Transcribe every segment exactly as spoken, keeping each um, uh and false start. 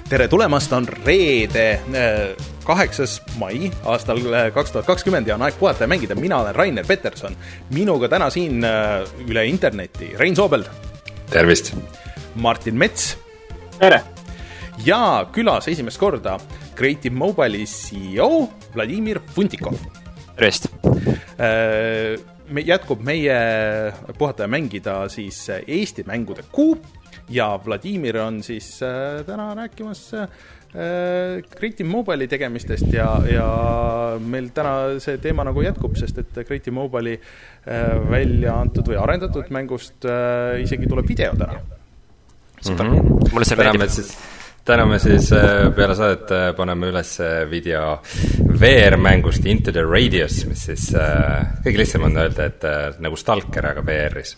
tere tulemast, on reede kaheksas mai aastal kaks tuhat kakskümmend ja on aeg puhata ja mängida. Mina olen Rainer Peterson. Minuga täna siin üle interneti Rein Soobeld. Tervist. Martin Mets. Tere. Ja külas esimest korda Creative Mobile'i C E O Vladimir Funtikov. Tervist. Me jätkub meie puhata ja mängida siis Eesti mängude kuu ja Vladimir on siis äh, täna rääkimas äh, Creative Mobile'i tegemistest ja, ja meil täna see teema nagu jätkub, sest et Creative Mobile'i äh, välja antud või arendatud mängust äh, isegi tuleb video täna. Super. Mm-hmm. Mulle see täna, me siis, täna me siis peale saadet paneme üles video V R-mängust Into the Radius, mis siis äh, kõige lihtsam on öelda, et äh, nagu Stalker, aga V R-is.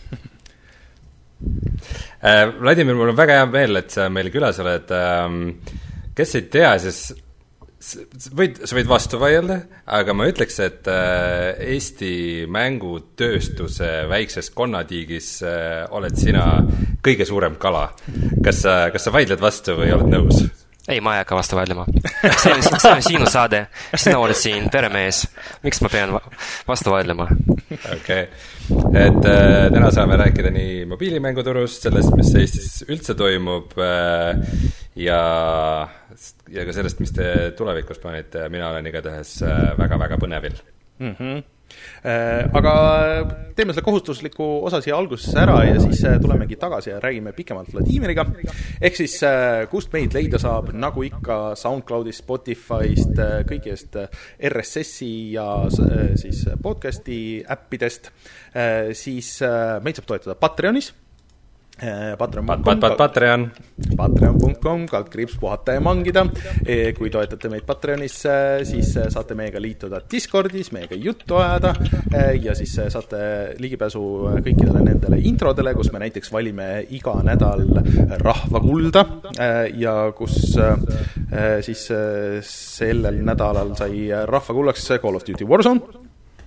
Äh, Vladimir, mul on väga hea meel, et sa meil külas oled. Ähm, kes ei tea, siis võid, sa võid vastu vaielda, aga ma ütleks, et äh, Eesti mängutööstuse väikses konnatiigis äh, oled sina kõige suurem kala. Kas sa, kas sa vaidled vastu või oled nõus? Ei, ma ei hakka vastu vaidlema. See on, see on sinu saade. Sina oled siin peremees. Miks ma pean vastu vaidlema? Okei. Et äh, täna saame rääkida nii mobiilimänguturust, sellest, mis Eestis üldse toimub äh, ja, ja ka sellest, mis te tulevikus panite. Mina olen igatahes äh, väga-väga põnevil. Mhm. Äh, aga teeme selle kohustusliku osa siia alguses ära ja siis äh, tulemegi tagasi ja räägime pikemalt Vladimiriga. Ehk siis äh, kust meid leida saab, nagu ikka SoundCloudist, Spotify'st, äh, kõigist äh, R S S-i ja äh, siis podcasti äppidest, äh, siis äh, meid saab toetada Patreonis. Patreon punkt com Patreon Patreon punkt com kaldkriips puhata ja mangida. Kui toetate meid Patreonis, siis saate meiega liituda Discordis, meiega juttu ajada ja siis saate ligipääsu kõikidele nendele introdele, kus me näiteks valime iga nädal rahvakulda ja kus siis sellel nädalal sai rahvakullaks Call of Duty Warzone.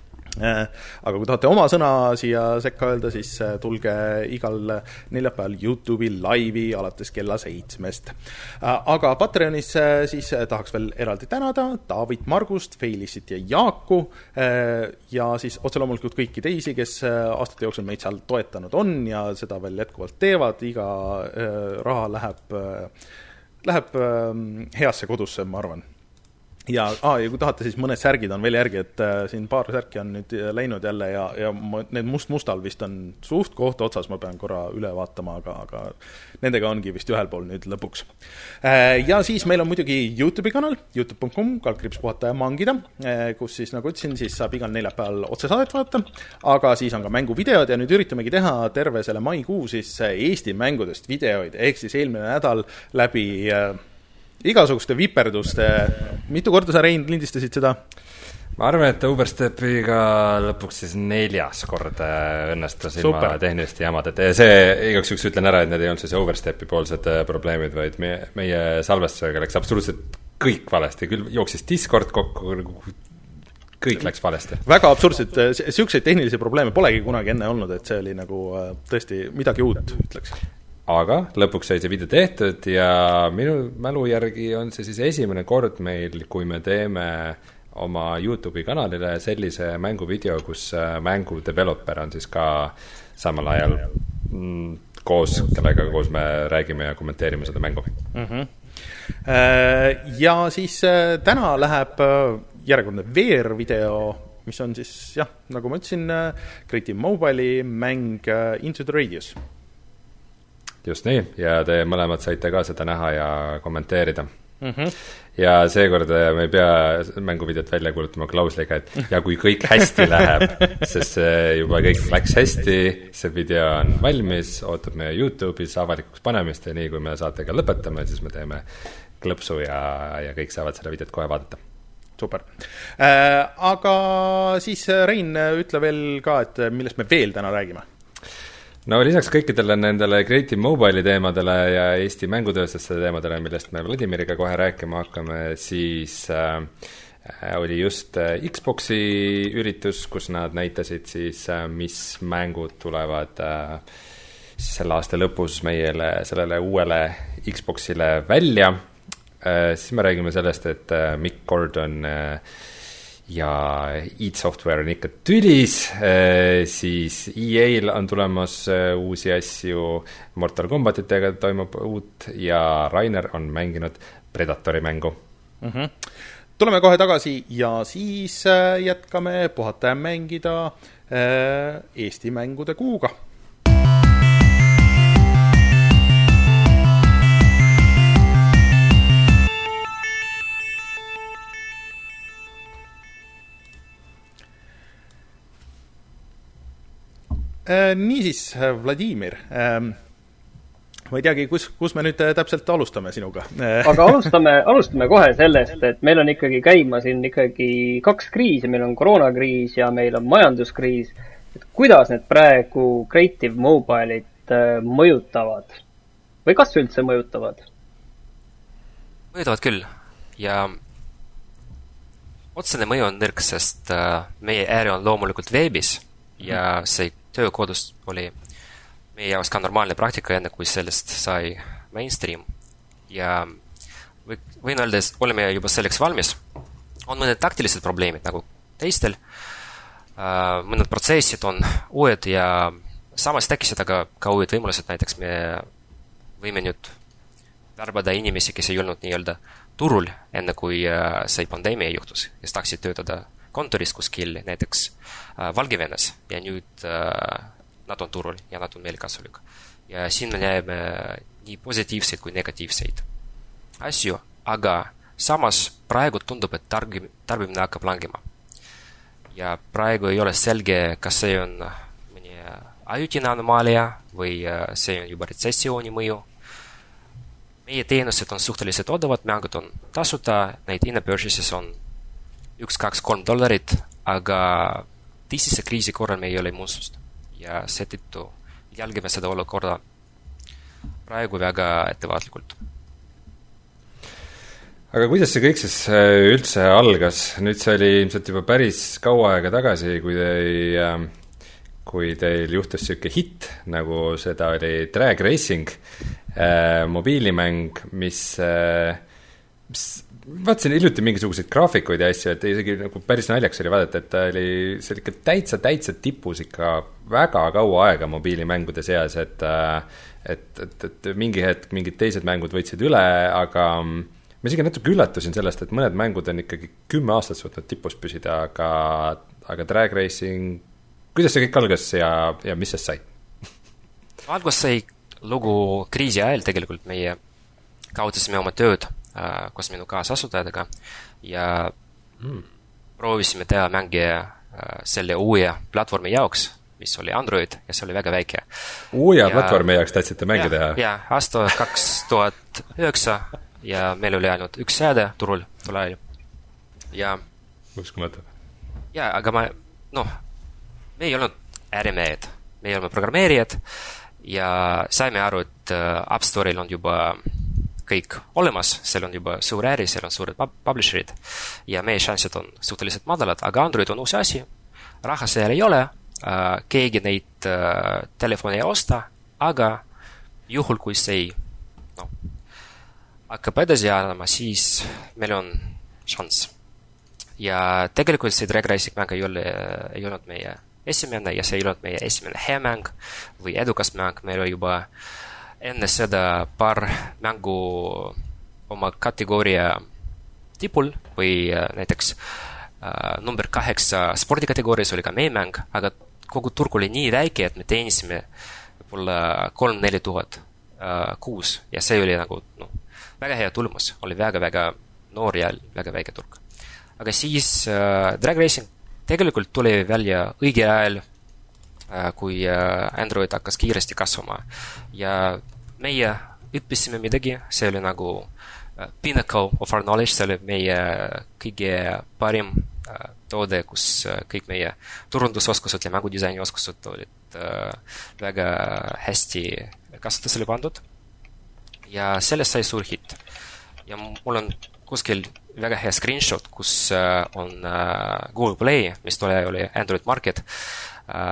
Aga kui tahate oma sõna siia sekka öelda, siis tulge igal neljapäeval YouTube'i laivi alates kella seitsmest. Aga Patreonis siis tahaks veel eraldi tänada David Margust, Feilissit ja Jaaku ja siis otse loomulikult kõiki teisi, kes aastate jooksul meid seal toetanud on ja seda veel jätkuvalt teevad. Iga raha läheb, läheb heasse kodusse, ma arvan. Ja, ah, ja kui tahate, siis mõned särgid on veel järgi, et äh, siin paar särki on nüüd läinud jälle ja, ja ma, need must-mustal vist on suht koht otsas, ma pean korra üle vaatama, aga, aga nendega ongi vist ühel pool nüüd lõpuks. Äh, ja siis meil on muidugi YouTube'i kanal, youtube punkt com kaldkriips puhata ja mangida, äh, kus siis nagu ütlesin, siis saab igal neljapäeval otsesaadet vaadata, aga siis on ka mänguvideod ja nüüd üritamegi teha terve selle maikuu siis Eesti mängudest videoid, ehk siis eelmine nädal läbi äh, igasuguste viperduste. Mitu korda sa, Rein, lindistasid seda? Ma arvan, et Overstepiga lõpuks siis neljas kord õnnestus ilma tehniliste jamad. Et see, igaks juks ütlen ära, et need ei olnud siis Overstepi poolsed probleemid, vaid meie, meie salvestusega läks absoluutselt kõik valesti. Küll jooksis Discord kokku, kõik läks valesti. Väga absurdselt. Siukseid tehnilisi probleeme polegi kunagi enne olnud, et see oli nagu tõesti midagi uut, ütleks. Aga lõpuks sai see video tehtud ja minu mälu järgi on see siis esimene kord meil, kui me teeme oma YouTube'i kanalile sellise mänguvideo, kus mängu developer on siis ka samal ajal koos, kellega koos me räägime ja kommenteerime seda mängu. Mm-hmm. Ja siis täna läheb järjekordne V R-video, mis on siis, jah, nagu ma ütlesin, Creative Mobile'i mäng Into the Radius. Just nii, ja te mõlemad saite ka seda näha ja kommenteerida. Mm-hmm. Ja seekord me ei pea mänguvideot välja kuulutama klausliga, et ja kui kõik hästi läheb, sest see juba kõik läks hästi, see video on valmis, ootab meie YouTube'is avalikuks panemist ja nii, kui me saatega lõpetame, siis me teeme klõpsu ja, ja kõik saavad seda videot kohe vaadata. Super. Äh, aga siis, Rein, ütle veel ka, et millest me veel täna räägime? No lisaks kõikidele nendele Creative Mobile'i teemadele ja Eesti mängutööstuste teemadele, millest me Vladimiriga kohe rääkima hakkame, siis äh, oli just äh, Xboxi üritus, kus nad näitasid siis, äh, mis mängud tulevad äh, selle aasta lõpus meile sellele uuele Xboxile välja siis me räägime sellest, et Mick Gordon ja id Software on ikka tülis, siis E A-l on tulemas uusi asju, Mortal Kombatitega toimub uut ja Rainer on mänginud Predatori mängu. Mm-hmm. Tuleme kohe tagasi ja siis jätkame puhata ja mängida Eesti mängude kuuga. Niisiis, Vladimir, ma ei teagi, kus, kus me nüüd täpselt alustame sinuga? Aga alustame, alustame kohe sellest, et meil on ikkagi käima siin ikkagi kaks kriisi, meil on koroonakriis ja meil on majanduskriis. Et kuidas need praegu Creative Mobile'it mõjutavad? Või kas üldse mõjutavad? Mõjutavad küll ja otsene mõju on nõrk, sest meie ääri on loomulikult veebis ja see töökoodus oli meie jaoks ka normaalne praktika, enne kui sellest sai mainstream. Ja võin öelda, et oleme juba selleks valmis. On mõned taktilised probleemid, nagu teistel. Mõned protsessid on uued ja samas tekkisid aga ka uued võimalused. Näiteks me võime nüüd värbada inimesi, kes ei olnud nii-öelda turul, enne kui see pandeemia juhtus, kes taksid töötada kontoris kuskil, näiteks Valgevenes ja nüüd nad on turul ja nad on meil kasulik. Ja siin me näeme nii positiivseid kui negatiivseid asju, aga samas praegu tundub, et tarbimine hakkab langema. Ja praegu ei ole selge, kas see on mõni ajutine anomaalia või see on juba retsessiooni mõju. Meie teenused on suhteliselt odavad, mängud on tasuta, neid in-purchases on üks, kaks, kolm dollarit, aga tõsise kriisi korral me ei ole immuunsust ja seetõttu jälgime seda olukorda praegu väga ettevaatlikult. Aga kuidas see kõik siis üldse algas? Nüüd see oli ilmselt juba päris kaua aega tagasi, kui, teil, kui teil juhtus selline hitt, nagu seda oli Drag Racing, mobiilimäng, mis... mis vaatasin hiljuti mingisuguseid graafikuid ja asju, et isegi nagu päris naljaks oli vaadata, et ta oli selline täitsa, täitsa tipus ikka väga kaua aega mobiilimängude seas, et, et, et, et mingi hetk mingid teised mängud võtsid üle, aga ma isegi natuke üllatusin sellest, et mõned mängud on ikkagi kümme aastat suutnud tipus püsida, aga, aga Drag Racing, kuidas see kõik algas ja, ja mis sest sai? Algus sai lugu kriisi ajal tegelikult meie kaotasime oma tööd koos minu kaasasutajatega ja mm. proovisime teha mänge selle uue platvormi jaoks, mis oli Android ja see oli väga väike. Uue ja, platvormi jaoks tahtsite mänge ja, teha? Ja, aasta kaks tuhat üheksa ja meil oli ainult üks sääde turul tol ajal. Ja, uskumatu. Ja, aga ma, noh, me ei olnud ärimehed, me ei olnud programmeerijad ja saime aru, et App Store'il on juba kõik olemas, seal on juba suur äri, seal on suured publisherid ja meie šansid on suhteliselt madalad, aga Android on uus asi, raha seal ei ole, keegi neid telefone ei osta, aga juhul kui see no, hakkab edasi jääma, siis meil on šanss. Ja tegelikult see Drag Racing mäng ei, ole, ei olnud meie esimene ja see ei olnud meie esimene hea mäng või edukas mäng, meil oli juba enne seda paar mängu oma kategooria tipul või näiteks äh, number kaheksa spordikategoorias oli ka meie mäng, aga kogu turg oli nii väike, et me teenisime võib-olla kolm-neli tuhat äh, kuus ja see oli nagu no, väga hea tulemus, oli väga-väga noor ja väga väike turg. Aga siis äh, Drag Racing tegelikult tuli välja õige ajal, kui Android hakkas kiiresti kasvama ja meie õppisime midagi, see oli nagu pinnacle of our knowledge, see oli meie kõige parim toode, kus kõik meie turundusoskused ja mängudisaini oskused olid väga hästi kasutusele pandud ja sellest sai suur hitt ja mul on kuskil väga hea screenshot, kus on Google Play, mis tole oli Android Market,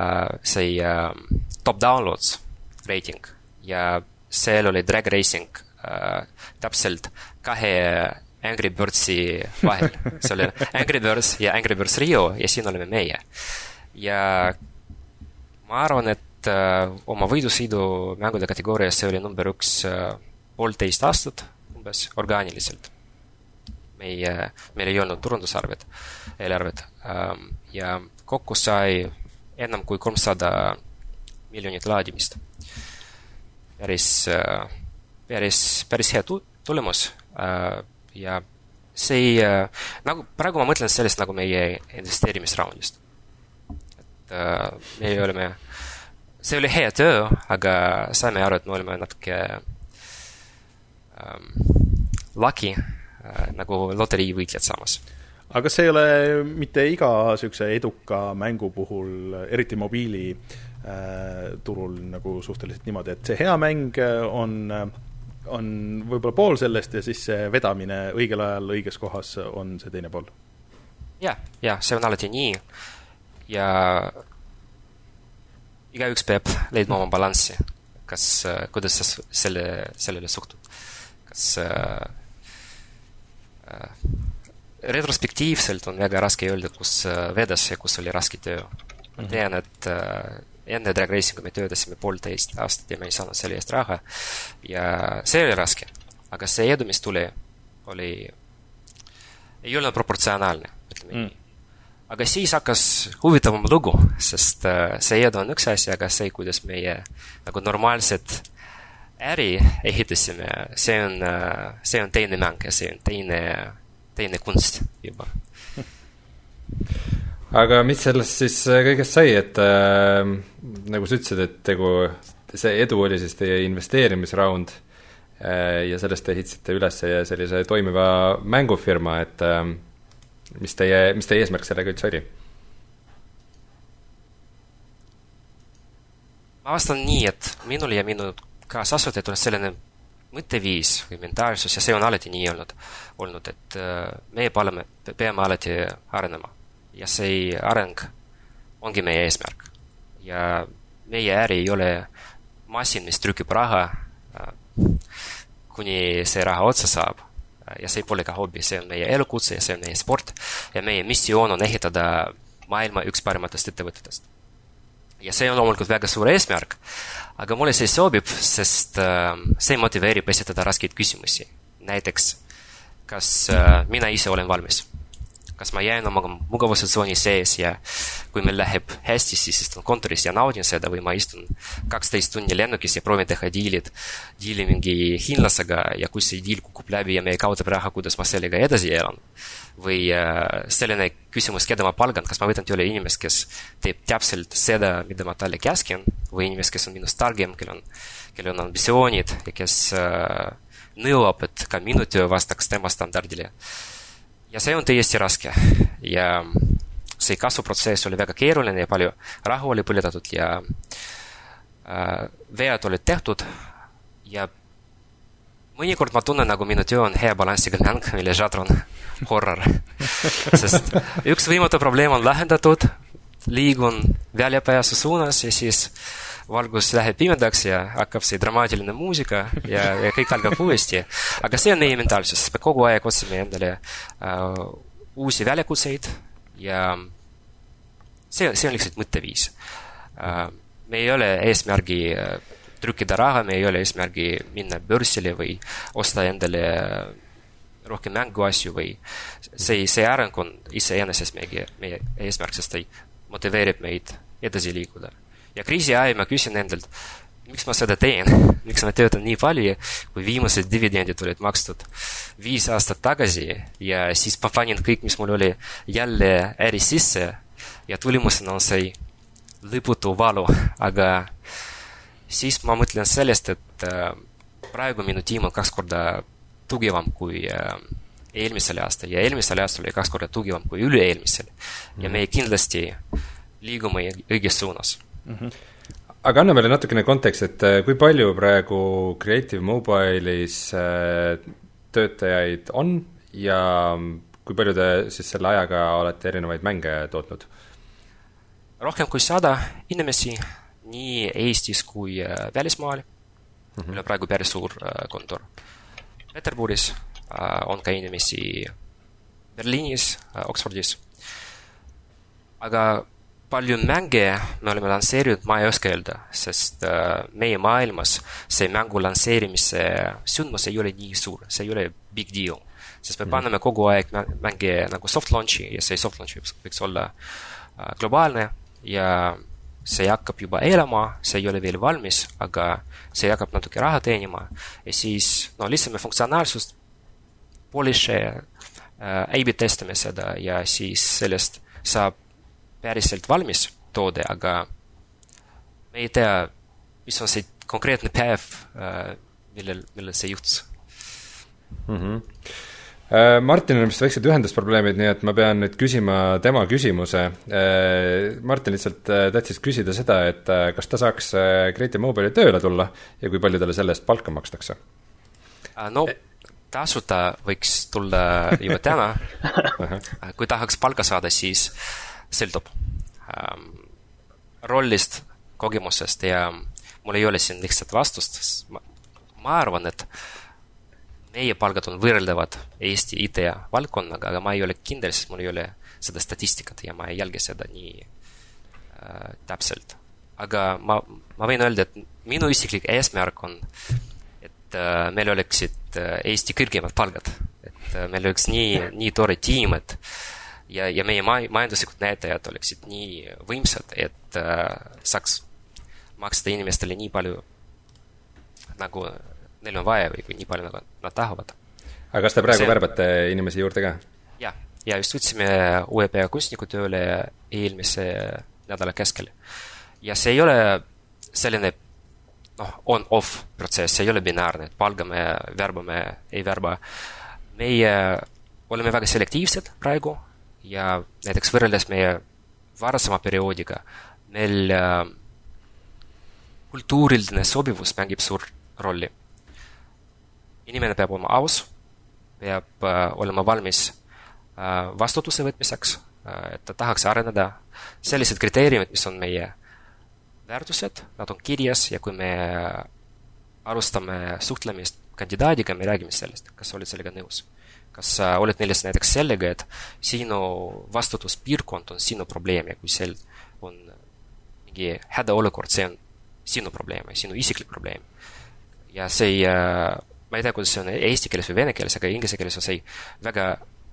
see top downloads rating ja seal oli Drag Racing äh, täpselt kahe Angry Birdsi vahel. See oli Angry Birds ja Angry Birds Rio ja siin oleme meie. Ja ma arvan, et äh, oma võidusõidu mängude kategoorias see oli number üks äh, poolteist aastat umbes orgaaniliselt. Meie, meil ei olnud turundusarved, eelarved ähm, ja kokku sai enam kui kolmsada miljonit laadimist. Päris, äh, päris, päris hea tulemus äh, ja see, äh, nagu praegu ma mõtlen sellest nagu meie investeerimisraundist. Et äh, me oleme, see oli hea töö, aga saime aru, et me oleme natuke ähm, lucky, äh, nagu loteriivõitjad samas. Aga see ei ole mitte iga sükse eduka mängu puhul, eriti mobiili äh, turul nagu suhteliselt niimoodi, et see hea mäng on on võib-olla pool sellest ja siis see vedamine õigel ajal õiges kohas on see teine pool. Ja, ja see on alati nii ja igaüks peab leidma oma balanssi, kas, kuidas sa selle, sellele suhtud. Kas äh, äh, retrospektiivselt on väga raske öelda, kus vedas ja kus oli raske töö. Ma tean, et äh, enne Drag Racingu me töötasime poolteist aastat ja me ei saanud selle eest raha ja see oli raske, aga see edu, mis tuli, oli ei olnud proportsionaalne, ütleme nii. Mm. Aga siis hakkas huvitavam lugu, sest see edu on üks asi, aga see, kuidas meie nagu normaalset äri ehitasime, see on, see on teine mäng ja see on teine, teine kunst juba. Aga mis sellest siis kõigest sai, et äh, nagu sa ütlesid, et tegu, see edu oli siis teie investeerimisraund äh, ja sellest te ehitasite üles sellise toimiva mängufirma, et äh, mis teie, mis teie eesmärk sellega üldse oli? Ma vastan nii, et minul ja minu kaasasutajad on selline mõtteviis või mentaalsus ja see on alati nii olnud, olnud et äh, meie peame, peame alati arenema. Ja see areng ongi meie eesmärk. Ja meie äri ei ole masin, mis trükib raha, kuni see raha otsa saab. Ja see pole ka hobby, see on meie elukutse ja see on meie sport. Ja meie missioon on ehitada maailma üks parimatest ettevõtetest. Ja see on loomulikult väga suur eesmärk, aga mulle see sobib, sest see motiveerib esitada raskeid küsimusi. Näiteks, kas mina ise olen valmis? Kas ma jään oma mugavustsooni sees ja kui meil läheb hästi, siis istun kontoris ja naudin seda või ma istun kaksteist tunni lennukis ja proovin teha diilid, diili mingi hinlasega ja kui see diil kukub läbi ja me kaotab raha, kuidas ma sellega edasi elan. Või äh, selline küsimus, keda ma palgan, kas ma võtan tööle inimest, kes teeb täpselt seda, mida ma talle käsken, või inimest, kes on minust targem, kel on, kel on ambitsioonid ja kes äh, nõuab, et ka minu töö vastaks tema standardile. Ja see on täiesti raske ja see kasvuprotsess oli väga keeruline ja palju rahu oli põletatud ja äh, vead olid tehtud ja mõnikord ma tunnen, nagu minu töö on hea balanssiga mäng, mille žanr on horror. Sest üks võimatu probleem on lahendatud, liigun väljapääsu suunas ja siis valgus läheb pimedaks ja hakkab see dramaatiline muusika ja, ja kõik algab uuesti. Aga see on meie mentaalsus, me kogu aeg otsime endale uh, uusi väljakutseid ja see, see on lihtsalt mõtteviis. Uh, me ei ole eesmärgi uh, trükkida raha, me ei ole eesmärgi minna börsile või osta endale rohkem mängu asju või see, see areng on iseenesest meie, meie eesmärk, sest ta motiveerib meid edasi liikuda. Ja kriisi ajal ma küsin endalt, miks ma seda teen, miks ma töötan nii palju, kui viimased dividendid olid makstud viis aastat tagasi ja siis ma panin kõik, mis mul oli jälle äri sisse ja tulemusena on see lõputu valu, aga siis ma mõtlen sellest, et praegu minu tiim on kaks korda tugevam kui eelmisel aastal ja eelmisel aastal oli kaks korda tugevam kui üle-eelmisel ja me kindlasti liigume õiges suunas. Mm-hmm. Aga anna meile natukene kontekst, et kui palju praegu Creative Mobile'is töötajaid on ja kui palju te siis selle ajaga olete erinevaid mänge tootnud? Rohkem kui sada inimesi nii Eestis kui välismaal Mm-hmm. Meil on praegu päris suur kontor Peterburis, on ka inimesi Berliinis, Oxfordis. Aga palju mänge me oleme lansseerinud, ma ei oska öelda, sest meie maailmas see mängu lansseerimise sündmus ei ole nii suur, see ei ole big deal. Sest me paneme kogu aeg mänge nagu soft launchi ja see soft launch võiks olla globaalne ja see hakkab juba elama, see ei ole veel valmis, aga see hakkab natuke raha teenima ja siis no, lihtsalt me funktsionaalsust polish A B testime seda ja siis sellest saab päriselt valmis toode, aga me ei tea, mis on see konkreetne päev, millel, millel see juhtus. Mm-hmm. Martinil on vist väiksed ühendusprobleemid, nii et ma pean nüüd küsima tema küsimuse. Martin lihtsalt tahtsis küsida seda, et kas ta saaks Creative Mobile'i tööle tulla ja kui palju talle selle eest palka makstakse? No, tasuta võiks tulla juba täna. Kui tahaks palka saada, siis sõltub rollist, kogemusest ja mul ei ole siin lihtsalt vastust. Ma, ma arvan, et meie palgad on võrreldavad Eesti I T valdkonnaga, aga ma ei ole kindel, sest mul ei ole seda statistikat ja ma ei jälgi seda nii äh, täpselt. Aga ma, ma võin öelda, et minu isiklik eesmärk on, et äh, meil oleksid äh, Eesti kõrgemad palgad. Et äh, meil oleks nii, nii tore tiim, et ja, ja meie majanduslikud näitajad oleksid nii võimsad, et äh, saaks maksta inimestele nii palju, nagu neil on vaja või nii palju, nagu nad tahavad. Aga kas te praegu see... värbate inimesi juurde ka? Ja, ja just võtsime U E B kunstniku tööle eelmise nädala keskel. Ja see ei ole selline noh, on-off protsess, see ei ole binaarne, et palgame, värbame, ei värba. Meie oleme väga selektiivsed praegu ja näiteks võrreldes meie varasema perioodiga meil äh, kultuuriline sobivus mängib suur rolli. Inimene peab olema aus, peab äh, olema valmis äh, vastutuse võtmiseks, äh, et ta tahaks areneda. Sellised kriteeriumid, mis on meie väärtused, nad on kirjas ja kui me alustame suhtlemist kandidaadiga, me räägime sellest, kas oled sellega nõus. Kas äh, oled neljast näiteks sellega, et sinu vastutuspiirkond on sinu probleem ja kui seal on mingi hädaolukord, see on sinu probleem, sinu isiklik probleem. Ja see äh, ma ei tea, kuidas see on eesti keeles või vene keeles, aga inglise keeles on see väga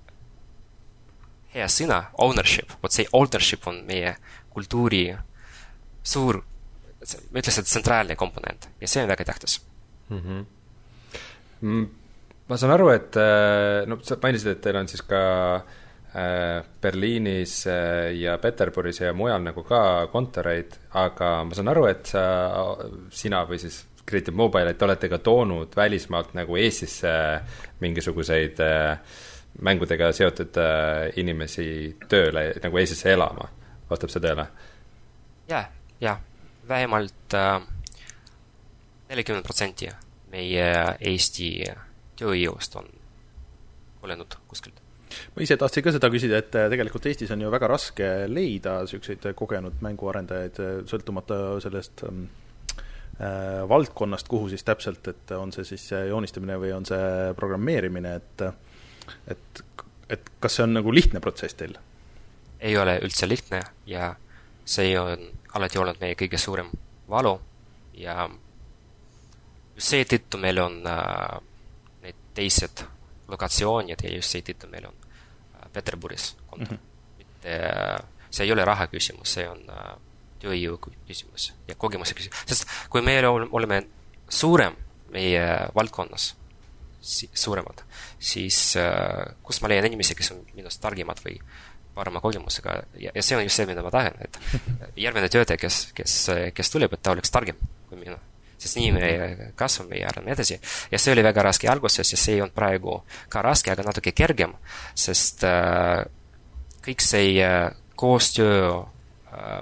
hea sõna, ownership. Vot see ownership on meie kultuuri suur, ma ütles, et tsentraalne komponent ja see on väga tähtis. Mm-hmm. Ma saan aru, et no, sa mainisid, et teil on siis ka Berliinis ja Peterburis ja mujal nagu ka kontoreid, aga ma saan aru, et sa, sina või siis Creative Mobile, et olete ka toonud välismaalt nagu Eestisse mingisuguseid mängudega seotud inimesi tööle, nagu Eestisse elama. Vastab see tõele? Ja, ja. Vähemalt nelikümmend protsenti meie Eesti tööjõust on olenud kuskilt. Ma ise tahtsin ka seda küsida, et tegelikult Eestis on ju väga raske leida selliseid kogenud mänguarendajaid sõltumata sellest äh, valdkonnast, kuhu siis täpselt, et on see siis joonistamine või on see programmeerimine, et, et, et kas see on nagu lihtne protsess teil? Ei ole üldse lihtne ja see on alati olnud meie kõige suurem valu ja see tõttu meil on äh, need teised lokatsioonid ja just see tõttu meil on äh, Peterburis kontor. Mm-hmm. Mitte, äh, see ei ole raha küsimus, see on äh, tööjõu küsimus ja kogemuse küsimus. Sest kui me oleme suurem meie valdkonnas, si- suuremad, siis äh, kus ma leian inimesi, kes on minust targimad või parema kogemusega ja, ja see on just see, mida ma tahan, et järgmine töötaja, kes, kes, kes tuleb, et ta oleks targem kui minu. Sest nii me kasvame ja arvame edasi. Ja see oli väga raske alguses ja see on praegu ka raske, aga natuke kergem, sest äh, kõik see äh, koostöö äh,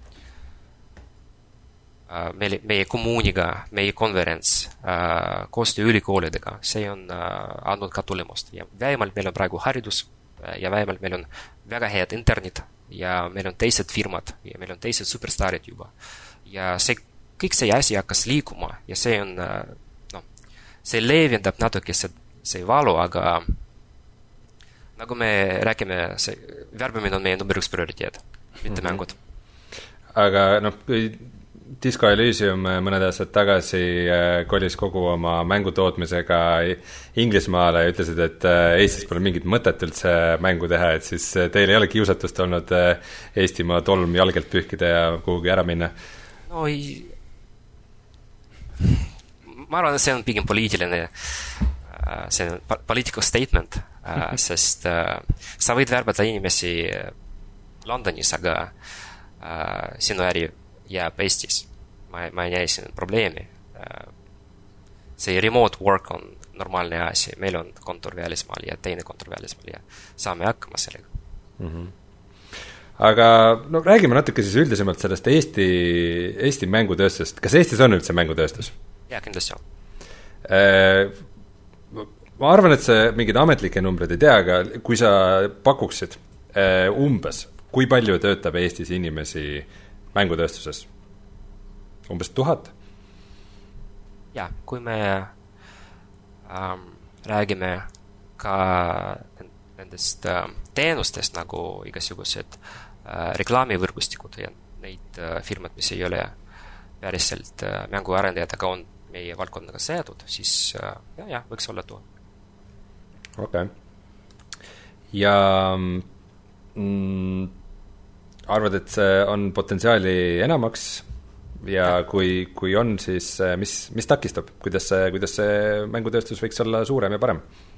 äh, meie, meie kommuuniga, meie konverents, äh, koostöö ülikoolidega, see on äh, andnud ka tulemust. Ja vähemalt meil on praegu haridus ja vähemalt meil on väga head internet ja meil on teised firmad ja meil on teised superstaarid juba. Ja see kõik see asi hakkas liikuma ja see on, noh, see leevendab natuke see, see valu, aga nagu me räägime, see värbamine on meie number üks prioriteet, mitte mm-hmm. mängud. Aga noh, Disco Elysium mõned aastad tagasi kolis kogu oma mängutootmisega Inglismaale ja ütlesid, et Eestis pole mingit mõtet üldse mängu teha, et siis teil ei ole kiusatust olnud Eestimaa tolm jalgelt pühkida ja kuhugi ära minna? No ei... ma arvan, et see on pigem poliitiline see on political statement, sest sa võid värbata inimesi Londonis, aga sinu äri jääb Eestis. Ma, ma ei näe siin probleemi. See remote work on normaalne asi. Meil on kontor välismaal ja teine kontor välismaal ja saame hakkama sellega. Mm-hmm. Aga no, räägime natuke siis üldisemalt sellest Eesti, Eesti mängutööstusest. Kas Eestis on üldse mängutööstus? Jaa, kindlasti on. Ma arvan, et see mingid ametlikke numbrid ei tea, aga kui sa pakuksid umbes, kui palju töötab Eestis inimesi mängutööstuses? Umbes tuhat? Jaa, kui me ähm, räägime ka nendest äh, teenustest nagu igasugused äh, reklaamivõrgustikud ja neid äh, firmad, mis ei ole päriselt äh, mänguarendajad, aga on meie valdkonnaga seatud, siis äh, jah, jah, võiks olla tuhat. Okei. Okay. Ja mm, arvad, et see on potentsiaali enamaks ja kui, kui on, siis mis, mis takistab? Kuidas see, kuidas see mängutööstus võiks olla suurem ja parem?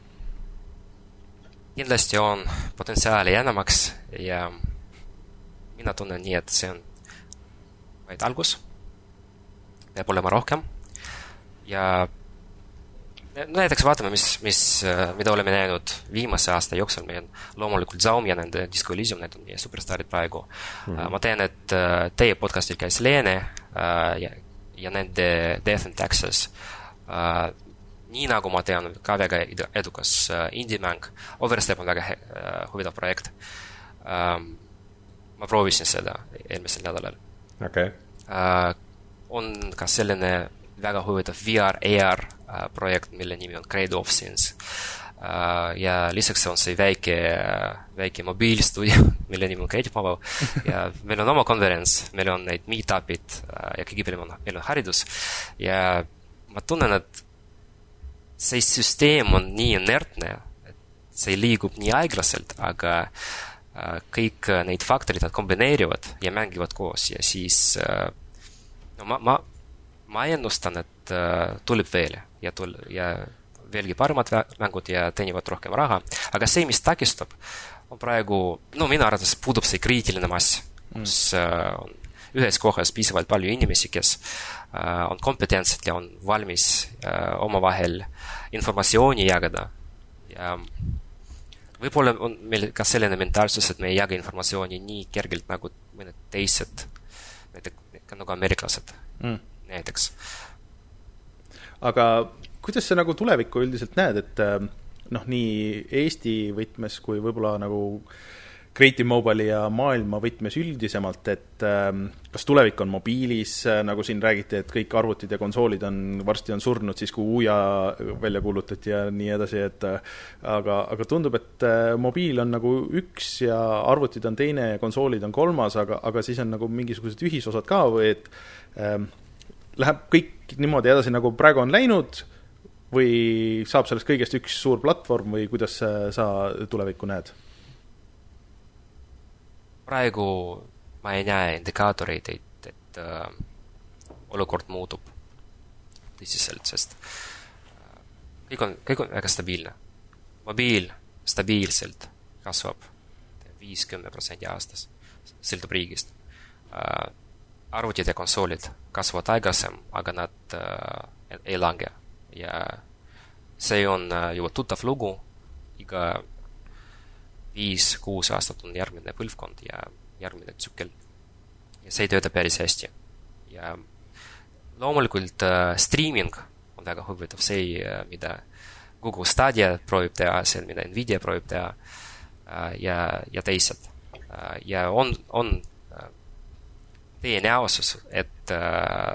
Kindlasti on potentsiaali enamaks ja mina tunnen nii, et see on vaid algus. Peab olema rohkem. Ja no näiteks vaatame, mis, mis, mida oleme näinud viimase aasta jooksul. Meil on loomulikult Zaum ja nende Disco Elysium, need on meie superstaarid praegu. Mm-hmm. Ma tean, et teie podcastil käis Leene ja, ja nende Death and Taxes. Nii nagu ma tean, ka väga edukas indie-mäng. Overstep on väga huvitav projekt. Ma proovisin seda eelmisel nädalal. Okay. On ka selline väga huvitav V R A R projekt, mille nimi on Grade of Sins. Ja lisaks on see väike, väike mobiilstudio, mille nimi on Creative Mobile. Ja meil on oma konverents, meil on neid meetupid ja kõige peale on, meil on haridus. Ja ma tunnen, et see süsteem on nii inertne, et see liigub nii aeglaselt, aga kõik neid faktorid nad kombineerivad ja mängivad koos ja siis no ma, ma ma ennustan, et uh, tuleb veel ja, tul- ja veelgi paremad mängud ja teenivad rohkem raha. Aga see, mis takistab, on praegu, no minu arvates puudub see kriitiline mass, kus uh, on ühes kohas piisavalt palju inimesi, kes uh, on kompetentsed ja on valmis uh, omavahel informatsiooni jagada. Ja võib-olla on meil ka selline mentaalsus, et me ei jaga informatsiooni nii kergelt nagu mõned teised, näiteks nagu ameeriklased. Mm. Näiteks. Aga kuidas sa nagu tulevikku üldiselt näed, et noh, nii Eesti võtmes kui võib-olla nagu Creative Mobile'i ja maailma võtmes üldisemalt, et kas tulevik on mobiilis, nagu siin räägiti, et kõik arvutid ja konsoolid on, varsti on surnud siis, kui Uja välja kuulutati ja nii edasi, et aga, aga tundub, et mobiil on nagu üks ja arvutid on teine ja konsoolid on kolmas, aga, aga siis on nagu mingisugused ühisosad ka või et ähm, läheb kõik niimoodi edasi, nagu praegu on läinud või saab sellest kõigest üks suur platvorm või kuidas sa tulevikku näed? Praegu ma ei näe indikaatoreid, et, et äh, olukord muutub tõsiselt, sest äh, kõik on, kõik on väga stabiilne. Mobiil stabiilselt kasvab viiskümmend protsenti aastas, sõltub riigist. Äh, arvutid ja konsoolid kasvavad aeglasem, aga nad äh, ei lange. Ja see on äh, juba tuttav lugu, iga viis, kuus aastat on järgmine põlvkond ja järgmine tsükkel. Ja see ei tööta päris hästi. Ja loomulikult äh, streaming on väga huvitav, see, äh, mida Google Stadia proovib teha, see, mida Nvidia proovib teha äh, ja, ja teised. Äh, ja on, on tõenäosus, et äh,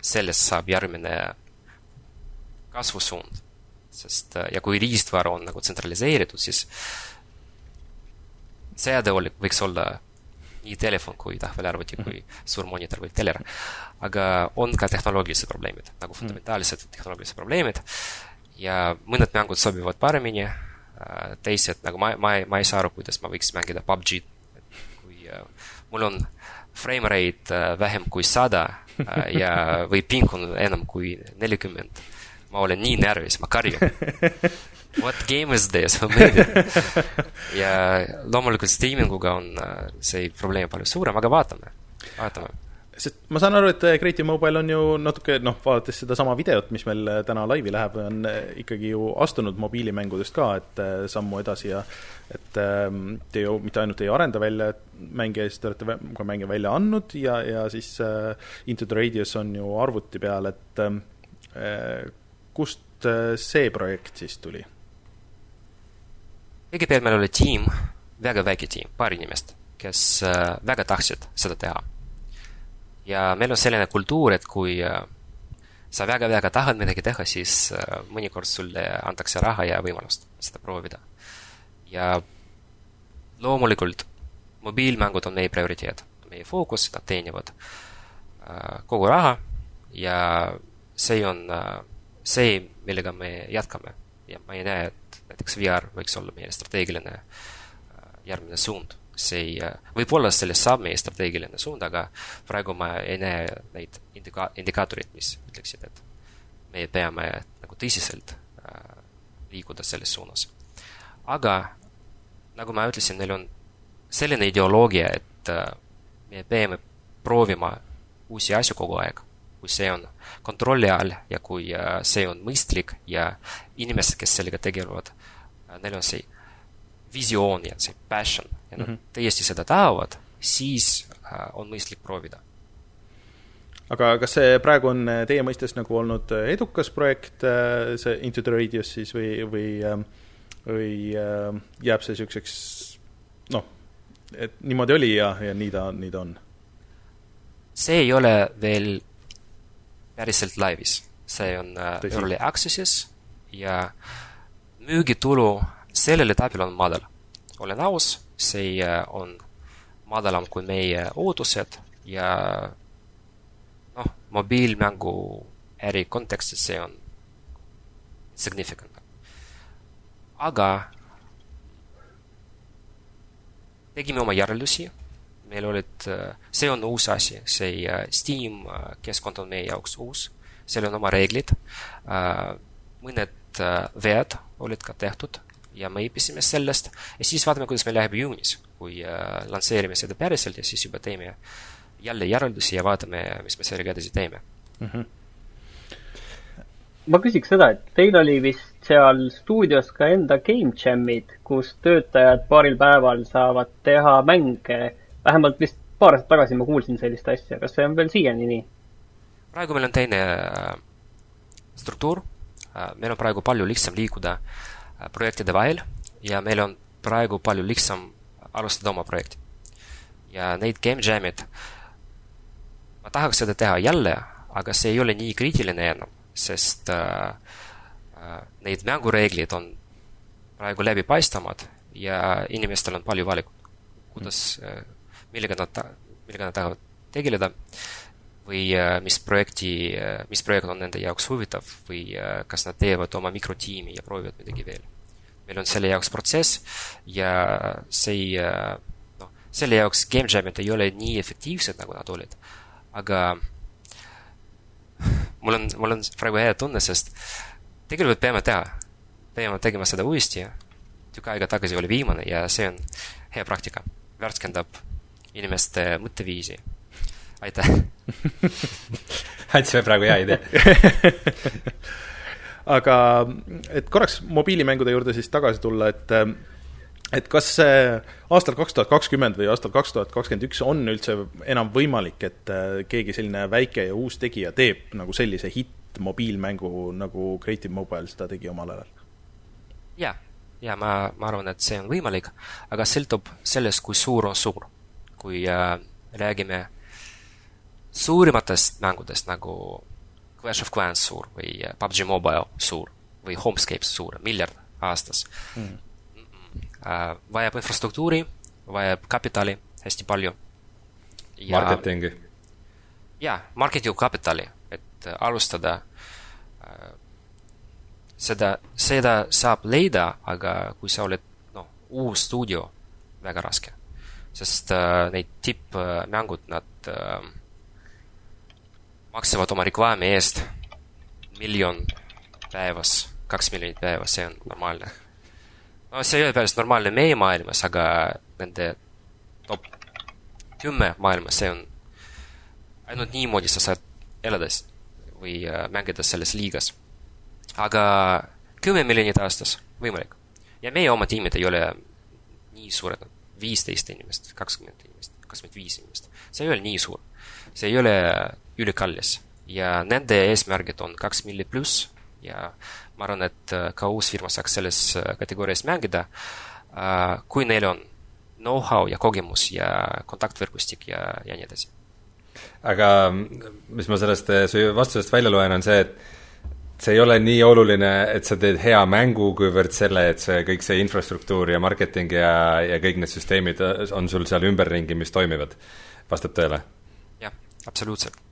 sellest saab järgmine kasvusuund. Sest, ja kui riistvaru on nagu tsentraliseeritud, siis seade võiks olla nii telefon kui tahvelarvuti kui suur monitor või teler. Aga on ka tehnoloogilised probleemid, nagu fundamentaalsed tehnoloogilised probleemid ja mõned mängud sobivad paremini, teised, nagu ma, ma, ma ei saa aru, kuidas ma võiks mängida P U B G, kui uh, mul on frame rate uh, vähem kui sada uh, ja või ping on enam kui nelikümmend. Ma olen nii närvis, ma karjun. What game is this? ja loomulikult streaminguga on uh, see probleem palju suurem, aga vaatame. vaatame. Sest ma saan aru, et Creative Mobile on ju natuke, noh, vaadates seda sama videot, mis meil täna laivi läheb, on ikkagi ju astunud mobiilimängudest ka, et sammu edasi ja et te ju mitte ainult ei arenda välja mänge, siis te olete ka mänge välja andnud ja, ja siis Into the Radius on ju arvuti peal, et kust see projekt siis tuli? Kõigepealt meil oli tiim, väga väike tiim, paar inimest, kes väga tahtsid seda teha. Ja meil on selline kultuur, et kui sa väga-väga tahad midagi teha, siis mõnikord sulle antakse raha ja võimalust seda proovida. Ja loomulikult mobiilmängud on meie prioriteet, meie fookus, nad teenivad kogu raha ja see on see, millega me jätkame. Ja ma ei näe, et näiteks V R võiks olla meie strateegiline järgmine suund. See, võib-olla sellest saab meie strateegiline suund, aga praegu ma ei näe neid indika- indikaatorid, mis ütleksid, et me peame nagu tõsiselt äh, liikuda selles suunas. Aga nagu ma ütlesin, neil on selline ideoloogia, et äh, me peame proovima uusi asju kogu aeg, kui see on kontrolli all ja kui äh, see on mõistlik ja inimesed, kes sellega tegelevad, äh, neil on see visioon ja see passion ja nad mm-hmm. täiesti seda tahavad, siis on mõistlik proovida. Aga kas see praegu on teie mõistes nagu olnud edukas projekt, see Into the Radius siis või, või, või jääb see selliseks, noh, et niimoodi oli ja, ja nii ta, nii ta on? See ei ole veel päriselt laivis. See on Tõsi. Early accesses ja müügitulu sellel etapil on madal. Olen aus, see on madalam kui meie ootused ja noh, mobiilmängu äri kontekstis see on significant. Aga tegime oma järeldusi. Meil olid, see on uus asi, see Steam keskkond on meie jaoks uus. Seal on oma reeglid. Mõned vead olid ka tehtud ja me õpisime sellest ja siis vaatame, kuidas meil läheb juunis, kui äh, lansseerime seda päriselt ja siis juba teeme jälle järeldusi ja vaatame, mis me sellega edasi teeme. Mm-hmm. Ma küsiks seda, et teil oli vist seal stuudios ka enda Game Jamid, kus töötajad paaril päeval saavad teha mänge. Vähemalt vist paar aastat tagasi ma kuulsin sellist asja. Kas see on veel siiani nii? Praegu meil on teine äh, struktuur. Äh, meil on praegu palju lihtsam liikuda projektide vahel ja meil on praegu palju lihtsam alustada oma projekti. Ja neid Game Jamid, ma tahaks seda teha jälle, aga see ei ole nii kriitiline enam, sest äh, äh, neid mängureeglid on praegu läbipaistamad ja inimestel on palju valikut, kuidas, äh, millega nad, millega nad tahavad tegeleda või äh, mis projekti, äh, mis projekt on nende jaoks huvitav või äh, kas nad teevad oma mikrotiimi ja proovivad midagi veel. Meil on selle jaoks protsess ja see, no, selle jaoks Game Jamid ei ole nii efektiivsed, nagu nad olid. Aga mul on, mul on praegu hea tunne, sest tegelikult peame teha. Peame tegema seda uuesti. Tükk aega tagasi oli viimane ja see on hea praktika. Värskendab inimeste mõtteviisi. Aitäh! Andsime praegu hea idee. Aga et korraks mobiilimängude juurde siis tagasi tulla, et, et kas aastal kaks tuhat kakskümmend või aastal kaks tuhat kakskümmend üks on üldse enam võimalik, et keegi selline väike ja uus tegija teeb nagu sellise hit mobiilmängu, nagu Creative Mobile seda tegi omal ajal? Ja, ja ma, ma arvan, et see on võimalik, aga sõltub sellest, kui suur on suur. Kui äh, räägime suurimatest mängudest, nagu Clash of Clans suur või P U B G Mobile suur või Homescape suur, miljard aastas mm. Uh, vajab infrastruktuuri, vajab kapitali hästi palju ja, marketingi ja, marketingu kapitali, et alustada uh, seda, seda saab leida, aga kui sa oled no, uus stuudio, väga raske, sest uh, neid tippmängud, nad uh, maksavad oma reklaami eest miljon päevas, kaks miljonit päevas, see on normaalne. No see ei ole päris normaalne meie maailmas, aga nende top kümme maailmas, see on ainult niimoodi sa saad elades või mängida selles liigas. Aga kümme miljonit aastas võimalik. Ja meie oma tiimid ei ole nii suured, viisteist inimest, kakskümmend inimest, kakskümmend viis inimest. See ei ole nii suur. See ei ole ülikallis. Ja nende eesmärgid on kaks milli pluss ja ma arvan, et ka uus firma saaks selles kategoorias mängida, kui neil on know-how ja kogemus ja kontaktvõrgustik ja, ja nii edasi. Aga mis ma sellest vastusest välja loen, on see, et see ei ole nii oluline, et sa teed hea mängu, kuivõrd selle, et see kõik see infrastruktuur ja marketing ja, ja kõik need süsteemid on sul seal ümberringi, mis toimivad. Vastab tõele? Jah, absoluutselt.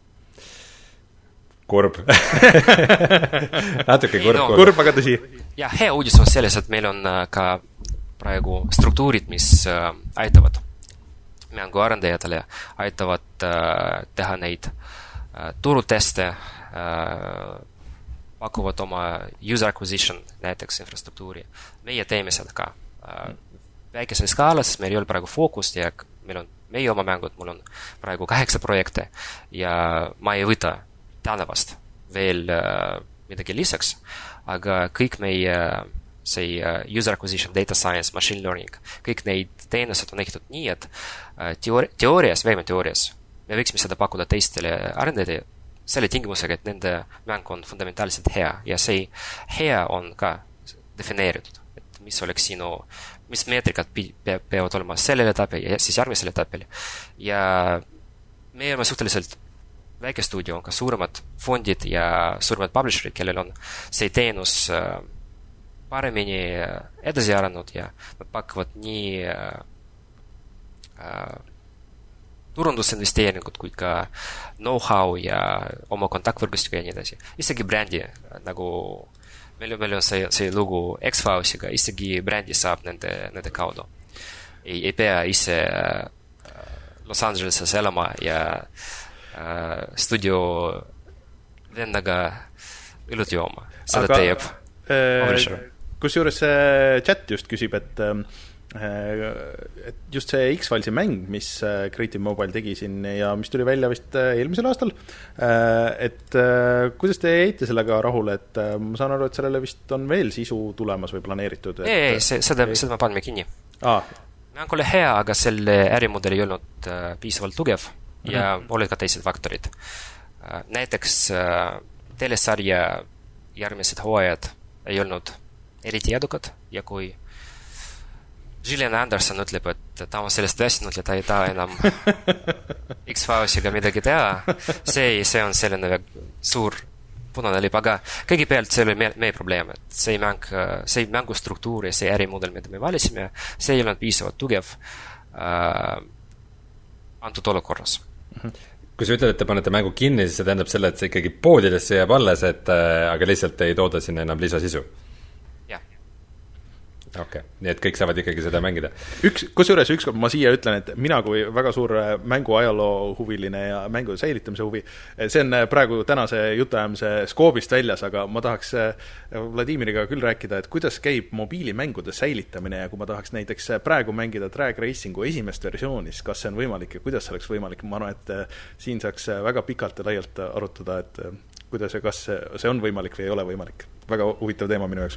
Kurb. Natuke kurb. No, kurb, aga tõsi. Ja hea uudis on selles, et meil on ka praegu struktuurid, mis äh, aitavad mänguarendajatele, aitavad äh, teha neid äh, turuteste, äh, pakuvad oma user acquisition, näiteks infrastruktuuri. Meie teeme seda ka. Äh, väikeses skaalas meil ei ole praegu fookust ja meil on meie oma mängud, mul on praegu kaheksa projekte ja ma ei võta tänavast veel äh, midagi lisaks, aga kõik meie see uh, user acquisition, data science, machine learning, kõik neid teenused on ehitatud nii, et uh, teoori- teoorias, vähemalt teoorias, me võiksime seda pakkuda teistele arendajatele selle tingimusega, et nende mäng on fundamentaalselt hea ja see hea on ka defineeritud, et mis oleks sinu, mis meetrikad pe- peavad olema sellel etapil ja siis järgmisel etapil. Ja me oleme suhteliselt väike stuudio, on ka suuremad fondid ja suuremad publisherid, kellel on see teenus uh, paremini edasi arenenud ja nad pakuvad nii äh, äh, turundusinvesteeringud kui ka know-how ja oma kontaktvõrgustikku ja nii edasi. Isegi brändi, nagu meil, meil on see, see lugu X-Filesiga, isegi brändi saab nende, nende kaudu. Ei, ei pea ise äh, Los Angeleses elama ja äh, stuudio vennaga õlut jooma. Seda Aga, teeb publisher. Kusjuures chat just küsib, et, et just see X-Filesi mäng, mis Creative Mobile tegi siin ja mis tuli välja vist eelmisel aastal, et kuidas te jäite sellega rahule, et ma saan aru, et sellele vist on veel sisu tulemas või planeeritud? Et... Ei, ei, see, seda, seda ma paneme kinni. Ah. Mäng oli hea, aga selle ärimudel ei olnud piisavalt tugev ja mm-hmm. olid ka teised faktorid. Näiteks telesarja järgmised hooajad ei olnud eriti edukad ja kui Gillian Anderson ütleb, et ta on sellest väsinud ja ta ei taha enam X-Filesiga midagi teha, see, see on selline suur punane lipp, aga kõigepealt see oli meie, meie probleem, et see mäng, see mängustruktuur ja see ärimudel, mida me valisime, see ei olnud piisavalt tugev äh, antud olukorras. Kui sa ütled, et te panete mängu kinni, siis see tähendab selle, et see ikkagi poodidesse jääb alles, et, aga lihtsalt ei tooda sinna enam lisasisu. Okay. Nii et kõik saavad ikkagi seda mängida. Üks, kusjuures ükskord ma siia ütlen, et mina kui väga suur mängu ajaloo huviline ja mängu säilitamise huvi, see on praegu tänase jutuajamise skoobist väljas, aga ma tahaks Vladimiriga küll rääkida, et kuidas käib mobiilimängude säilitamine ja kui ma tahaks näiteks praegu mängida Drag Racingu esimest versioonis, kas see on võimalik ja kuidas see oleks võimalik, ma arvan, et siin saaks väga pikalt ja laialt arutada, et kuidas ja kas see on võimalik või ei ole võimalik. Väga huvitav teema minu jaoks.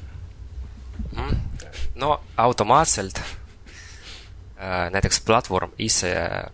No automaatselt äh, näiteks platvorm ise äh,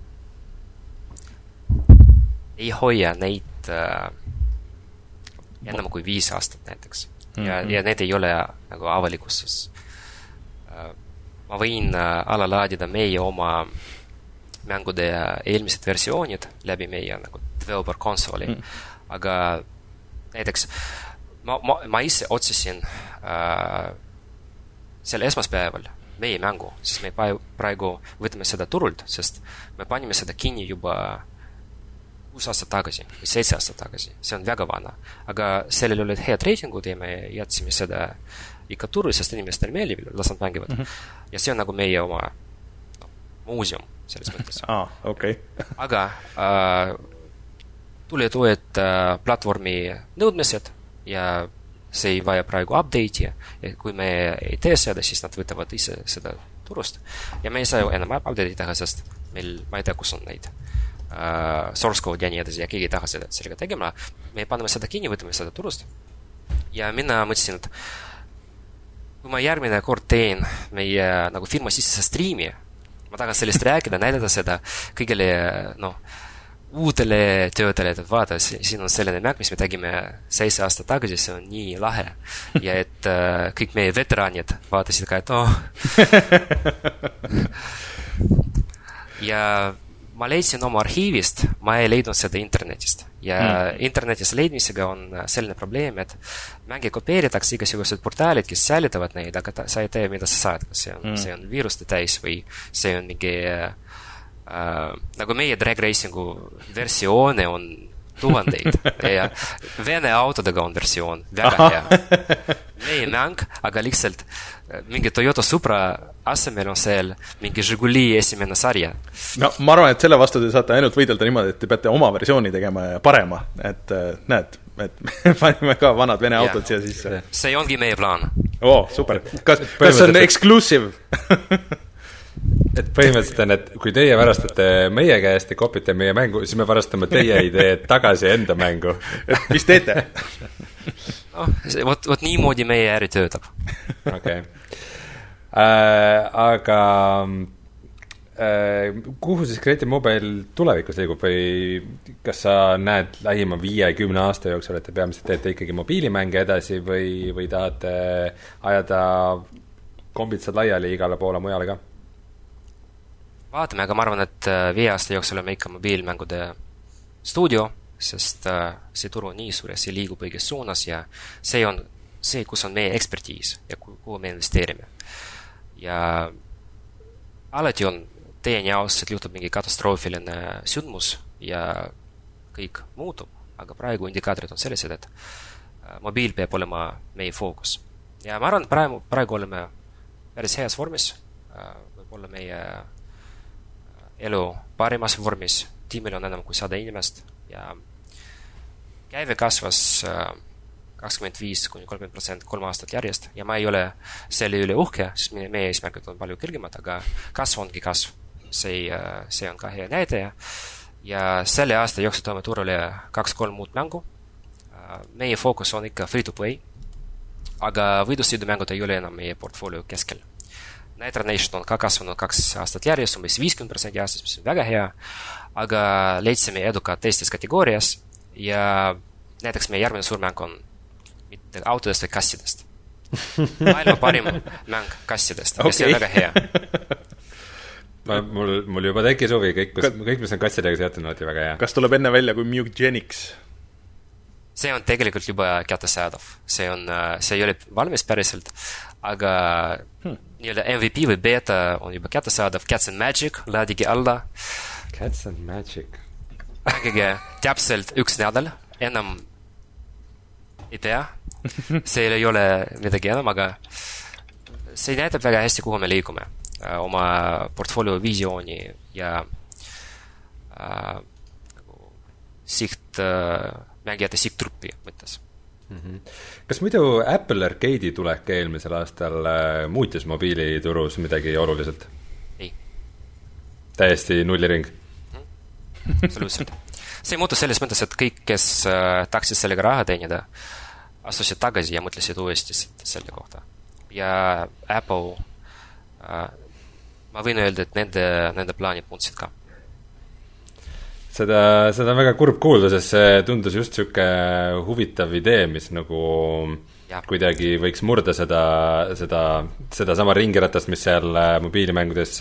ei hoia neid äh, enam kui viis aastat näiteks ja, mm-hmm. ja need ei ole nagu avalikkuses äh, ma võin äh, alalaadida meie oma mängude eelmised versioonid läbi meie nagu developer konsooli mm. aga näiteks ma, ma, ma ise otsisin äh, sel esmaspäeval meie mängu, sest me praegu võtame seda turult, sest me panime seda kinni juba kuus aastat tagasi või seitse aastat tagasi, see on väga vana, aga sellel olid head reitingud ja me jätsime seda ikka turul, sest inimestel meeldib, las nad mängivad. Mm -hmm. Ja see on nagu meie oma no, muuseum selles mõttes. Ah, okei. Okay. aga äh, tuli too, et äh, platvormi nõudmised ja see ei vaja praegu update'i ja kui me ei tee seda, siis nad võtavad ise seda turust. Ja me ei saa ju enam update'i teha, sest meil, ma ei tea, kus on neid uh, source code ja nii edasi ja keegi ei taha seda sellega tegema. Me paneme seda kinni, võtame seda turust. Ja mina mõtlesin, et kui ma järgmine kord teen meie nagu firma sisse striimi, ma tahan sellest rääkida, näidata seda kõigile, noh, uutele töötele, et vaata, siin on selline mäng, mis me tegime seitse aastat tagasi, see on nii lahe. Ja et uh, kõik meie veteranid vaatasid ka, et oh. Ja ma leidsin oma arhiivist, ma ei leidnud seda internetist. Ja mm. internetis leidmisega on selline probleem, et mänge kopeeritakse igasugused portaalid, kes säilitavad neid, aga ta, sa ei tea, mida sa saad. Kas see on, mm. see on viiruste täis või see on mingi... Uh, nagu meie drag racingu versioone on tuhandeid ja Vene autodega on versioon, väga hea. Meie mäng, aga lihtsalt mingi Toyota Supra asemel on seal mingi Žiguli esimene sarja. No ma arvan, et selle vastu te saate ainult võidelda niimoodi, et te peate oma versiooni tegema ja parema, et näed, et me panime ka vanad Vene autod siia sisse. See ongi meie plaan. Oo, super. Kas, kas see on exclusive? Et põhimõtteliselt on, et kui teie varastate meie käest ja kopite meie mängu, siis me varastame teie ideed tagasi enda mängu. Et mis teete? No, võt, võt niimoodi meie äri töötab. Okei. Okay. Äh, aga äh, kuhu siis Creative Mobile tulevikus liigub või kas sa näed lähima viie kümne aasta jooksul, et te peamiselt teete ikkagi mobiilimänge edasi või, või tahate ajada kombitsad laiali igale poole mujale ka? Vaatame, aga ma arvan, et viie aasta jooksul oleme ikka mobiilmängude stuudio, sest see turu on nii suur ja see liigub õiges suunas ja see on see, kus on meie ekspertiis ja kuhu me investeerime. Ja alati on teieni aus, et juhtub mingi katastroofiline sündmus ja kõik muutub, aga praegu indikaatorid on sellised, et mobiil peab olema meie fookus. Ja ma arvan, praegu, praegu oleme päris heas vormis, võib-olla meie elu parimas vormis, tiimil on enam kui sada inimest ja käive kasvas kakskümmend viis kuni kolmkümmend protsenti kolm aastat järjest ja ma ei ole selle üle uhke, sest meie eesmärgid on palju kõrgemad, aga kasv ongi kasv. See, see on ka hea näide ja selle aasta jooksul toome turule kaks-kolm muud mängu. Meie fookus on ikka free-to-play, aga võidusõidumängud ei ole enam meie portfolio keskel. Nitro Nation on ka kasvanud kaks aastat järjest, umbes viiskümmend protsenti aastas, mis on väga hea, aga leidsime edukad teistes kategoorias ja näiteks meie järgmine suurmäng on mitte autodest või kassidest. Maailma parim mäng kassidest okay. Ja see on väga hea. Ma, mul, mul juba tekkis huvi, kõik, kõik mis on kassidega seotud, on väga hea. Kas tuleb enne välja kui Mugenics? See on tegelikult juba kättesaadav. See, on, see ei ole valmis päriselt, aga hmm. nii-öelda M V P või beta on juba kättesaadav. Cats and Magic, laadige alla. Cats and Magic. Mängige täpselt üks nädal, enam ei pea. See ei ole midagi enam, aga see näitab väga hästi, kuhu me liigume. Oma portfolio visiooni ja äh, siht äh, mängijate sihttruppi mõttes. Mm-hmm. Kas muidu Apple Arcade'i tulek eelmisel aastal äh, muutis mobiiliturus midagi oluliselt? Ei. Täiesti nulliring? Mm-hmm. Absoluutselt. See muutus selles mõttes, et kõik, kes äh, taksid sellega raha teenida, astusid tagasi ja mõtlesid uuesti selle kohta. Ja Apple, äh, ma võin öelda, et nende, nende plaanid muutsid ka. Seda, seda on väga kurb kuulda, sest see tundus just siuke huvitav idee, mis nagu ja. Kuidagi võiks murda seda, seda, seda sama ringiratast, mis seal mobiilimängudes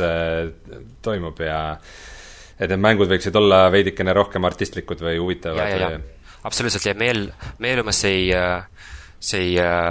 toimub ja et need mängud võiksid olla veidikene rohkem artistlikud või huvitavad. Ja, ja, ja. absoluutselt, ja meil, me oleme see, see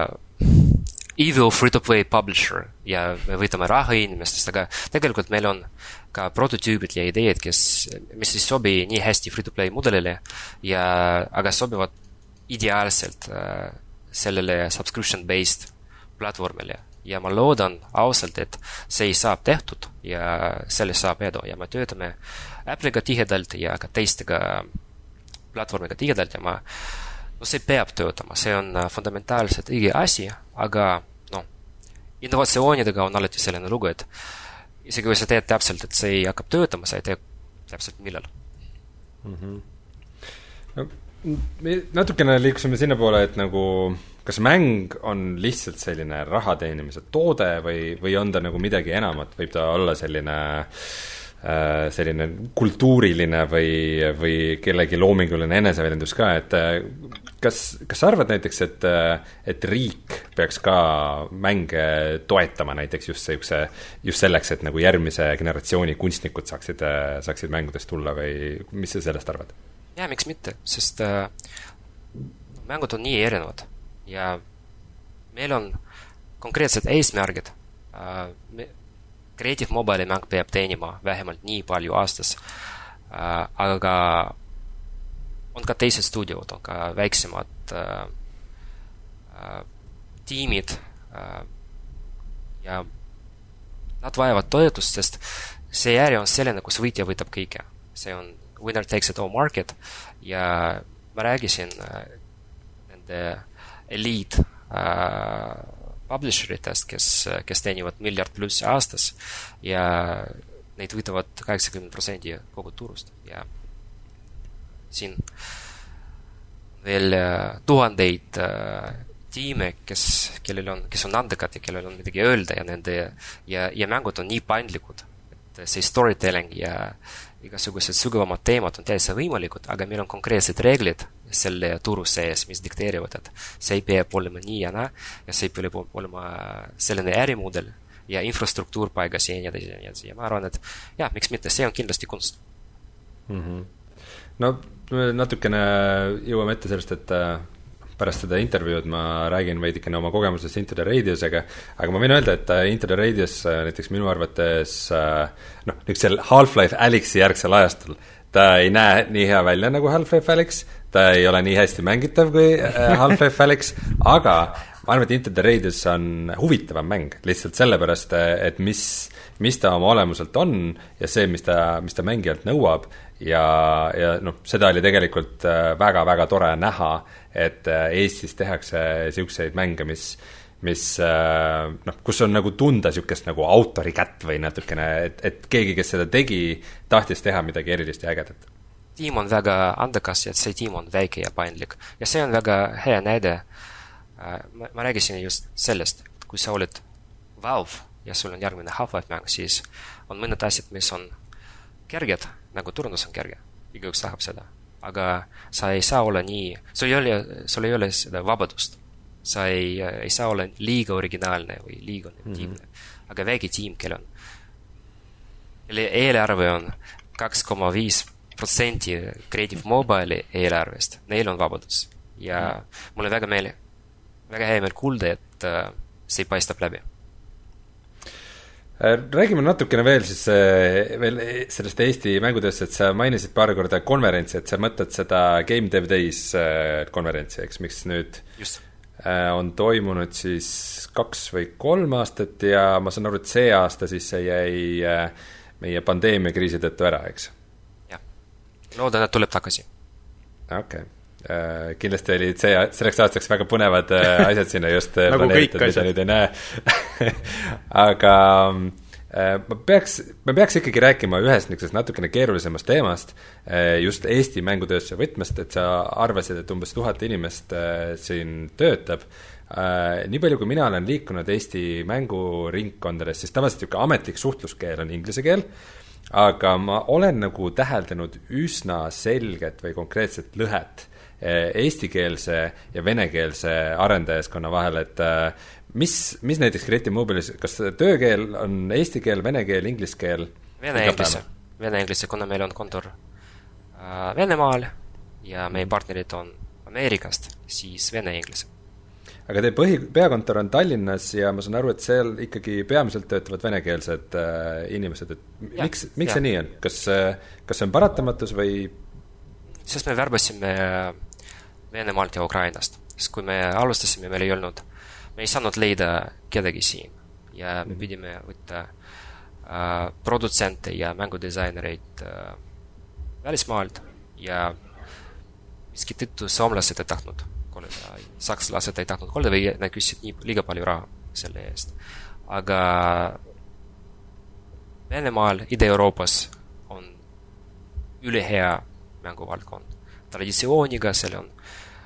evil free-to-play publisher ja me võtame raha inimestest, aga tegelikult meil on ka prototüübid ja ideed, kes, mis ei sobi nii hästi free-to-play mudelile ja aga sobivad ideaalselt äh, sellele subscription-based platvormile ja ma loodan ausalt, et see saab tehtud ja selle saab edu ja me töötame Apple'iga tihedalt ja ka teistega platvormiga tihedalt ja ma no see peab töötama, see on fundamentaalselt õige asi, aga no, innovatsioonidega on alati selline lugu, et isegi kui sa teed täpselt, et see hakkab töötama, sa ei tee täpselt millal. Mm-hmm. No, me natukene liikusime sinna poole, et nagu kas mäng on lihtsalt selline raha teenimise toode või, või on ta nagu midagi enamat, võib ta olla selline selline kultuuriline või, või kellegi loominguline eneseväljendus ka, et kas, kas sa arvad näiteks, et, et riik peaks ka mänge toetama näiteks just, see, just selleks, et nagu järgmise generatsiooni kunstnikud saaksid, saaksid mängudest tulla või mis sa sellest arvad? Jaa, miks mitte, sest äh, mängud on nii erinevad ja meil on konkreetsed eesmärgid äh, me, Creative Mobile'i mäng peab teenima vähemalt nii palju aastas, äh, aga on ka teised stuudiod, on ka väiksemad äh, äh, tiimid äh, ja nad vajavad toetust, sest see äri on selline, kus võitja võtab kõike. See on winner takes it all market ja ma räägisin äh, nende elite äh, publisheritest, kes, kes teenivad miljard pluss aastas ja neid võtavad kaheksakümmend protsenti kogu turust ja siin veel tuhandeid äh, tiime, kes, kellel on, kes on andekad ja kellel on midagi öelda ja nende ja, ja mängud on nii paindlikud, et see storytelling ja igasugused sügavamad teemad on täiesti võimalikud, aga meil on konkreetsed reeglid selle turu sees, mis dikteerivad, et see peab olema nii ja naa ja see peab olema selline ärimudel ja infrastruktuur paigas ja nii edasi ja nii edasi ja ma arvan, et jah, miks mitte, see on kindlasti kunst. Mm-hmm. No natukene jõuame ette sellest, et pärast seda intervjuud ma räägin veidikene oma kogemusest Into the Radiusega, aga ma võin öelda, et Into the Radius näiteks minu arvates noh, niisugusel Half-Life Alyxi järgsel ajastul ta ei näe nii hea välja nagu Half-Life Alyx, ta ei ole nii hästi mängitav kui Half-Life Alyx, aga ma arvan, et Into the Radius on huvitavam mäng, lihtsalt sellepärast, et mis, mis ta oma olemuselt on ja see, mis ta, mis ta mängijalt nõuab ja, ja noh, seda oli tegelikult väga-väga tore näha, et Eestis tehakse siukseid mänge, mis mis noh, kus on nagu tunda siukest nagu autori kätt või natukene, et, et keegi, kes seda tegi, tahtis teha midagi erilist ja ägedat. Tiim on väga andekas ja see tiim on väike ja paindlik ja see on väga hea näide. Ma, ma räägisin just sellest, kui sa oled Valve ja sul on järgmine Half-Life mäng, siis on mõned asjad, mis on kerged, nagu turundus on kerge, igaüks tahab seda, aga sa ei saa olla nii, sul ei ole, sul ei ole seda vabadust. Sa ei, ei saa olla liiga originaalne või liiga innovatiivne, mm-hmm. aga väike tiim, kel on eelarve on kaks koma viis protsenti Creative Mobile'i eelarvest, neil on vabadus ja mm-hmm. mulle väga meel, väga hea meel kuulda, et uh, see paistab läbi. Räägime natukene veel siis veel sellest Eesti mängutööst, et sa mainisid paar korda konverentsi, et sa mõtled seda Game Dev Days konverentsi, eks, miks nüüd just on toimunud siis kaks või kolm aastat ja ma saan aru, et see aasta siis see jäi meie pandeemia kriisi tõttu ära, eks? jah, loodan, et tuleb tagasi. Okei okay. Kindlasti oli see, selleks aastaks väga põnevad asjad sinna just nagu planeeritud, mida nüüd ei näe. Aga ma peaks, me peaks ikkagi rääkima ühest niisugusest natukene keerulisemast teemast, just Eesti mängutööstuse võtmest, et sa arvasid, et umbes tuhat inimest siin töötab. Nii palju, kui mina olen liikunud Eesti mänguringkondades, siis tavaliselt niisugune ametlik suhtluskeel on inglise keel, aga ma olen nagu täheldanud üsna selget või konkreetset lõhet eestikeelse ja venekeelse arendajaskonna vahel, et mis, mis näiteks Creative Mobile'is, kas töökeel on eesti keel, vene keel, inglise keel? Vene-inglise, vene-inglise, kuna meil on kontor äh, Venemaal ja meie partnerid on Ameerikast, siis vene-inglise. Aga teie põhi, peakontor on Tallinnas ja ma saan aru, et seal ikkagi peamiselt töötavad venekeelsed äh, inimesed, et ja, miks, miks ja. see nii on? Kas, kas see on paratamatus või? Sest me värbasime Venemaalt ja Ukrainast, sest kui me alustasime, meil ei olnud, me ei saanud leida kedagi siin ja me pidime võtta äh, produtsente ja mängudisainereid äh, välismaalt ja miski tõttu soomlased ei tahtnud kolida, sakslased ei tahtnud kolida või nad küsisid nii liiga palju raha selle eest. Aga Venemaal, Ida-Euroopas on ülihea mänguvaldkond. Traditsiooniga, seal on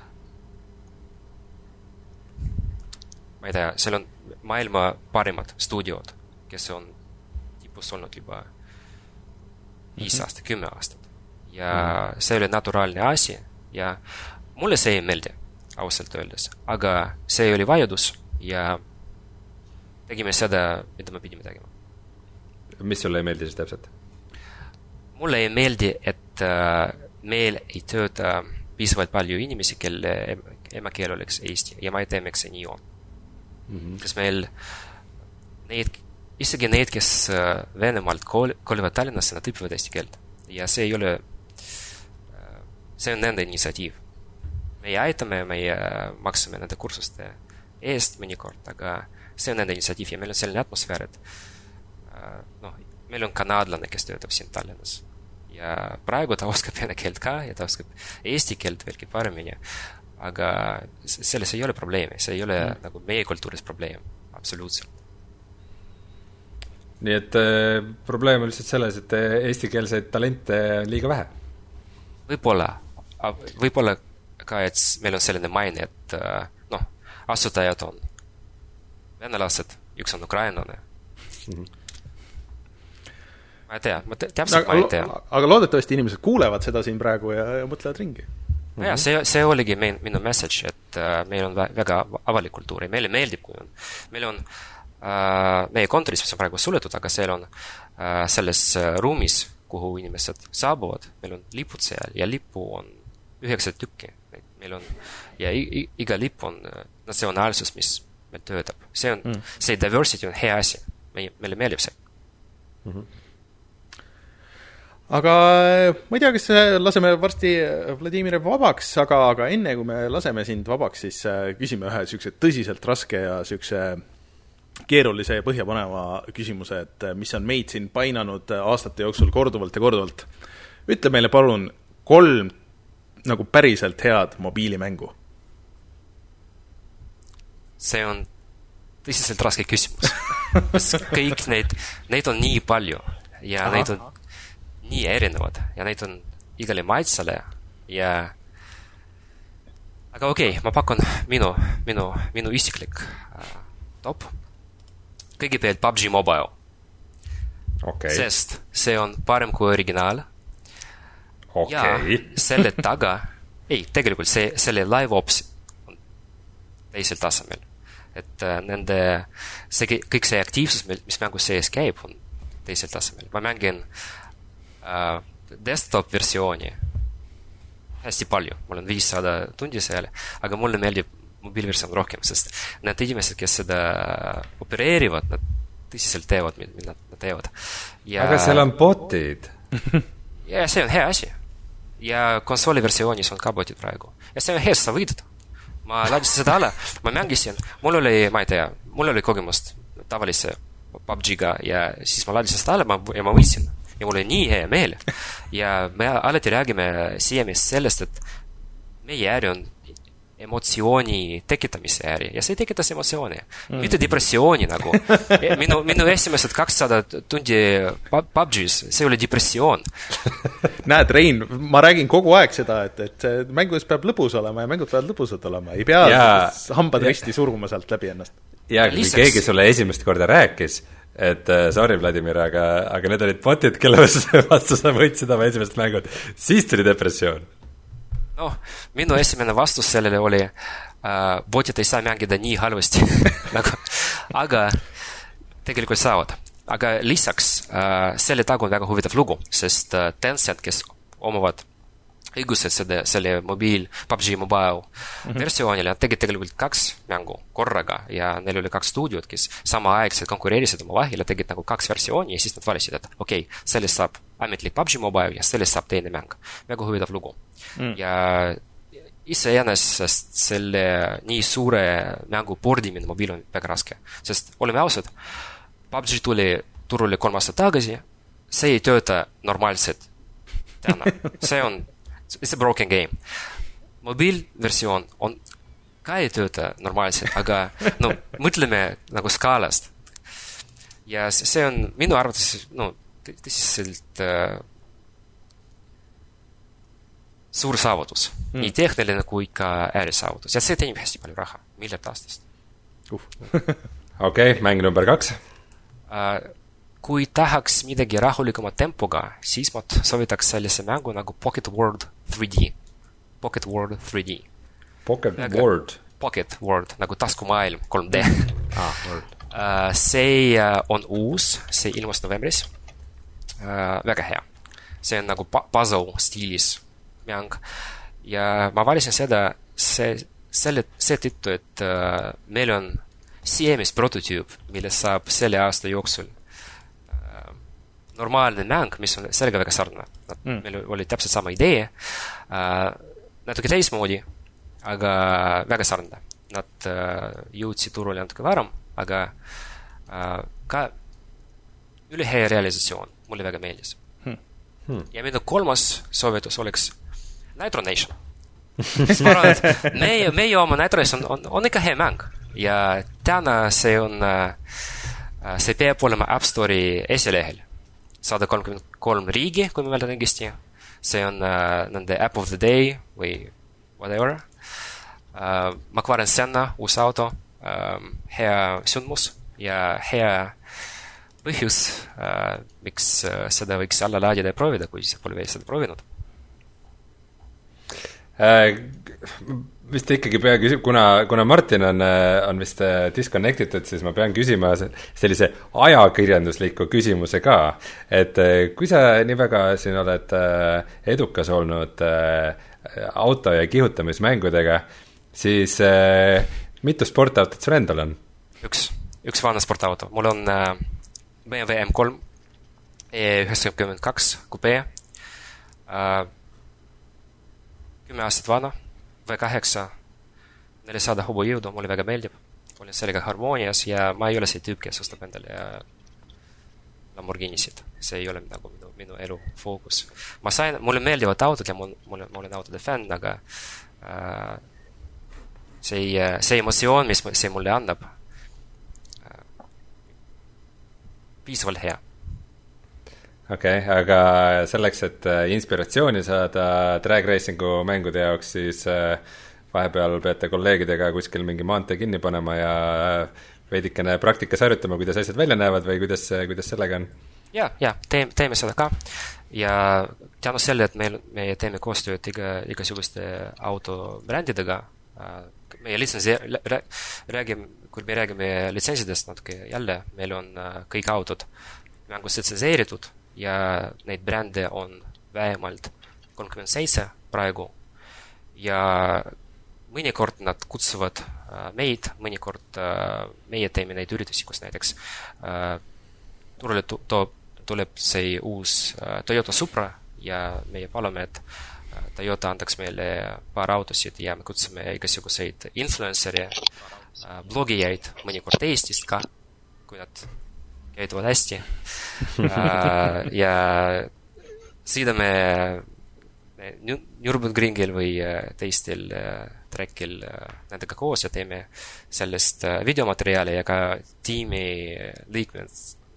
ma ei tea, seal on maailma parimad stuudiod, kes on tipus olnud juba viis mm-hmm. aastat, kümme aastat. Ja mm-hmm. see oli naturaalne asi ja mulle see ei meeldi, ausalt öeldes. Aga see oli vajadus ja tegime seda, mida me pidime tegema. Mis sulle ei meeldi siis täpselt? Mulle ei meeldi, et äh, meil ei tööta piisavalt palju inimesi, kelle emakeel oleks Eesti ja ma ei tea, miks see nii on. Mm-hmm. Kas meil need, isegi need, kes äh, Venemaalt kol- kolivad Tallinnasse, nad õpivad eesti keelt ja see ei ole äh, see on nende initsiatiiv. Meie aitame, meie maksame nende kursuste eest mõnikord, aga see on nende initsiatiiv ja meil on selline atmosfäär, et noh, meil on kanadlane, kes töötab siin Tallinnas ja praegu ta oskab vene keelt ka ja ta oskab eesti keelt veelgi paremini, aga selles ei ole probleemi, see ei ole mm. nagu meie kultuuris probleem, absoluutselt. Nii et äh, probleem on lihtsalt selles, et eestikeelseid talente on liiga vähe? Võib-olla, võib-olla ka, et meil on selline maine, et noh, asutajad on venelased, üks on ukrainlane. Mm-hmm. Ma ei tea, ma te, täpselt aga, ma ei tea. Aga loodetavasti inimesed kuulevad seda siin praegu ja, ja mõtlevad ringi. Mm-hmm. Ja, see, see oligi mein, minu message, et uh, meil on väga avalik kultuur ja meile meeldib, kui on. Meil on uh, meie kontoris, mis on praegu suletud, aga seal on uh, selles uh, ruumis, kuhu inimesed saabuvad, meil on lipud seal ja lipu on üheksa tükki. Meil on, ja iga lipp on natsionaalsus, mis meil töötab. See on, mm. see diversity on hea asi. Meile meeldib see. Mm-hmm. Aga ma ei tea, kas laseme varsti Vladimir vabaks, aga, aga enne kui me laseme sind vabaks, siis küsime ühe sükse tõsiselt raske ja sükse keerulise ja põhjapaneva küsimuse, et mis on meid siin painanud aastate jooksul korduvalt ja korduvalt. Ütle meile palun kolm nagu päriselt head mobiilimängu. See on tõsiselt raske küsimus. Kõik neid, neid on nii palju ja Aha. neid on nii erinevad ja neid on igale maitsale ja aga okei, okay, ma pakun minu, minu, minu isiklik uh, top. Kõigepealt P U B G Mobile. Okay. Sest see on parem kui originaal. Okay. Ja selle taga, ei, tegelikult see, selle live ops on teisel tasemel. Et uh, nende, see, kõik see aktiivsus, mis mängus sees käib, on teisel tasemel. Ma mängin uh, desktop versiooni hästi palju. Mul on viissada tundi seal, aga mulle meeldib mobiilversioon rohkem, sest need inimesed, kes seda opereerivad, nad tõsiselt teevad, mida nad teevad. Ja, aga seal on botid. Ja see on hea asi. Ja konsooli versioonis on ka botid praegu. Ja see on hea, sa võidad. Ma laadisin seda alla, ma mängisin, mul oli, ma ei tea, mul oli kogemust tavalise P U B G-ga ja siis ma laadisin seda alla ja ma võitsin. Ja mul oli nii hea meel. Ja me alati räägime siiamis sellest, et meie äri on emotsiooni tekitamise äri ja see tekitas emotsiooni. Mm. Mitte depressiooni nagu. Minu, minu esimesed kakssada tundi P U B G-s, see oli depressioon. Näed, Rein, ma räägin kogu aeg seda, et, et mängus peab lõbus olema ja mängud peavad lõbusad olema. Ei pea ja, hambad ja, risti suruma sealt läbi ennast. Ja kui Lisaks... keegi sulle esimest korda rääkis, et sorry, Vladimir, aga, aga need olid botid, kelle vastu sa võid seda esimest mängud, siis tuli depressioon. noh, minu esimene vastus sellele oli uh, botid ei saa mängida nii halvasti nagu, aga tegelikult saavad. Aga lisaks uh, selle taga on väga huvitav lugu, sest uh, Tencent, kes omavad õigused selle, selle mobiil, P U B G Mobile mm-hmm. versioonile, nad tegid tegelikult kaks mängu korraga ja neil oli kaks stuudiot, kes samaaegselt konkureerisid oma vahel ja tegid nagu kaks versiooni ja siis nad valisid, et okei okay,, sellest saab ametlik P U B G Mobile ja sellest saab teine mäng. Väga huvitav lugu mm.. ja iseenesest selle nii suure mängu pordimine mobiil on väga raske, sest oleme ausad, P U B G tuli turule kolm aastat tagasi, see ei tööta normaalselt täna, see on it's a broken game. Mobiilversioon on ka ei tööta normaalselt, aga no mõtleme nagu skaalast. Ja see on minu arvates no, tõsiselt äh, suur saavutus. Mm. Nii tehniline kui ka äärisaavutus. Ja see teenib hästi palju raha. Miljard aastast. Uh. Okei, okay, mäng number kaks. Uh, kui tahaks midagi rahulikumat tempoga, siis ma soovitaks sellise mängu nagu Pocket World three D. Pocket World three D. Pocket väga, World? Pocket World, nagu taskumaailm kolm D. ah, World. Uh, see on uus, see ilmus novembris. Uh, väga hea. See on nagu puzzle stiilis mäng. Ja ma valisin seda see, selle, see tõttu, et uh, meil on Siemis prototüüp, mille saab selle aasta jooksul normaalne mäng, mis on sellega väga sarnane. Mm. Meil oli täpselt sama idee, äh, natuke teismoodi, aga väga sarnane. Nad äh, jõudsid turule natuke varem, aga äh, ka üle hea realisatsioon. Mulle väga meeldis. Hmm. Hmm. Ja minu kolmas soovitus oleks Nitro Nation. Ma arvan, et meie, meie oma Nitro Nation on, on, on ikka hea mäng. Ja täna see on, äh, see peab olema App Store'i esilehel. sada kolmkümmend kolm riigi, kui me mäletan õigesti. See on uh, nende App of the Day või whatever. Uh, McLaren Senna, uus auto, um, hea sündmus ja hea põhjus, uh, miks uh, seda võiks alla laadida ja proovida, kui sa pole veel seda proovinud. Uh, vist ikkagi pea küsib, kuna, kuna Martin on, on vist disconnected, siis ma pean küsima sellise ajakirjandusliku küsimuse ka, et kui sa nii väga siin oled edukas olnud auto- ja kihutamismängudega, siis mitu sportautot sul endal on? Üks, üks vana sportauto. Mul on B M W M kolm E üheksakümmend kaks kupe, kümme aastat vana, V kaheksa, nelisada hobujõudu, mulle väga meeldib. Olen sellega harmoonias ja ma ei ole see tüüp, kes ostab endale Lamborghinisid. See ei ole nagu minu, minu elu fookus. Ma sain, mulle meeldivad autod ja mul, mulle, ma olen autode fänn, aga äh, see, see emotsioon, mis see mulle annab, äh, piisavalt hea. Okei, okay, aga selleks, et inspiratsiooni saada drag racingu mängude jaoks, siis vahepeal peate kolleegidega kuskil mingi maantee kinni panema ja veidikene praktikas harjutama, kuidas asjad välja näevad või kuidas, kuidas sellega on? Ja, ja teeme, teeme seda ka. Ja tänu selle, et meil, me teeme koostööd iga, igasuguste autobrändidega, meie litsentsi, räägime, kui me räägime litsentsidest natuke jälle, meil on kõik autod mängus litsenseeritud, ja neid brände on vähemalt kolmkümmend seitse praegu ja mõnikord nad kutsuvad meid, mõnikord meie teeme neid üritusi, kus näiteks turule toob, tuleb see uus Toyota Supra ja meie palume, et Toyota andaks meile paar autosid ja me kutsume igasuguseid influenceri, blogijaid, mõnikord Eestist ka, kui nad käituvad hästi uh, ja sõidame Nürburgringil või teistel uh, trackil uh, nendega koos ja teeme sellest uh, videomateriaali ja ka tiimi liikmed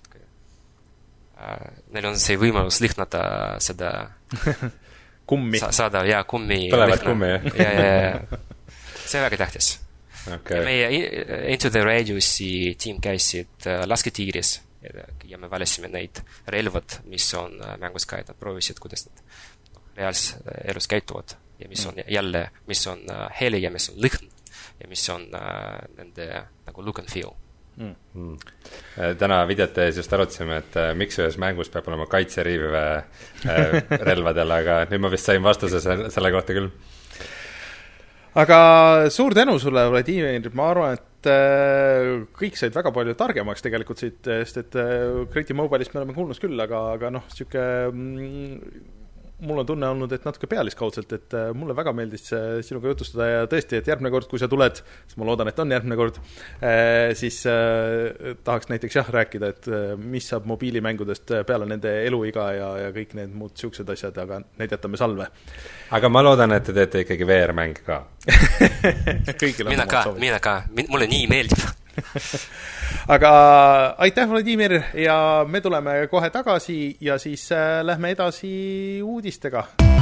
uh, neil on see võimalus lihnata seda kummi sa saada, jaa, kummi põlevad kummi, jah ja, ja, ja. See on väga tähtis. Okay. Meie Into the Radiusi tiim käisid uh, lasketiiris ja me valisime neid relvad, mis on uh, mängus ka, et nad proovisid, kuidas nad no, reaalses elus käituvad ja mis on jälle, mis on uh, heli ja mis on lõhn ja mis on uh, nende nagu look and feel. mm. Mm. Täna videote ees just arutasime, et miks ühes mängus peab olema kaitseriiv relvadel, aga nüüd ma vist sain vastuse selle kohta küll. Aga suur tänu sulle, Vladimir, ma arvan, et kõik said väga palju targemaks tegelikult siit, sest et Creative Mobile'ist me oleme kuulnud küll, aga, aga noh, siuke mul on tunne olnud, et natuke pealiskaudselt, et mulle väga meeldis sinuga jutustada ja tõesti, et järgmine kord, kui sa tuled, siis ma loodan, et on järgmine kord, siis tahaks näiteks jah rääkida, et mis saab mobiilimängudest peale nende eluiga ja, ja kõik need muud siuksed asjad, aga need jätame salve. Aga ma loodan, et te teete ikkagi V R-mäng ka. mina ka, mina ka, mulle nii meeldib. Aga aitäh, Vladimir, ja me tuleme kohe tagasi ja siis lähme edasi uudistega.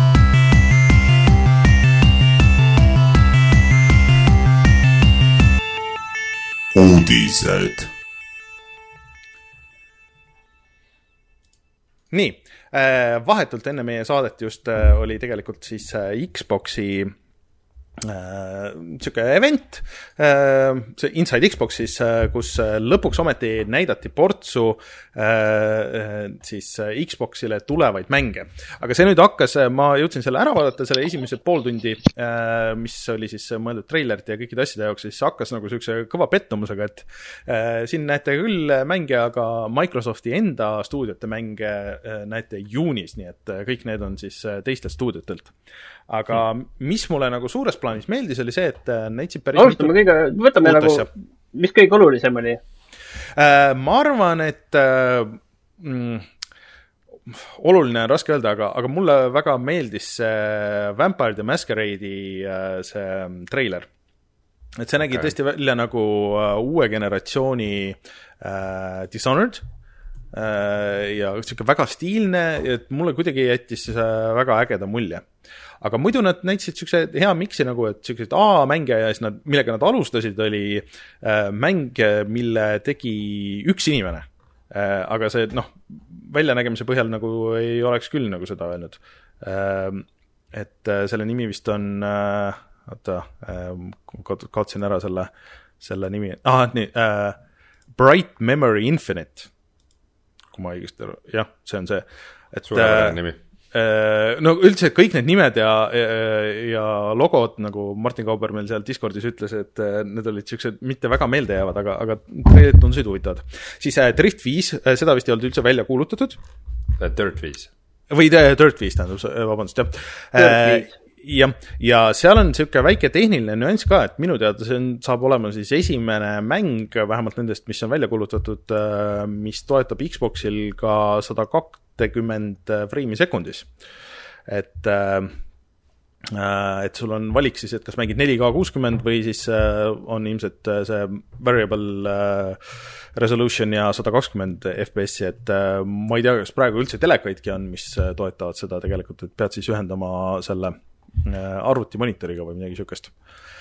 Uudised. Nii, vahetult enne meie saadet just oli tegelikult siis Xboxi siuke event, see Inside Xboxis, kus lõpuks ometi näidati portsu siis Xboxile tulevaid mänge. Aga see nüüd hakkas, ma jõudsin selle ära vaadata, selle esimese pool tundi, mis oli siis mõeldud trailerit ja kõikide asjade jaoks, siis hakkas nagu siukse kõva pettumusega, et siin näete küll mänge, aga Microsofti enda stuudiote mänge näete juunis, nii et kõik need on siis teistelt stuudiotelt. Aga mis mulle nagu suures plaanis meeldis, oli see, et näitsid päris alustame kõige, võtame nagu, asja. Mis kõige olulisem oli? Ma arvan, et mm, oluline on raske öelda, aga, aga mulle väga meeldis see Vampire the Masquerade'i see treiler. Et see nägi okay. tõesti välja nagu uue generatsiooni uh, Dishonored uh, ja siuke väga stiilne, et mulle kuidagi jättis väga ägeda mulje. Aga muidu nad näitasid siukse hea miksi nagu, et siukseid A-mänge ja siis nad, millega nad alustasid, oli äh, mäng, mille tegi üks inimene. Äh, aga see, noh, väljanägemise põhjal nagu ei oleks küll nagu seda öelnud. Äh, et äh, selle nimi vist on, äh, oota, äh, kaotsin ära selle, selle nimi, ah, nii, äh, Bright Memory Infinite. Kui ma õigesti aru, jah, see on see. Et, suurepärane nimi. No üldse kõik need nimed ja, ja, ja logod, nagu Martin Kauber meil seal Discordis ütles, et need olid siuksed mitte väga meelde jäävad, aga, aga treilet tundusid huvitavad. Siis äh, Drift viis, äh, seda vist ei olnud üldse välja kuulutatud. Dirt viis. Või Dirt viis, tähendab, vabandust, jah. Äh, ja, ja seal on siuke väike tehniline nüanss ka, et minu teada see on, saab olema siis esimene mäng, vähemalt nendest, mis on välja kuulutatud, äh, mis toetab Xboxil ka sada kaks kakskümmend freimi sekundis. Et, äh, et sul on valik siis, et kas mängid neli K kuuskümmend või siis äh, on ilmselt see variable äh, resolution ja sada kakskümmend F P S-i, et äh, ma ei tea, kas praegu üldse telekaidki on, mis toetavad seda tegelikult, et pead siis ühendama selle äh, arvuti monitoriga või midagi siukest.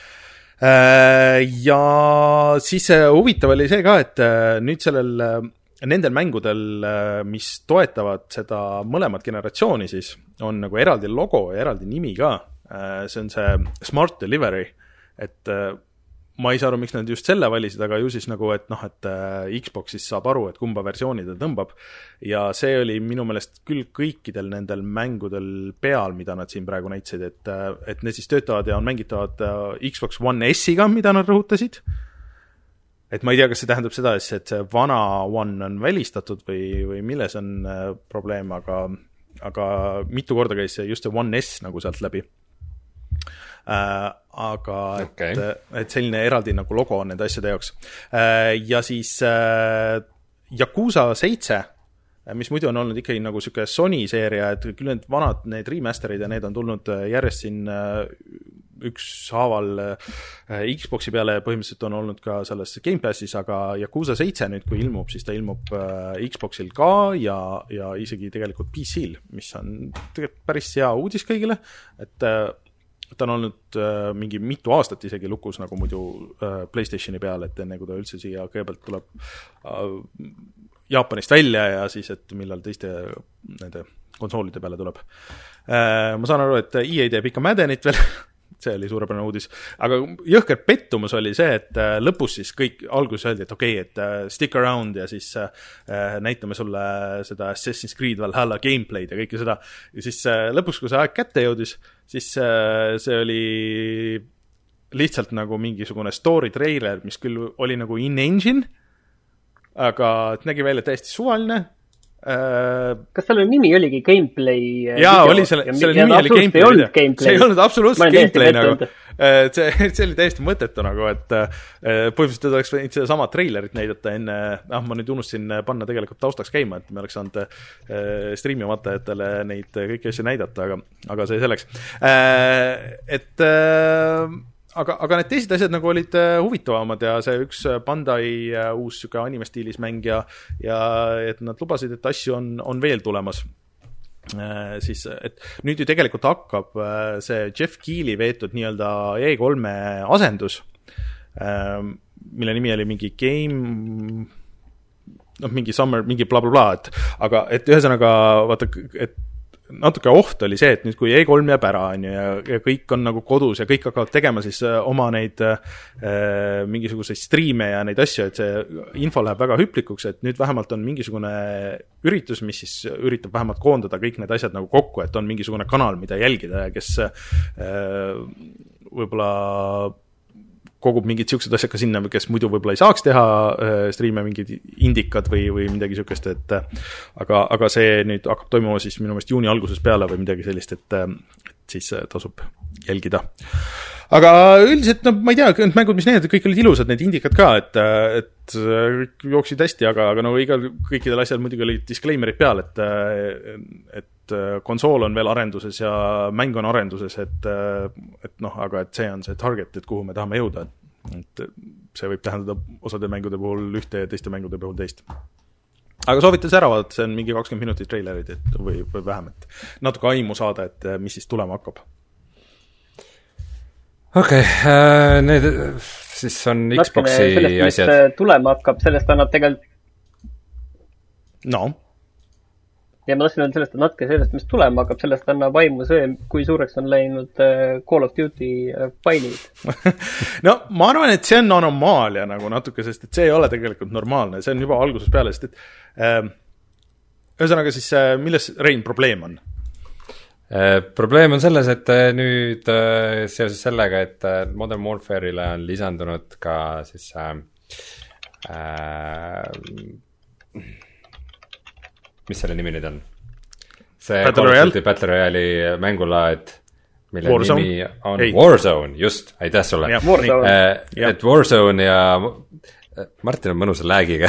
Äh, ja siis äh, huvitav oli see ka, et äh, nüüd sellel äh, nendel mängudel, mis toetavad seda mõlemat generatsiooni, siis on nagu eraldi logo ja eraldi nimi ka. See on see Smart Delivery, et ma ei saa aru, miks nad just selle valisid, aga ju siis nagu, et noh, et Xboxis saab aru, et kumba versiooni ta tõmbab. Ja see oli minu meelest küll kõikidel nendel mängudel peal, mida nad siin praegu näitasid, et, et need siis töötavad ja on mängitavad Xbox One S-iga, mida nad rõhutasid. Et ma ei tea, kas see tähendab seda, et see vana One on välistatud või, või milles on probleem, aga, aga mitu korda käis see just see One S nagu sealt läbi. Äh, aga okay. et, et selline eraldi nagu logo on nende asjade jaoks. Äh, ja siis äh, Yakuza seitse, mis muidu on olnud ikkagi nagu siuke Sony seeria, et küll need vanad, need remasterid ja need on tulnud järjest siin üks haaval Xboxi peale, põhimõtteliselt on olnud ka selles Game Passis, aga Yakuza seitse nüüd, kui ilmub, siis ta ilmub Xboxil ka ja, ja isegi tegelikult P C-l, mis on tegelikult päris hea uudis kõigile, et ta on olnud mingi mitu aastat isegi lukus nagu muidu PlayStationi peal, et enne kui ta üldse siia kõigepealt tuleb Jaapanist välja ja siis, et millal teiste nende konsoolide peale tuleb. Ma saan aru, et E A teeb ikka Maddenit veel see oli suurepärane uudis. Aga jõhker pettumus oli see, et lõpus siis kõik alguses öeldi, et okei, okay, et stick around ja siis näitame sulle seda Assassin's Creed Valhalla gameplay'd ja kõike seda. Ja siis lõpuks, kui see aeg kätte jõudis, siis see oli lihtsalt nagu mingisugune story trailer, mis küll oli nagu in-engine, aga nägi välja täiesti suvaline. Kas selle nimi oligi gameplay? Jaa, oli selle, selle nimi oli gameplay. See ei olnud absoluutselt gameplay nagu. See, see oli täiesti mõttetu nagu, et põhimõtteliselt oleks võinud seda sama trailerit näidata enne, ah, ma nüüd unustasin panna tegelikult taustaks käima, et me oleks saanud streami vaatajatele neid kõiki asju näidata, aga, aga see selleks. Et aga, aga need teised asjad nagu olid huvitavamad ja see üks Bandai uus süke anime-stiilis mäng ja, ja et nad lubasid, et asju on, on veel tulemas. Äh, siis, et nüüd ju tegelikult hakkab see Jeff Keely veetud nii-öelda E kolme asendus, äh, mille nimi oli mingi game, noh, mingi summer, mingi bla bla bla, et, aga et ühesõnaga, vaata, et natuke oht oli see, et nüüd kui E kolm jääb ära on ju, ja, ja kõik on nagu kodus ja kõik hakkavad tegema siis oma neid äh, mingisuguseid striime ja neid asju, et see info läheb väga hüplikuks, et nüüd vähemalt on mingisugune üritus, mis siis üritab vähemalt koondada kõik need asjad nagu kokku, et on mingisugune kanal, mida jälgida ja kes äh, võib-olla kogub mingid siuksed asjad ka sinna, kes muidu võib-olla ei saaks teha äh, striime, mingid indikad või, või midagi siukest, et aga, aga see nüüd hakkab toimuma siis minu meelest juuni alguses peale või midagi sellist, et, et siis tasub jälgida. Aga üldiselt, no ma ei tea, need mängud, mis need, kõik olid ilusad, need indikad ka, et, et jooksid hästi, aga, aga no igal, kõikidel asjal muidugi olid disclaimerid peal, et, et konsool on veel arenduses ja mäng on arenduses, et, et noh, aga et see on see target, et kuhu me tahame jõuda, et see võib tähendada osade mängude puhul ühte ja teiste mängude puhul teist. Aga soovitas ära vaadata, see on mingi kakskümmend minutit trailerid et, või, või vähem, et natuke aimu saada, et mis siis tulema hakkab. Okei, okay, need siis on Xboxi sellest, asjad. Tulema hakkab, sellest annab tegelikult no ja ma tahtsin öelda sellest, et natuke sellest, mis tulema hakkab, sellest annab aimu see, kui suureks on läinud Call of Duty failid. No ma arvan, et see on anomaalia nagu natuke, sest et see ei ole tegelikult normaalne, see on juba alguses peale, sest et äh, ühesõnaga siis äh, milles Rein probleem on? Äh, probleem on selles, et äh, nüüd äh, seoses sellega, et äh, Modern Warfare'ile on lisandunud ka siis äh, äh, mis selle nimi nüüd on? See Battle Royale? Battle Royale'i mängulaad, mille Warzone? nimi on Ei. Warzone, just, aitäh sulle. Ja, Warzone. Äh, et Warzone ja Martin on mõnusa läägiga.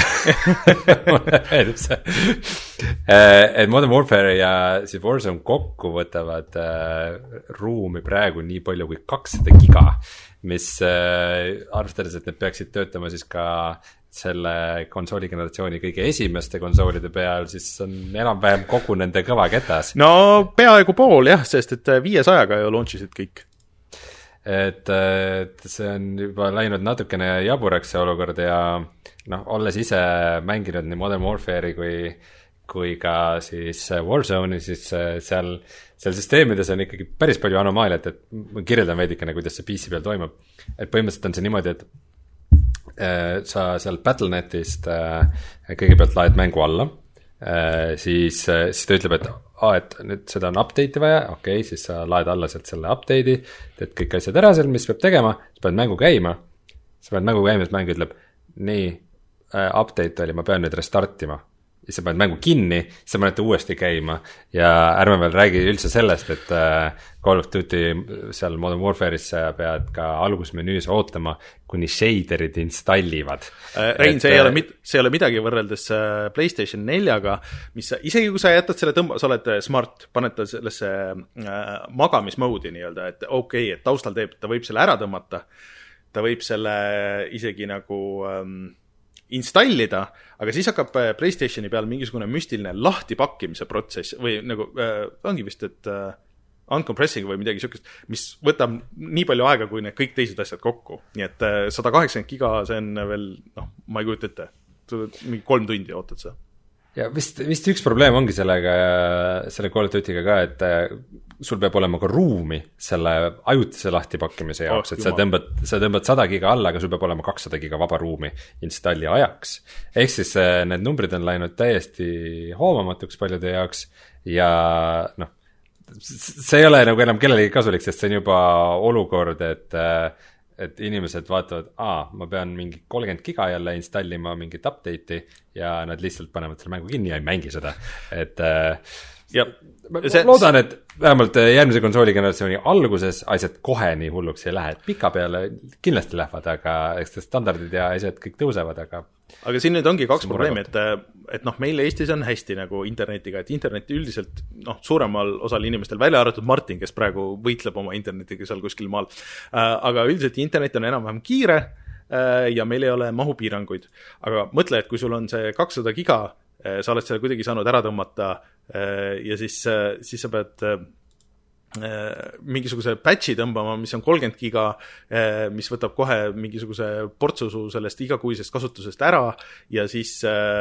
Et Modern Warfare ja siis Warzone kokku võtavad äh, ruumi praegu nii palju kui kakssada giga, mis äh, arvestades, et need peaksid töötama siis ka selle konsooligeneratsiooni kõige esimeste konsoolide peal, siis on enam-vähem kogu nende kõva ketas. No peaaegu pool jah, sest et viiesajaga ju launchisid kõik. Et, et see on juba läinud natukene jaburaks see olukord ja noh, olles ise mänginud nii Modern Warfare'i kui, kui ka siis Warzone'i, siis seal, seal süsteemides on ikkagi päris palju anomaaliat, et ma kirjeldan veidikene, kuidas see P C peal toimub. Et põhimõtteliselt on see niimoodi, et sa seal Battlenetist kõigepealt laed mängu alla, siis, siis ta ütleb, et, ah, et nüüd seda on update'i vaja, okei okay,, siis sa laed alla sealt selle update'i, teed kõik asjad ära seal, mis peab tegema, sa pead mängu käima, sa pead mängu käima, et mäng ütleb, nii, update oli, ma pean nüüd restartima. Ja sa paned mängu kinni, sa paned uuesti käima ja ärme veel räägi üldse sellest, et Call of Duty seal Modern Warfare'is sa pead ka algusmenüüs ootama, kuni shaderid installivad. Rein, see, ei ole, see ei ole midagi võrreldes PlayStation neljaga, mis isegi kui sa jätad selle tõmba, sa oled smart, paned ta sellesse magamismoodi nii-öelda, et okei, okay, et taustal teeb, ta võib selle ära tõmmata, ta võib selle isegi nagu ähm, installida, aga siis hakkab PlayStationi peal mingisugune müstiline lahtipakkimise protsess või nagu äh, ongi vist, et äh, uncompressing või midagi siukest, mis võtab nii palju aega kui need kõik teised asjad kokku. Nii et äh, sada kaheksakümmend giga, see on veel, noh, ma ei kujuta ette. Mingi kolm tundi ootad sa. Ja vist, vist üks probleem ongi sellega, selle Call of Duty'ga ka, et sul peab olema ka ruumi selle ajutise lahtipakkimise jaoks, oh, et sa tõmbad, sa tõmbad sada giga alla, aga sul peab olema kakssada giga vaba ruumi installi ajaks. Ehk siis need numbrid on läinud täiesti hoomamatuks paljude jaoks ja noh, see ei ole nagu enam kellelegi kasulik, sest see on juba olukord, et et inimesed vaatavad, aa, ma pean mingi kolmkümmend giga jälle installima mingit update'i ja nad lihtsalt panevad selle mängu kinni ja ei mängi seda, et ja ma see, loodan, et vähemalt järgmise konsooli generatsiooni alguses asjad kohe nii hulluks ei lähe, et pika peale kindlasti lähevad, aga eks standardid ja asjad kõik tõusevad, aga aga siin nüüd ongi kaks probleemi, et, et noh, meil Eestis on hästi nagu internetiga, et interneti üldiselt noh, suuremal osal inimestel, välja arvatud Martin, kes praegu võitleb oma internetiga seal kuskil maal, aga üldiselt internet on enam-vähem kiire ja meil ei ole mahupiiranguid, aga mõtle, et kui sul on see kakssada giga, sa oled selle kuidagi saanud ära tõmmata ja siis, siis sa pead mingisuguse patchi tõmbama, mis on kolmkümmend giga, mis võtab kohe mingisuguse portsu su sellest igakuisest kasutusest ära ja siis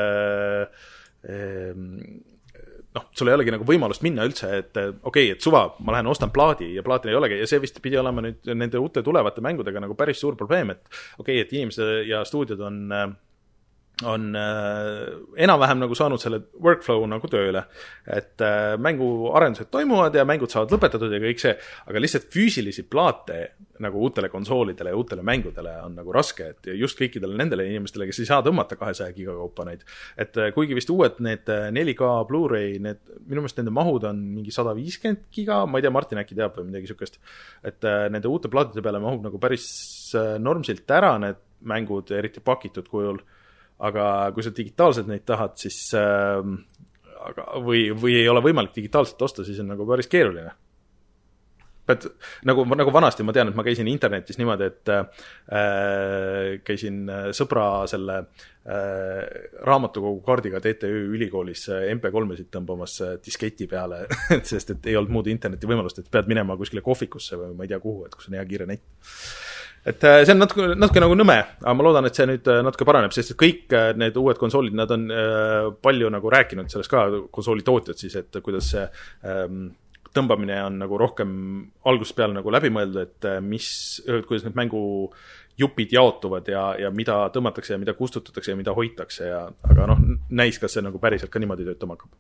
noh, sul ei olegi nagu võimalust minna üldse, et okei, okay, et suva, ma lähen ostan plaadi ja plaati ei olegi ja see vist pidi olema nüüd nende uute tulevate mängudega nagu päris suur probleem, et okei okay,, et inimesed ja stuudiod on on äh, enam-vähem nagu saanud selle workflow nagu tööle, et äh, mänguarendused toimuvad ja mängud saavad lõpetatud ja kõik see, aga lihtsalt füüsilisi plaate nagu uutele konsoolidele ja uutele mängudele on nagu raske, et just kõikidele nendele inimestele, kes ei saa tõmmata kahesaja giga kaupa neid, et äh, kuigi vist uued need neli K Blu-ray, need, minu meelest nende mahud on mingi sada viiskümmend giga, ma ei tea, Martin äkki teab või midagi sükest, et äh, nende uute plaatide peale mahub nagu päris äh, normsilt ära need mängud, eriti pakitud kujul, aga kui sa digitaalselt neid tahad, siis äh, aga, või, või ei ole võimalik digitaalselt osta, siis on nagu päris keeruline. Et, nagu, nagu vanasti ma tean, et ma käisin internetis niimoodi, et äh, käisin sõbra selle äh, raamatukogu kaardiga T T Ü ülikoolis M P kolmesid tõmbamas disketi peale, sest et ei olnud muud interneti võimalust, et pead minema kuskile kohvikusse või ma ei tea kuhu, et kus on hea kiire net. Et see on natuke, natuke nagu nõme, aga ma loodan, et see nüüd natuke paraneb, sest kõik need uued konsoolid, nad on palju nagu rääkinud sellest ka konsooli tootjad siis, et kuidas see ähm, tõmbamine on nagu rohkem algusest peale nagu läbimõeldud, et mis, kuidas need mängu jupid jaotuvad ja, ja mida tõmmatakse ja mida kustutatakse ja mida hoitakse ja, aga noh, näis, kas see nagu päriselt ka niimoodi töötama hakkab.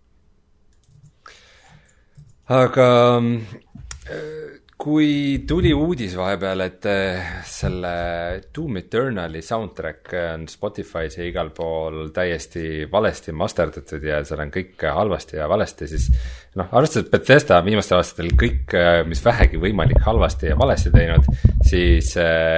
Aga kui tuli uudis vahepeal, et selle Doom Eternali soundtrack on Spotify's ja igal pool täiesti valesti masterdatud ja seal on kõik halvasti ja valesti, siis noh, arvestades, et Bethesda viimastel aastatel kõik, mis vähegi võimalik halvasti ja valesti teinud, siis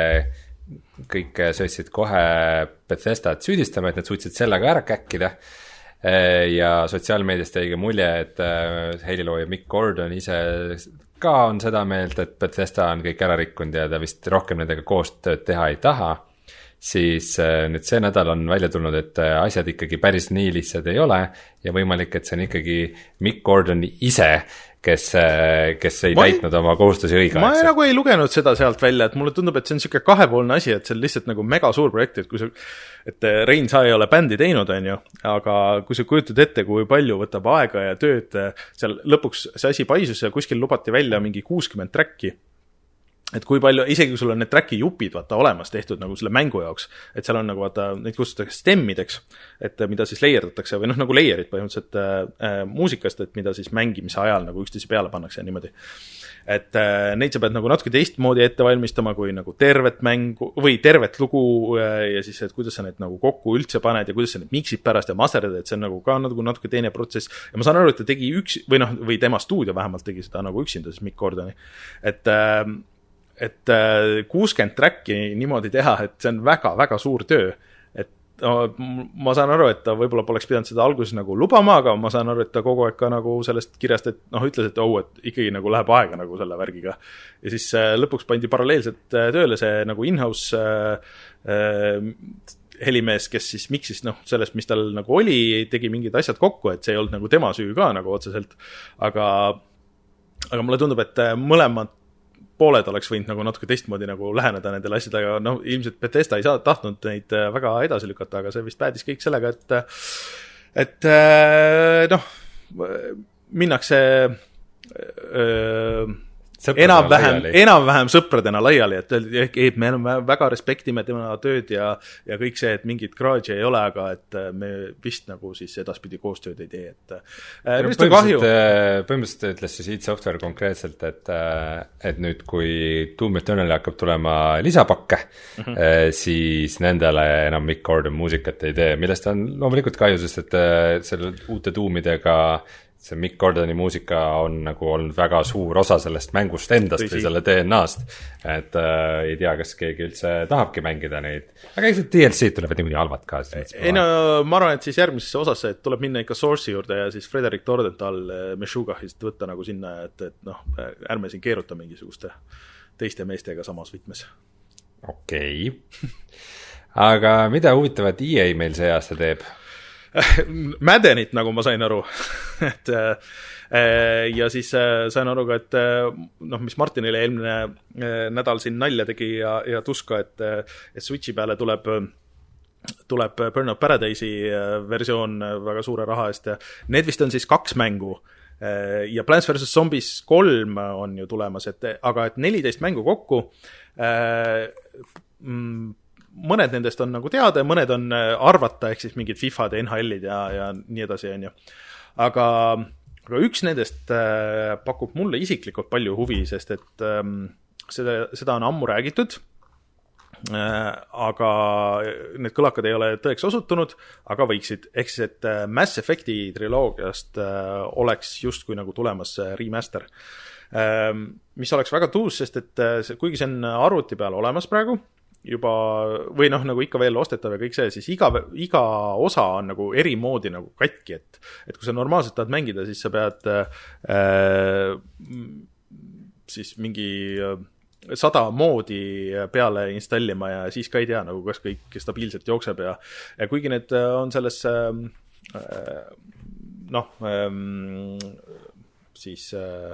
kõik söötsid kohe Bethesdat süüdistama, et nad suutsid sellega ära käkkida ja sotsiaalmeediast jäi ka mulje, et helilooja Mick Gordon ise ka on seda meelt, et Bethesda on kõik ära rikkunud ja ta vist rohkem nendega koostööd teha ei taha, siis nüüd see nädal on välja tulnud, et asjad ikkagi päris nii lihtsad ei ole ja võimalik, et see on ikkagi Mick Gordon ise, kes, kes ei ma täitnud ei, oma kohustusi õigeaegselt. Ma ei, nagu ei lugenud seda sealt välja, et mulle tundub, et see on niisugune kahepoolne asi, et see on lihtsalt nagu mega suur projekt, et kui sa, et Rein, sa ei ole bändi teinud, on ju, aga kui sa kujutad ette, kui palju võtab aega ja tööd, seal lõpuks see asi paisus ja kuskil lubati välja mingi kuuskümmend tracki, et kui palju, isegi kui sul on need tracki jupid vaata olemas tehtud nagu selle mängu jaoks, et seal on nagu vaata, neid kutsutakse stemmideks, et mida siis layerdatakse või noh, nagu layerid põhimõtteliselt äh, muusikast, et mida siis mängimise ajal nagu üksteise peale pannakse ja niimoodi. Et äh, neid sa pead nagu natuke teistmoodi ette valmistama kui nagu tervet mängu või tervet lugu äh, ja siis, et kuidas sa need nagu kokku üldse paned ja kuidas sa need miksid pärast ja masterdad, et see on nagu ka nagu natuke teine protsess. Ja ma saan aru, et ta tegi üks, või noh, või tema stuudio vähemalt tegi seda nagu üksinda, siis Mick Gordoni. Et äh, et kuuskümmend tracki niimoodi teha, et see on väga-väga suur töö. Et no, ma saan aru, et ta võib-olla poleks pidanud seda alguses nagu lubama, aga ma saan aru, et ta kogu aeg ka nagu sellest kirjast, et noh, ütles, et oh, et ikkagi nagu läheb aega nagu selle värgiga. Ja siis äh, lõpuks pandi paralleelselt tööle see nagu in-house äh, äh, helimees, kes siis miksis noh, sellest, mis tal nagu oli, tegi mingid asjad kokku, et see ei olnud nagu tema süü ka nagu otseselt. Aga, aga mulle tundub, et mõlemad pooled oleks võinud nagu natuke teistmoodi nagu läheneda nendele asjadega, noh, ilmselt Bethesda ei saa tahtnud neid väga edasi lükata, aga see vist päädis kõik sellega, et et noh, minnakse öö, enam-vähem, enam-vähem sõpradena laiali, et, et me väga respektime tema tööd ja, ja kõik see, et mingit graaži ei ole, aga et me vist nagu siis edaspidi koostööd ei tee, et põhimõtteliselt, põhimõtteliselt ütles siis id Software konkreetselt, et, et nüüd kui Doom Eternal hakkab tulema lisapakke, mm-hmm. siis nendele enam Mick Gordon muusikat ei tee, millest on loomulikult kahju, sest et selle uute Doomidega see Mick Gordoni muusika on nagu olnud väga suur osa sellest mängust endast või selle D N A-st, et äh, ei tea, kas keegi üldse tahabki mängida neid, aga eks D L C-d tulevad niimoodi halvad ka. Ei no, ma arvan, et siis järgmisesse osasse, et tuleb minna ikka Source'i juurde ja siis Frederick Tordenthal Meshugahist võtta nagu sinna, et, et noh, ärme siin keeruta mingisuguste teiste meestega samas võtmes. Okei okay. Aga mida huvitavat E A meil see aasta teeb? Maddenit, nagu ma sain aru et ja siis sain aru ka, et noh, mis Martinile eelmine nädal siin nalja tegi ja, ja tuska, et, et Switchi peale tuleb tuleb Burnout Paradise'i versioon väga suure raha eest ja need vist on siis kaks mängu ja Plants versus. Zombies kolm on ju tulemas, et aga et neliteist mängu kokku mm, mõned nendest on nagu teada ja mõned on arvata, ehk siis mingid FIFAd ja N H L-id ja, ja nii edasi, on ju. Aga, aga üks nendest äh, pakub mulle isiklikult palju huvi, sest et ähm, seda, seda on ammu räägitud, äh, aga need kõlakad ei ole tõeks osutunud, aga võiksid. Ehk siis, et äh, Mass Effecti triloogiast äh, oleks justkui nagu tulemas äh, remaster, äh, mis oleks väga tuus, sest et äh, kuigi see on arvuti peal olemas praegu, juba, või noh, nagu ikka veel ostetav ja kõik see, siis iga, iga osa on nagu eri moodi nagu katki, et, et kui sa normaalselt tahad mängida, siis sa pead äh, siis mingi sada moodi peale installima ja siis ka ei tea, nagu kas kõik stabiilselt jookseb ja, ja kuigi need on selles äh, noh äh, siis äh,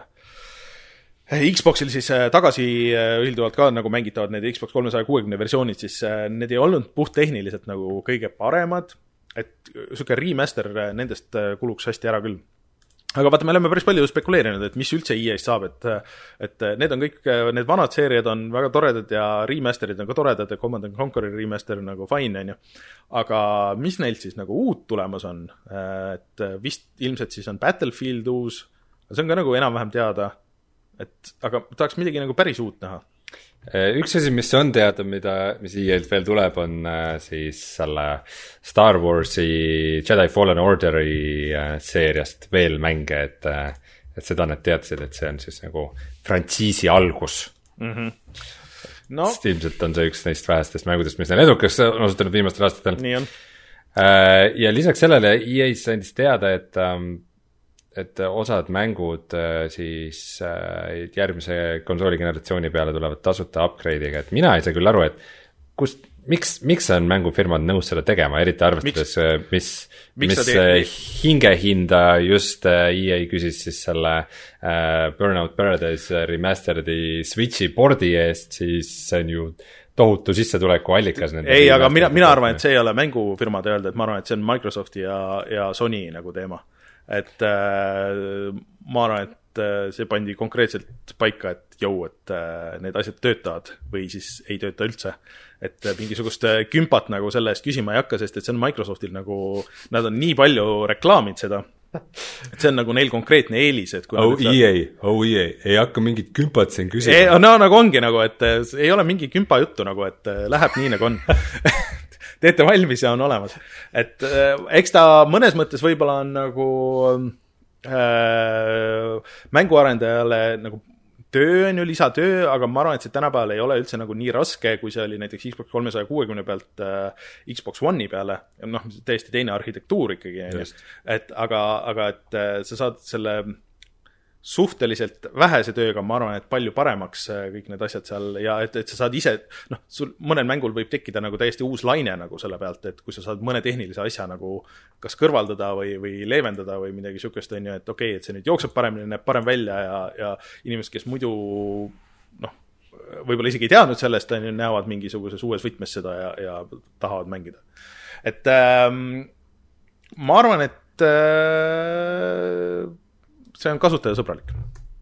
Xboxil siis tagasi ülduvalt ka nagu mängitavad need Xbox kolmesaja kuuekümne versioonid, siis need ei olnud puhttehniliselt nagu kõige paremad, et selline remaster nendest kuluks hästi ära küll. Aga vaata, me oleme päris palju spekuleerinud, et mis üldse E A-st saab, et, et need on kõik, need vanad seeriad on väga toredad ja remasterid on ka toredad ja Command and Conquer remaster nagu fine, on ju. Aga mis neilt siis nagu uut tulemas on, et vist ilmselt siis on Battlefield uus, see on ka nagu enam-vähem teada, et aga tahaks midagi nagu päris uut näha. Üks asi, mis on teada, mida, mis E A-lt veel tuleb, on siis selle Star Warsi Jedi Fallen Orderi seeriast veel mänge, et, et seda nad teadsid, et see on siis nagu frantsiisi algus. Mm-hmm. No. Ilmselt on see üks neist vähestest mängudest, mis neil edukaks on osutunud viimastel aastatel. Nii on. Ja lisaks sellele E A andis teada, et et osad mängud siis järgmise konsooligeneratsiooni peale tulevad tasuta upgrade'iga, et mina ei saa küll aru, et kust, miks, miks on mängufirmad nõus seda tegema, eriti arvestades, mis, mis hingehinda just E A küsis siis selle Burnout Paradise remasteredi Switchi pordi eest, siis see on ju tohutu sissetuleku allikas. Ei, aga mina, mina arvan, et see ei ole mängufirmade öelda, et ma arvan, et see on Microsofti ja, ja Sony nagu teema. Et äh, ma arvan, et see pandi konkreetselt paika, et jõu, et äh, need asjad töötavad või siis ei tööta üldse. Et äh, mingisugust kümpat nagu selle eest küsima ei hakka, sest et see on Microsoftil nagu, nad on nii palju reklaamid seda, et see on nagu neil konkreetne eelis, et kui oh E A, oh E A, ei hakka mingit kümpat siin küsima. Ei, no nagu ongi nagu, et ei ole mingi kümpa juttu nagu, et läheb nii nagu on. Teete valmis ja on olemas. Et äh, eks ta mõnes mõttes võib-olla on nagu äh, mänguarendajale nagu töö on ju lisatöö, aga ma arvan, et see tänapäeval ei ole üldse nagu nii raske, kui see oli näiteks Xbox kolmesaja kuuekümne pealt äh, Xbox One'i peale. Noh, täiesti teine arhitektuur ikkagi. Et, aga, aga et äh, sa saad selle suhteliselt vähese tööga, ma arvan, et palju paremaks kõik need asjad seal ja et, et sa saad ise, noh, sul mõnel mängul võib tekkida nagu täiesti uus laine nagu selle pealt, et kui sa saad mõne tehnilise asja nagu kas kõrvaldada või, või leevendada või midagi sükest, on ju, et okei, okay, et see nüüd jookseb paremini, näeb parem välja ja, ja inimesed, kes muidu noh, võib-olla isegi ei teadnud sellest, on ju, näevad mingisuguses uues võtmes seda ja, ja tahavad mängida. Et ähm, ma arvan, et äh, see on kasutajasõbralik.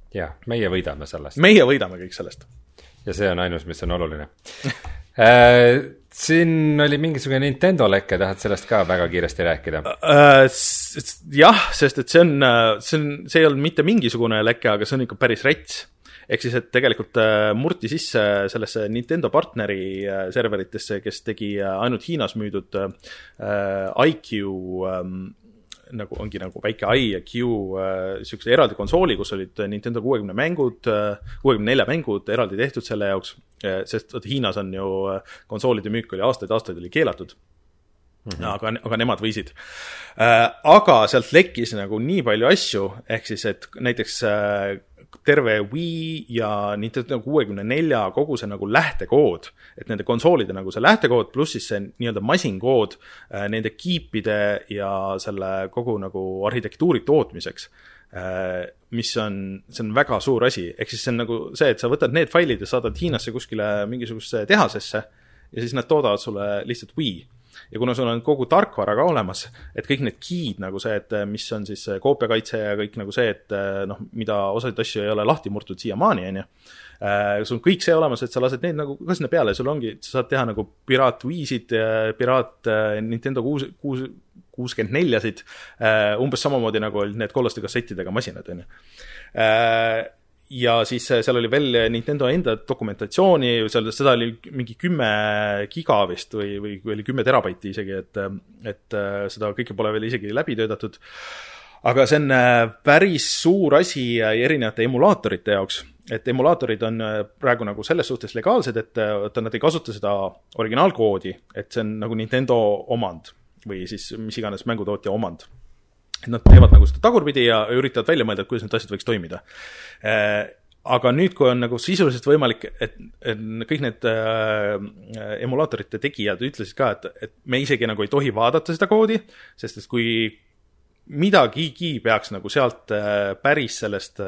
jah, meie võidame sellest. meie võidame kõik sellest. Ja see on ainus, mis on oluline äh, siin oli mingisugune Nintendo lekke, tahad sellest ka väga kiiresti rääkida? Uh, jah, sest et see on, see on, see ei olnud mitte mingisugune leke, aga see on ikka päris rets. Ehk siis, et tegelikult uh, murti sisse sellesse Nintendo partneri uh, serveritesse, kes tegi uh, ainult Hiinas müüdud uh, I Q, um, nagu ongi nagu väike I ja Q uh, sükse eraldi konsooli, kus olid Nintendo kuuekümne mängud, uh, kuuekümne nelja mängud eraldi tehtud selle jaoks, uh, sest Hiinas on ju uh, konsoolide müük oli aastaid, aastaid oli keelatud. Mm-hmm. Aga, aga nemad võisid. Uh, aga sealt lekkis nagu nii palju asju, ehk siis, et näiteks uh, terve Wii ja Nintendo kuuekümne nelja kogu see nagu lähtekood, et nende konsoolide nagu see lähtekood, pluss siis see nii-öelda masinkood uh, nende kiipide ja selle kogu nagu arhitektuuri tootmiseks, uh, mis on, see on väga suur asi. Ehk siis see on nagu see, et sa võtad need failid ja saadad Hiinasse kuskile mingisugusesse tehasesse ja siis nad toodavad sulle lihtsalt Wii. Ja kuna sul on kogu tarkvara ka olemas, et kõik need key'd nagu see, et mis on siis koopiakaitse ja kõik nagu see, et noh, mida osasid asju ei ole lahti murtud siiamaani, on ju. Sul on kõik see olemas, et sa lased neid nagu ka sinna peale, sul ongi, sa saad teha nagu piraat Wii'sid, piraat Nintendo kuuskümmend neljasid, umbes samamoodi nagu olid need kollaste kassettidega masinad, on ju. Ja siis seal oli veel Nintendo enda dokumentatsiooni, seal, seda oli mingi kümme giga vist või, või oli kümme terabaiti isegi, et, et seda kõike pole veel isegi läbi töötatud. Aga see on päris suur asi erinevate emulaatorite jaoks, et emulaatorid on praegu nagu selles suhtes legaalsed, et, et nad ei kasuta seda originaalkoodi, et see on nagu Nintendo omand või siis mis iganes mängutootja omand. Nad teevad nagu seda tagurpidi ja üritavad välja mõelda, et kuidas need asjad võiks toimida. Aga nüüd, kui on nagu sisuliselt võimalik, et, et kõik need emulaatorite tegijad ütlesid ka, et, et me isegi nagu ei tohi vaadata seda koodi, sest et kui midagigi peaks nagu sealt päris sellest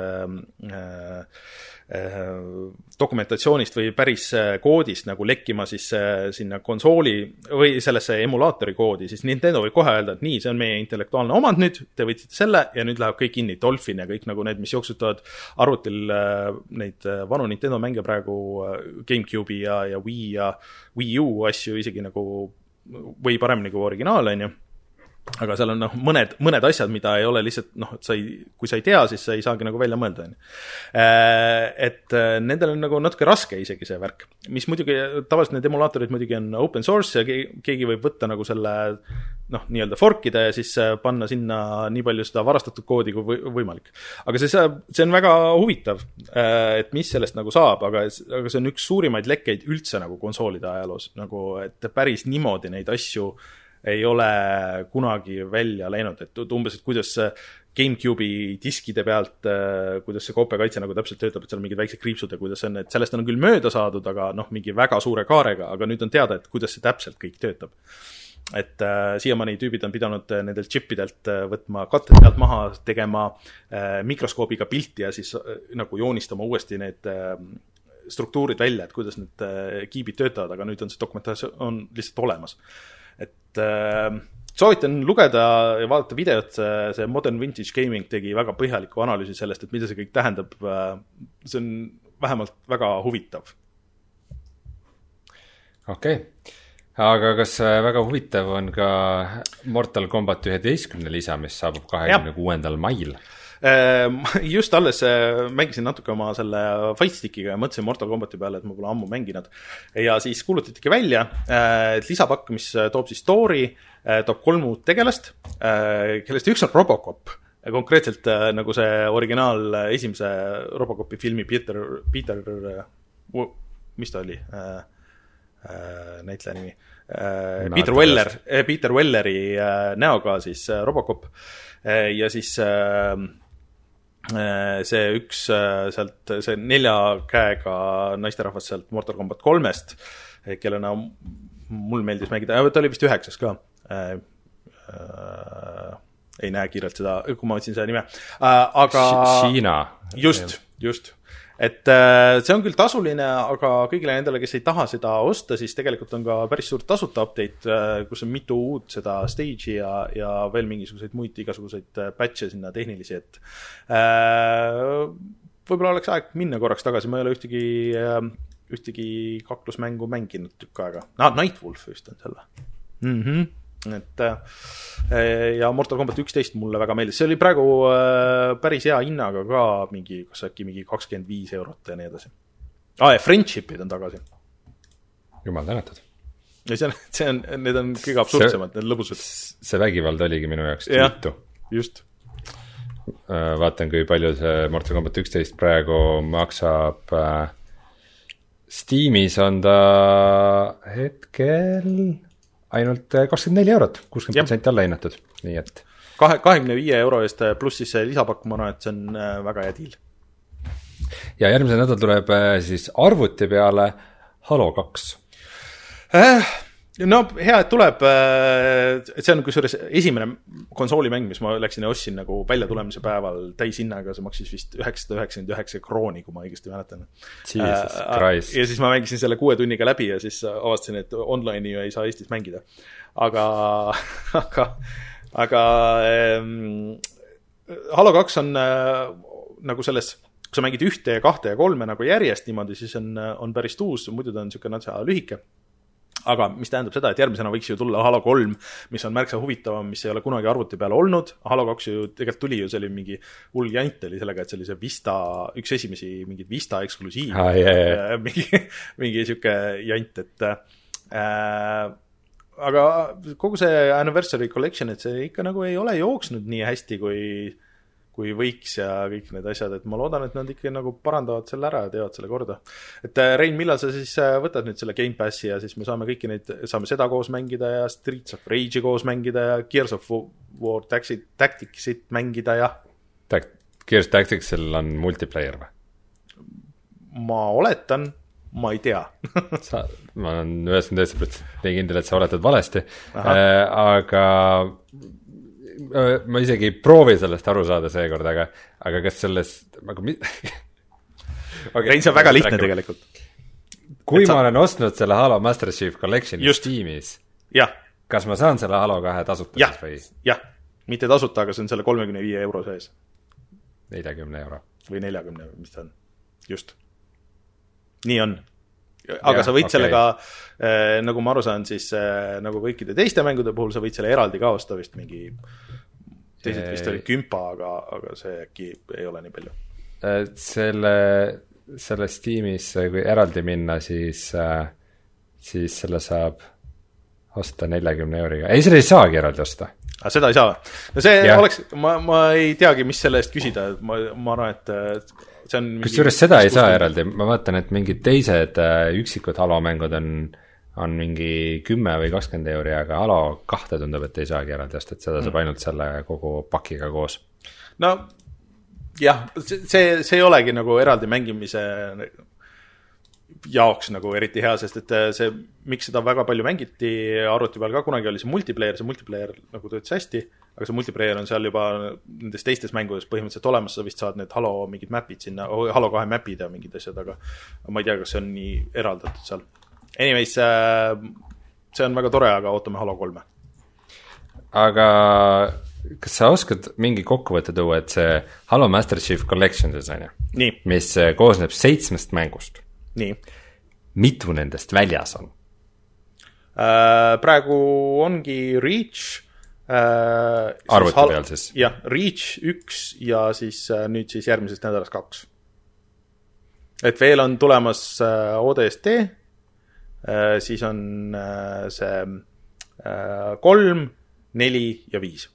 dokumentatsioonist või päris koodist nagu lekkima siis sinna konsooli või sellesse emulaatori koodi, siis Nintendo võib kohe öelda, et nii, see on meie intellektuaalne omand nüüd, te võtsite selle ja nüüd läheb kõik kinni, Dolphin ja kõik nagu need, mis jooksutavad arvutil neid vanu Nintendo mänge praegu, GameCube'i ja, ja Wii ja Wii U asju isegi nagu või paremini kui originaal, on ju. Aga seal on noh, mõned, mõned asjad, mida ei ole lihtsalt, noh, et sa ei, kui sa ei tea, siis sa ei saagi nagu välja mõelda. Et nendel on nagu natuke raske isegi see värk, mis muidugi, tavaliselt need emulaatorid muidugi on open source ja keegi võib võtta nagu selle, noh, nii-öelda forkida ja siis panna sinna nii palju seda varastatud koodi kui võimalik. Aga see, see on väga huvitav, et mis sellest nagu saab, aga, aga see on üks suurimaid lekkeid üldse nagu konsoolide ajaloos, nagu, et päris niimoodi neid asju ei ole kunagi välja läinud, et umbes, et kuidas GameCube'i diskide pealt, kuidas see koopiakaitse nagu täpselt töötab, et seal on mingid väiksed kriipsud ja kuidas on, et sellest on küll mööda saadud, aga noh, mingi väga suure kaarega, aga nüüd on teada, et kuidas see täpselt kõik töötab. Et äh, siiamaani tüübid on pidanud nendelt chipidelt võtma katte pealt maha, tegema äh, mikroskoobiga pilti ja siis äh, nagu joonistama uuesti need äh, struktuurid välja, et kuidas need äh, kiibid töötavad, aga nüüd on see dokumentatsioon on lihtsalt olemas. Et äh, soovitan lugeda ja vaadata videot, see Modern Vintage Gaming tegi väga põhjaliku analüüsi sellest, et mida see kõik tähendab. See on vähemalt väga huvitav. Okei, okay. Aga kas väga huvitav on ka Mortal Kombat üheteistkümne lisa, mis saabub kahekümne kuuendal mail? Just alles mängisin natuke oma selle Fightstickiga ja mõtlesin Mortal Kombati peale, et ma pole ammu mänginud. Ja siis kuulutitigi välja, et lisapakk, mis toob siis story, toob kolm uut tegelast, kellest üks on Robocop. Konkreetselt nagu see originaal esimese Robocopi filmi Peter, Peter, mis ta oli? Näitleja nimi. Peter Weller, Peter Welleri näoga siis Robocop. Ja siis see üks sealt, see nelja käega naisterahvas sealt Mortal Kombat kolmest, kellena mul meeldis mängida, ta oli vist üheksas ka. Ei näe kiirelt seda, kui ma otsin seda nime. Aga Hiina. Just, just. Et see on küll tasuline, aga kõigile nendele, kes ei taha seda osta, siis tegelikult on ka päris suur tasuta update, kus on mitu uut seda stage'i ja, ja veel mingisuguseid muid igasuguseid patch'e sinna tehnilisi, et äh, võib-olla oleks aeg minna korraks tagasi, ma ei ole ühtegi, ühtegi kaklusmängu mänginud tükk aega. Ah, Nightwolf just on selle. Mhm. Et, ja Mortal Kombat üksteist mulle väga meeldis. See oli praegu päris hea hinnaga ka mingi, kas äkki mingi kakskümmend viis eurot ja nii edasi. Ah, ja Friendshipid on tagasi. Jumal tänatud. Ja see on, see on, need on kõige absurdsemad, need lõbusad. See vägivald oligi minu jaoks tüütu. Just. Vaatan, kui palju see Mortal Kombat üksteist praegu maksab. Steamis on ta hetkel ainult kakskümmend neli eurot, kuuskümmend protsenti alla hinnatud, nii et kahekümne viie euro eest pluss siis lisapakk, ma arvan, et see on väga hea deal. Ja järgmise nädal tuleb siis arvuti peale Halo kaks. No hea, et tuleb, et see on kusjuures esimene konsoolimäng, mis ma läksin ja ostsin nagu välja tulemise päeval täishinnaga, see maksis vist üheksasada üheksakümmend üheksa krooni, kui ma õigesti mäletan. Jesus Christ. Ja siis ma mängisin selle kuue tunniga läbi ja siis avastasin, et online'i ju ei saa Eestis mängida. Aga, aga, aga ähm, Halo kaks on äh, nagu selles, kui sa mängid ühte ja kahte ja kolme nagu järjest niimoodi, siis on, on päris tuus, muidu ta on niisugune natsa lühike. Aga mis tähendab seda, et järgmisena võiks ju tulla Halo kolm, mis on märksa huvitavam, mis ei ole kunagi arvuti peale olnud. Halo kaks ju tegelikult tuli ju, see oli mingi hull jant oli sellega, et see oli see Vista, üks esimesi mingid Vista eksklusiiv. Ah, yeah, yeah. mingi, mingi siuke jant, et äh, aga kogu see Anniversary Collection, et see ikka nagu ei ole jooksnud nii hästi, kui kui võiks ja kõik need asjad, et ma loodan, et nad ikka nagu parandavad selle ära ja teevad selle korda. Et Rein, millal sa siis võtad nüüd selle Game Passi ja siis me saame kõiki neid, saame seda koos mängida ja Streets of Rage'i koos mängida ja Gears of War Tacticsit mängida ja Gears Tacticsil on multiplayer või? Ma oletan, ma ei tea. sa, ma olen üheksakümmend üheksa protsenti kindel, et sa oletad valesti, äh, aga ma isegi ei proovi sellest aru saada seekord, aga, aga kas sellest aga mi... okay, Rein, see on väga lihtne tegelikult. Kui sa... ma olen ostnud selle Halo Master Chief Collection'i Steamis, ja. Kas ma saan selle Halo kahe tasuta ja. Või? Jah, mitte tasuta, aga see on selle kolmekümne viie euro sees. nelikümmend euro. Või neljakümne, mis ta on. Just. Nii on. Aga ja, sa võid okay. sellega, äh, nagu ma aru saan, siis äh, nagu kõikide teiste mängude puhul, sa võid selle eraldi ka osta vist mingi, teised vist oli kümpa, aga, aga see äkki ei ole nii palju. Selle, selle Steamis, kui eraldi minna, siis, äh, siis selle saab osta neljakümne euriga. Ei, selle ei saagi eraldi osta. Aga seda ei saa. No see ja. Oleks, ma, ma ei teagi, mis selle eest küsida. Ma, ma arvan, et kus juures seda ei saa eraldi, ma vaatan, et mingid teised üksikud Halo mängud on, on mingi kümme või kakskümmend euri, aga Halo kahte tundub, et ei saagi eraldi osta, et seda saab ainult selle kogu pakiga koos. No jah, see, see ei olegi nagu eraldi mängimise jaoks nagu eriti hea, sest et see, miks seda väga palju mängiti arvuti peal ka, kunagi oli see multiplayer, see multiplayer nagu töötas hästi, aga see multiplayer on seal juba nendes teistes mängudes põhimõtteliselt olemas, sa vist saad need Halo mingid mapid sinna, Halo kahe mapid ja mingid asjad, aga ma ei tea, kas see on nii eraldatud seal. Anyways, see on väga tore, aga ootame Halo kolme. Aga kas sa oskad mingi kokkuvõtte tuua, et see Halo Master Chief Collection, nii. Mis koosneb seitsmest mängust? Nii. Mitu nendest väljas on? Äh, praegu ongi Reach äh, arvuti hal- peal siis? Jah, Reach üks ja siis äh, nüüd siis järgmisest nädalast kaks. Et veel on tulemas äh, O D S T, äh, siis on äh, see äh, kolm, neli ja viis.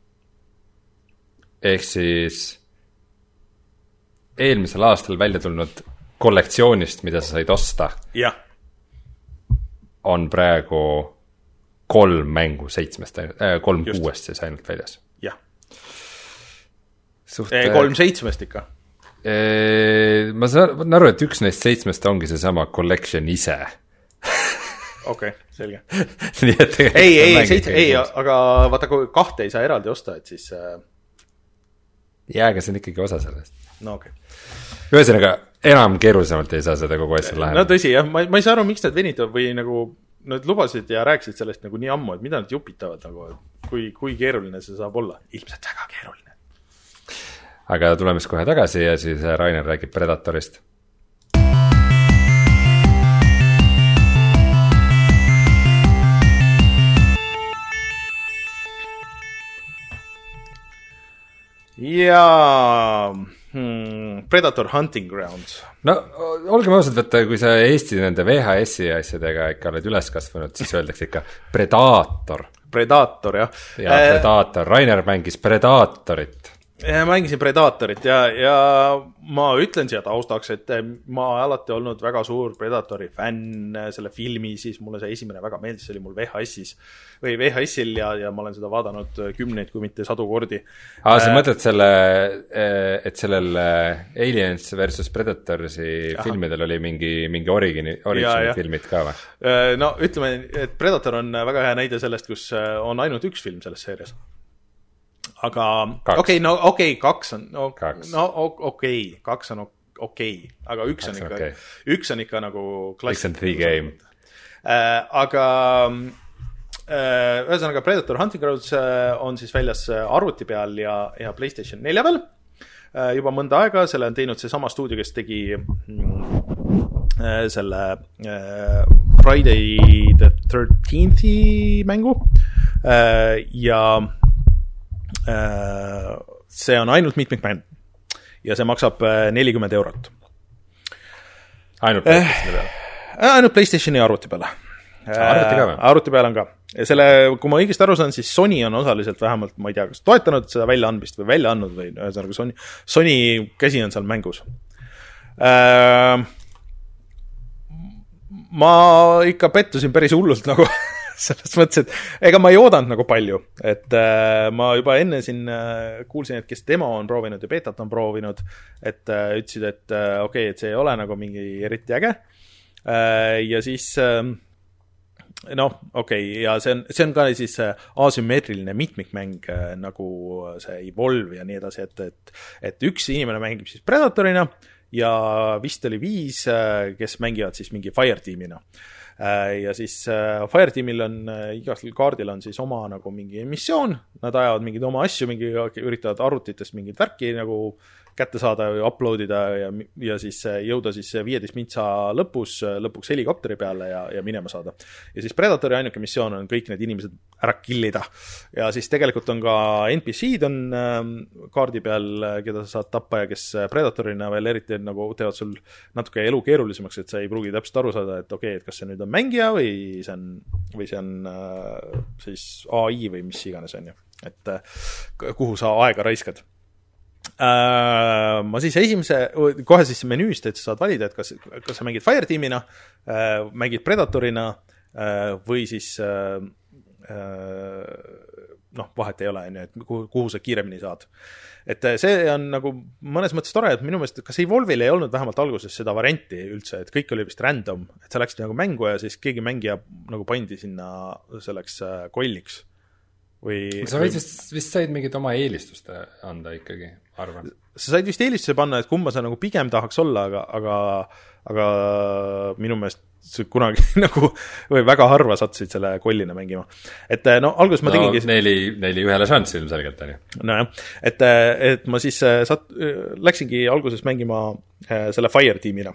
Ehk siis eelmisel aastal välja tulnud kollektsioonist, mida sa said osta, ja. On praegu kolm mängu seitsmest, äh, kolm Just. Kuuest siis ainult väljas. Jah. Suht, e, kolm seitsmest ikka. E, ma saan aru, et üks neist seitsmest ongi see sama collection ise. Okei, okay, selge. Nii et ei, ei, seitse, ei, aga vaata, kui kahte ei saa eraldi osta, et siis äh... jaa, aga see on ikkagi osa sellest. No okei. Okay. Ühesõnaga, enam keerulisemalt ei saa seda kogu asja lahendada. No tõsi, jah, ma, ma ei saa aru, miks nad venitavad või nagu nad lubasid ja rääkisid sellest nagu nii ammu, et mida nad jupitavad nagu, kui, kui keeruline see saab olla. Ilmselt väga keeruline. aga tuleme siis kohe tagasi ja siis Rainer räägib Predatorist. ja hmm, Predator Hunting Grounds. No olgem ausalt, et kui sa Eesti nende V H S-i asjadega ikka oled üles kasvanud, siis öeldakse ikka Predator. Predator, jah. Ja äh, Predator, Rainer mängis Predatorit. Mängisin Predatorit ja, ja ma ütlen siia taustaks, et ma alati olnud väga suur Predatori fänn selle filmi, siis mulle see esimene väga meeldis, see oli mul V H S-is või V H S-il ja, ja ma olen seda vaadanud kümneid, kui mitte sadu kordi. Aa, sa äh, mõtled selle, et sellel Aliens versus Predatorsi aha. filmidel oli mingi, mingi origini, origini filmid ka või? No ütleme, et Predator on väga hea näide sellest, kus on ainult üks film selles seerias. Aga okei, okay, no okei okay,, kaks on no, kaks. no okei okay,, kaks on okei okay,, aga üks on ikka okay. üks on ikka nagu klassik. Üks on three game. Äh, aga äh, ühesõnaga Predator Hunting Grounds äh, on siis väljas arvuti peal ja, ja PlayStation nelja peal äh, juba mõnda aega, selle on teinud see sama stuudio, kes tegi äh, selle äh, Friday the thirteenthi mängu äh, ja see on ainult mitmikmäng ja see maksab nelikümmend eurot. Ainult PlayStationi peal? Ainult PlayStationi arvuti peale. Arvuti ka või? Arvuti peal on ka. Ja selle, kui ma õigesti aru saan, siis Sony on osaliselt vähemalt, ma ei tea, kas toetanud seda väljaandmist või välja andnud või ühesõnaga Sony, Sony käsi on seal mängus. Ma ikka pettusin päris hullult nagu selles mõttes, et ega ma ei oodanud nagu palju, et äh, ma juba enne siin äh, kuulsin, et kes demo on proovinud ja betat on proovinud, et äh, ütlesid, et äh, okei, okay, et see ei ole nagu mingi eriti äge äh, ja siis äh, noh, okei okay, ja see on, see on ka siis äh, asümmeetriline mitmikmäng äh, nagu see Evolve ja nii edasi, et, et, et üks inimene mängib siis Predatorina ja vist oli viis, äh, kes mängivad siis mingi Fireteamina. Ja siis Fireteamil on, igasel kaardil on siis oma nagu mingi missioon, nad ajavad mingid oma asju, mingi, üritavad arvutitest mingid värki nagu kätte saada või uploadida ja, ja siis jõuda siis viieteist mintsa lõpus, lõpuks helikopteri peale ja, ja minema saada. Ja siis Predatori ainuke missioon on kõik need inimesed ära killida. Ja siis tegelikult on ka N P C-d on ähm, kaardi peal, keda sa saad tappa ja kes Predatorina veel eriti nagu teevad sul natuke elu keerulisemaks, et sa ei pruugi täpselt aru saada, et okei, okay, et kas see nüüd on mängija või see on, või see on äh, siis A I või mis iganes on ju. Et äh, kuhu sa aega raiskad. Uh, ma siis esimese, kohe siis menüüst, et sa saad valida, et kas, kas sa mängid Fireteamina, uh, mängid Predatorina uh, või siis uh, uh, noh, vahet ei ole, et kuhu, kuhu sa kiiremini saad. Et see on nagu mõnes mõttes tore, et minu meelest, kas Evolve'il ei olnud vähemalt alguses seda varianti üldse, et kõik oli vist random, et sa läksid nagu mängu ja siis keegi mängija nagu pandi sinna selleks uh, kolliks. Või, sa võid vist, vist said mingid oma eelistust anda ikkagi, arvan. Sa said vist eelistuse panna, et kumma sa nagu pigem tahaks olla, aga, aga, aga minu meelest kunagi nagu või väga harva sattusid selle kollina mängima. Et no alguses ma no, tegingi... Neli, neli ühele šans ilmselgelt, on ju. No jah, et, et ma siis sat, läksingi alguses mängima selle Fireteamina.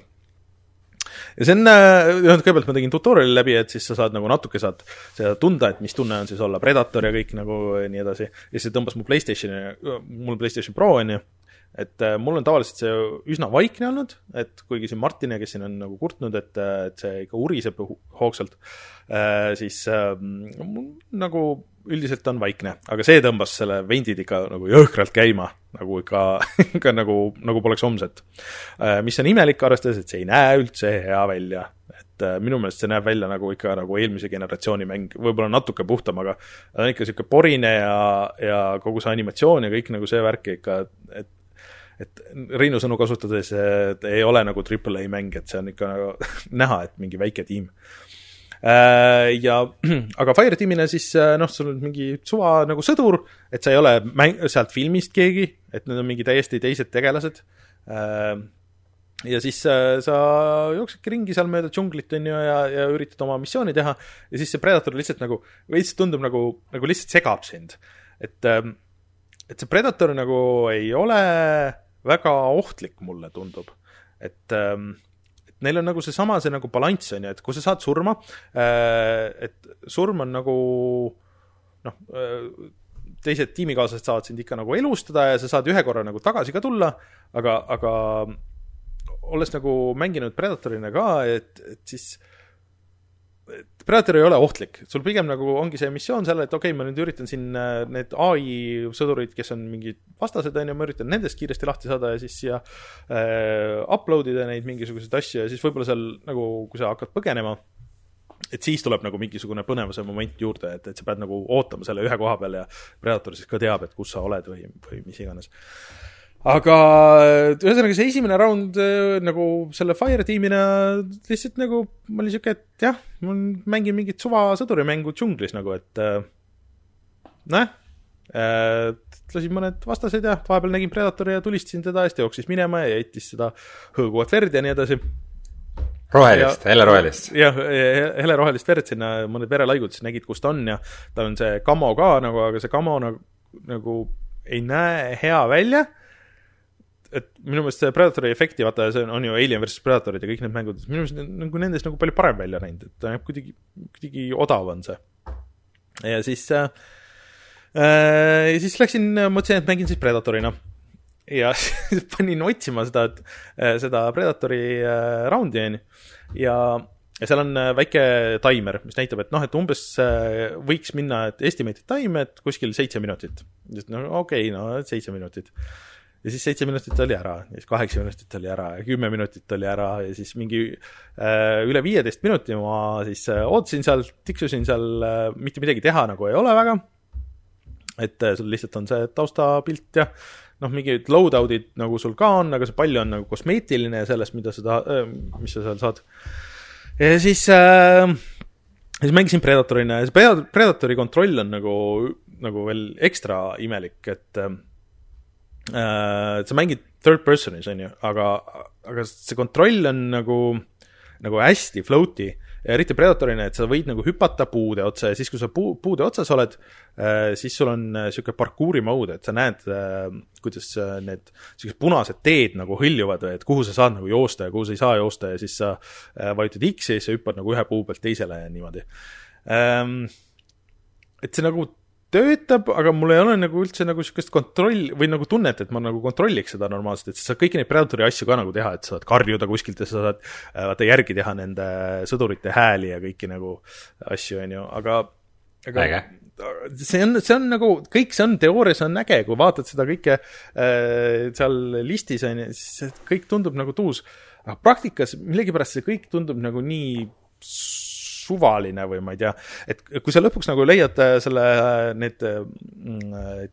Ja see on, kõigepealt ma tegin tutoriali läbi, et siis sa saad nagu natuke saad seda tunda, et mis tunne on siis olla Predator ja kõik nagu nii edasi. Ja siis tõmbas mu PlayStation, mul PlayStation Pro on ju, et mul on tavaliselt see üsna vaikne olnud, et kuigi siin Martin ja kes siin on nagu kurtnud, et, et see ikka uriseb hoogsalt, siis nagu üldiselt on vaikne, aga see tõmbas selle vendid ikka nagu jõhkralt käima, nagu ikka, ikka nagu, nagu poleks homset. Mis on imelik arvestades, et see ei näe üldse hea välja, et minu meelest see näeb välja nagu ikka nagu eelmise generatsiooni mäng, võib-olla natuke puhtam, aga on ikka siuke porine ja, ja kogu see animatsioon ja kõik nagu see värk ikka, et, et Reinu sõnu kasutades et ei ole nagu triple A mäng, et see on ikka nagu näha, et mingi väike tiim. Ja, aga Fireteamina siis noh, sul on mingi suva nagu sõdur, et sa ei ole mäng, sealt filmist keegi, et need on mingi täiesti teised tegelased. Ja siis sa jooksedki ringi seal mööda džunglit on ju, ja, ja üritad oma missiooni teha ja siis see Predator lihtsalt nagu, või lihtsalt tundub nagu, nagu lihtsalt segab sind. Et et see Predator nagu ei ole väga ohtlik, mulle tundub. Et, et neil on nagu see sama, see nagu balanss on ju, et kui sa saad surma, et surm on nagu noh, teised tiimikaaslased saavad sind ikka nagu elustada ja sa saad ühe korra nagu tagasi ka tulla, aga, aga olles nagu mänginud Predatorina ka, et, et siis et Predator ei ole ohtlik. Sul pigem nagu ongi see missioon selle, et okei, okay, ma nüüd üritan siin need A I sõdurid, kes on mingid vastased, on ja ma üritan nendest kiiresti lahti saada ja siis siia äh, uploadida neid mingisuguseid asju ja siis võib-olla seal nagu, kui sa hakkad põgenema, et siis tuleb nagu mingisugune põnevuse moment juurde, et, et sa pead nagu ootama selle ühe koha peal ja Predator siis ka teab, et kus sa oled või, või mis iganes. Aga ühesõnaga see esimene round nagu selle Fire tiimina lihtsalt nagu ma oli siuke, et jah, ma mängin mingit suva sõdurimängu džunglis nagu, et näh, lasin mõned vastased ja vahepeal nägin Predatori ja tulistasin teda, hästi jooksis minema ja jättis seda hõõguvat verd ja nii edasi. Rohelist, hele rohelist. Jah, hele rohelist verd sinna, mõned verelaigud siis nägid, kus ta on ja tal on see kamo ka nagu, aga see kamo nagu, nagu ei näe hea välja. Et minu meelest see Predatori efekti, vaata, see on ju Alien versus Predatorid ja kõik need mängud, minu meelest nagu nendest nagu palju parem välja näinud, et ta näeb kuidagi, kuidagi odav on see. Ja siis äh, ja siis läksin, mõtlesin, et mängin siis Predatorina ja siis panin otsima seda, seda Predatori äh, roundi ja, ja seal on väike timer, mis näitab, et noh, et umbes äh, võiks minna, et estimated time, et kuskil seitse minutit. No okei, okay, no seitse minutit. Ja siis seitse minutit oli ära, ja siis kaheksa minutit oli ära, ja kümme minutit oli ära, ja siis mingi äh, üle viieteist minuti ma siis äh, ootasin seal, tiksusin seal, äh, mitte midagi teha nagu ei ole väga, et äh, sul lihtsalt on see taustapilt ja noh, mingid loadoutid nagu sul ka on, aga see palju on nagu kosmeetiline sellest, mida sa taha, äh, mis sa seal saad. Ja siis, äh, siis mängisin Predatorina, ja see Predatori kontroll on nagu, nagu veel ekstra imelik, et äh, Uh, sa mängid third personis, on ju, aga, aga see kontroll on nagu, nagu hästi floaty ja eriti Predatorina, et sa võid nagu hüpata puude otsa ja siis, kui sa puu, puude otsas oled, uh, siis sul on uh, siuke parkuuri mode, et sa näed, uh, kuidas uh, need siuksed punased teed nagu hõljuvad, et kuhu sa saad nagu joosta ja kuhu sa ei saa joosta ja siis sa uh, vajutad X-i ja siis sa hüppad nagu ühe puu pealt teisele ja niimoodi. Um, et see nagu töötab, aga mul ei ole nagu üldse nagu siukest kontroll või nagu tunnet, et ma nagu kontrolliks seda normaalselt, et sa saad kõiki neid Predatori asju ka nagu teha, et sa saad karjuda kuskilt ja sa saad vaata järgi teha nende sõdurite hääli ja kõiki nagu asju, on ju, aga, aga äge. see on, see on nagu, kõik see on teoorias on äge, kui vaatad seda kõike äh, seal listis on ju, siis kõik tundub nagu tuus, aga praktikas millegipärast see kõik tundub nagu nii suvaline või ma ei tea, et kui sa lõpuks nagu leiad selle, need mm,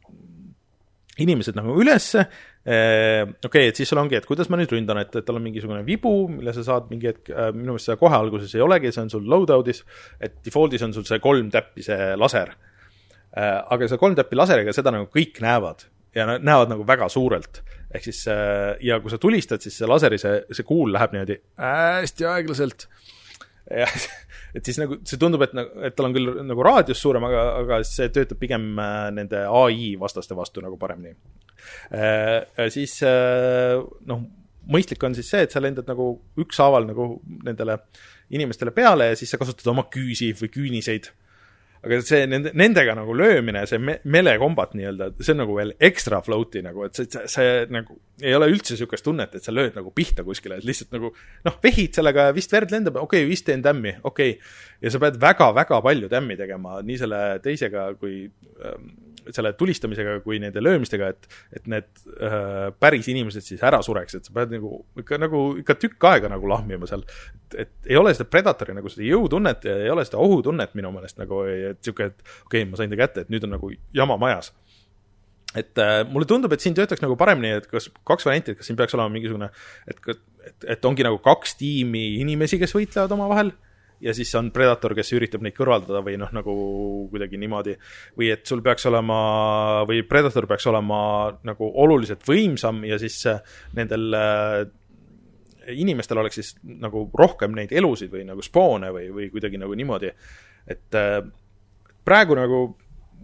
inimesed nagu ülesse, okei, okay, et siis sul ongi, et kuidas ma nüüd ründan, et, et tal on mingisugune vibu, mille sa saad mingi hetk, minu meelest seda kohe alguses ei olegi, see on sul loadout'is, et default'is on sul see kolm täppi see laser. Aga see kolm täppi laseriga seda nagu kõik näevad ja näevad nagu väga suurelt. Ehk siis, ja kui sa tulistad, siis see laseri, see, see kuul läheb niimoodi hästi aeglaselt. Ja, et siis nagu see tundub, et, et tal on küll nagu raadius suurem, aga, aga see töötab pigem nende A I vastaste vastu nagu paremini. Äh, siis noh, mõistlik on siis see, et sa lendad nagu ükshaaval nagu nendele inimestele peale ja siis sa kasutad oma küüsi või küüniseid. Aga see nende, nendega nagu löömine, see me, melekombat nii-öelda, see on nagu veel extra floaty nagu, et see, see, see nagu ei ole üldse sükest tunnet, et sa lööd nagu pihta kuskile, et lihtsalt nagu noh, vehid sellega vist verd lendab, okei, okay, vist teen tämmi, okei okay. Ja sa pead väga-väga palju tämmi tegema nii selle teisega kui ähm, selle tulistamisega kui nende löömistega, et, et need äh, päris inimesed siis ära sureks, et sa pead nagu ikka, nagu, ikka tükk aega nagu lahmima seal, et, et ei ole seda Predatori nagu seda jõutunnet ja ei ole seda ohutunnet minu meelest nagu, et siuke, et okei okay,, ma sain ta kätte, et nüüd on nagu jama majas. Et äh, mulle tundub, et siin töötaks nagu paremini, et kas kaks varianti, et kas siin peaks olema mingisugune, et, et, et ongi nagu kaks tiimi inimesi, kes võitlevad oma vahel ja siis on Predator, kes üritab neid kõrvaldada või noh, nagu kuidagi niimoodi, või et sul peaks olema, või Predator peaks olema nagu oluliselt võimsam ja siis nendel äh, inimestel oleks siis nagu rohkem neid elusid või nagu spoone või, või kuidagi nagu niimoodi, et äh, praegu nagu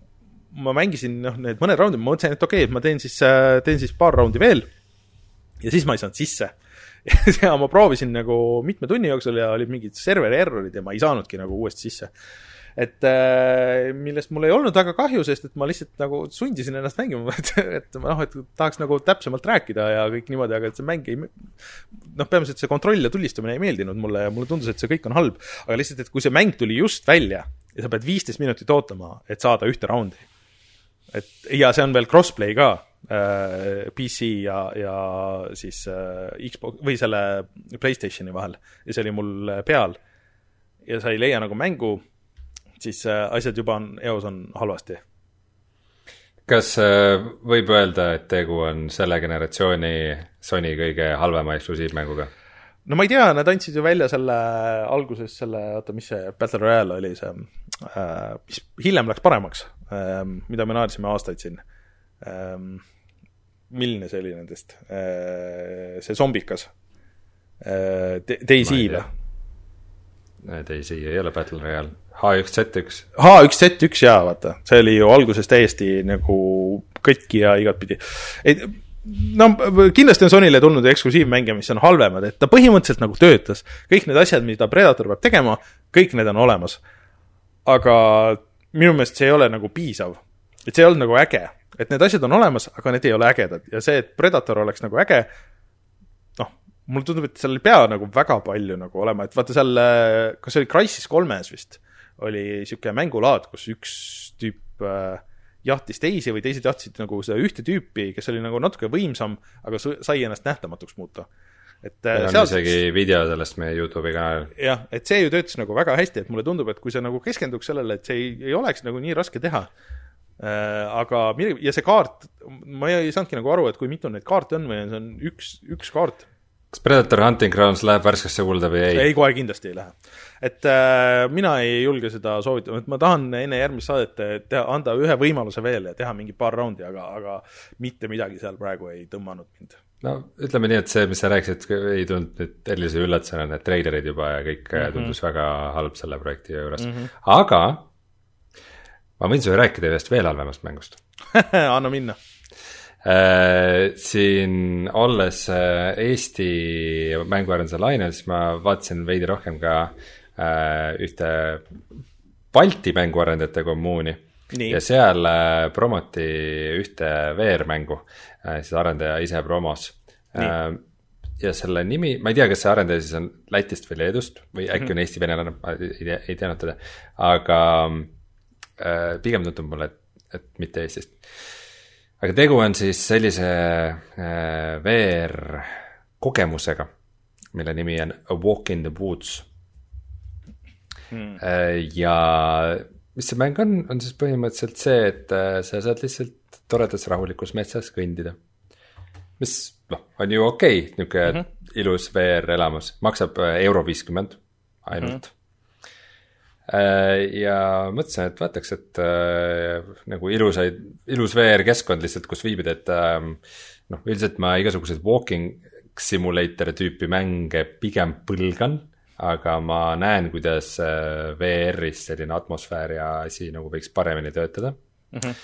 ma mängisin noh, need mõned raundid, ma mõtlesin, et okei, et ma teen siis, teen siis paar raundi veel ja siis ma ei saanud sisse. ja ma proovisin nagu mitme tunni jooksul ja olid mingid serveri errorid ja ma ei saanudki nagu uuesti sisse. Et millest mul ei olnud väga kahju, sest et ma lihtsalt nagu sundisin ennast mängima, et, et, noh, et tahaks nagu täpsemalt rääkida ja kõik niimoodi, aga et see mäng ei, noh, peamiselt see kontroll ja tulistamine ei meeldinud mulle ja mulle tundus, et see kõik on halb, aga lihtsalt, et kui see mäng tuli just välja ja sa pead viisteist minutit ootama, et saada ühte raundi. Et, ja see on veel crossplay ka, P C ja, ja siis Xbox või selle PlayStationi vahel ja see oli mul peal ja sa ei leia nagu mängu, siis asjad juba on, eos on halvasti. Kas võib öelda, et tegu on selle generatsiooni Sony kõige halvema eksklusiivmänguga? No ma ei tea, nad andsid ju välja selle alguses selle, oota, mis see Battle Royale oli see, mis hiljem läks paremaks, mida me naersime aastaid siin. Milline see oli nendest? See zombikas. DayZ või? DayZ ei ole Battle Royale. H üks Z üks. H üks Z üks, jaa, vaata. See oli ju alguses täiesti nagu kõtki ja igat pidi. Et, no kindlasti on Sonyle tulnud eksklusiivmänge, mis on halvemad, et ta põhimõtteliselt nagu töötas. Kõik need asjad, mida Predator peab tegema, kõik need on olemas. Aga minu meelest see ei ole nagu piisav. Et see ei olnud nagu äge. Et need asjad on olemas, aga need ei ole ägedad. Ja see, et Predator oleks nagu äge, noh, mul tundub, et seal ei pea nagu väga palju nagu olema. Et vaata seal, kas oli Crysis kolmes vist, oli siuke mängulaad, kus üks tüüp äh, jahtis teisi või teised jahtisid nagu seda ühte tüüpi, kes oli nagu natuke võimsam, aga sai ennast nähtamatuks muuta. Et, meil on sealt... isegi video sellest meie YouTube'i kanal. Jah, et see ju töötas nagu väga hästi, et mulle tundub, et kui see nagu keskenduks sellele, et see ei, ei oleks nagu nii raske teha. Äh, aga, ja see kaart, ma ei saanudki nagu aru, et kui mitu neid kaarte on või see on üks, üks kaart. Kas Predator Hunting Grounds läheb värskesse kulda või ei? Ei, kohe kindlasti ei lähe. Et äh, mina ei julge seda soovitama, et ma tahan enne järgmist saadet teha, anda ühe võimaluse veel ja teha mingi paar raundi, aga, aga mitte midagi seal praegu ei tõmmanud mind. No ütleme nii, et see, mis sa rääkisid, ei tulnud nüüd erilise üllatusena, need treilerid juba ja kõik mm -hmm. tundus väga halb selle projekti juures. Mm -hmm. Aga ma võin sulle rääkida ühest veel halvemast mängust. Anna minna. Äh, siin olles Eesti mänguarenduse lainel, siis ma vaatasin veidi rohkem ka äh, ühte Balti mänguarendajate kommuuni. Nii. Ja seal äh, promoti ühte V R-mängu, äh, siis arendaja ise promos. Äh, ja selle nimi, ma ei tea, kas see arendaja siis on Lätist või Leedust või äkki mm-hmm. on Eesti venelane, ma ei, ei teanud teda, aga äh, pigem tundub mulle, et, et mitte Eestist. Aga tegu on siis sellise V R kogemusega, mille nimi on A Walk in the Woods. Hmm. Ja mis see mäng on, on siis põhimõtteliselt see, et sa saad lihtsalt toredas rahulikus metsas kõndida. Mis noh, on ju okei, okay, niuke mm -hmm. ilus V R elamus. Maksab euro viiskümmend ainult. Mm -hmm. Ja mõtlesin, et vaataks, et äh, nagu ilusaid, ilus V R keskkond lihtsalt, kus viibid, et äh, noh, üldiselt ma igasuguseid walking simulator tüüpi mänge pigem põlgan, aga ma näen, kuidas äh, V R-is selline atmosfäär ja asi nagu võiks paremini töötada. Mm -hmm.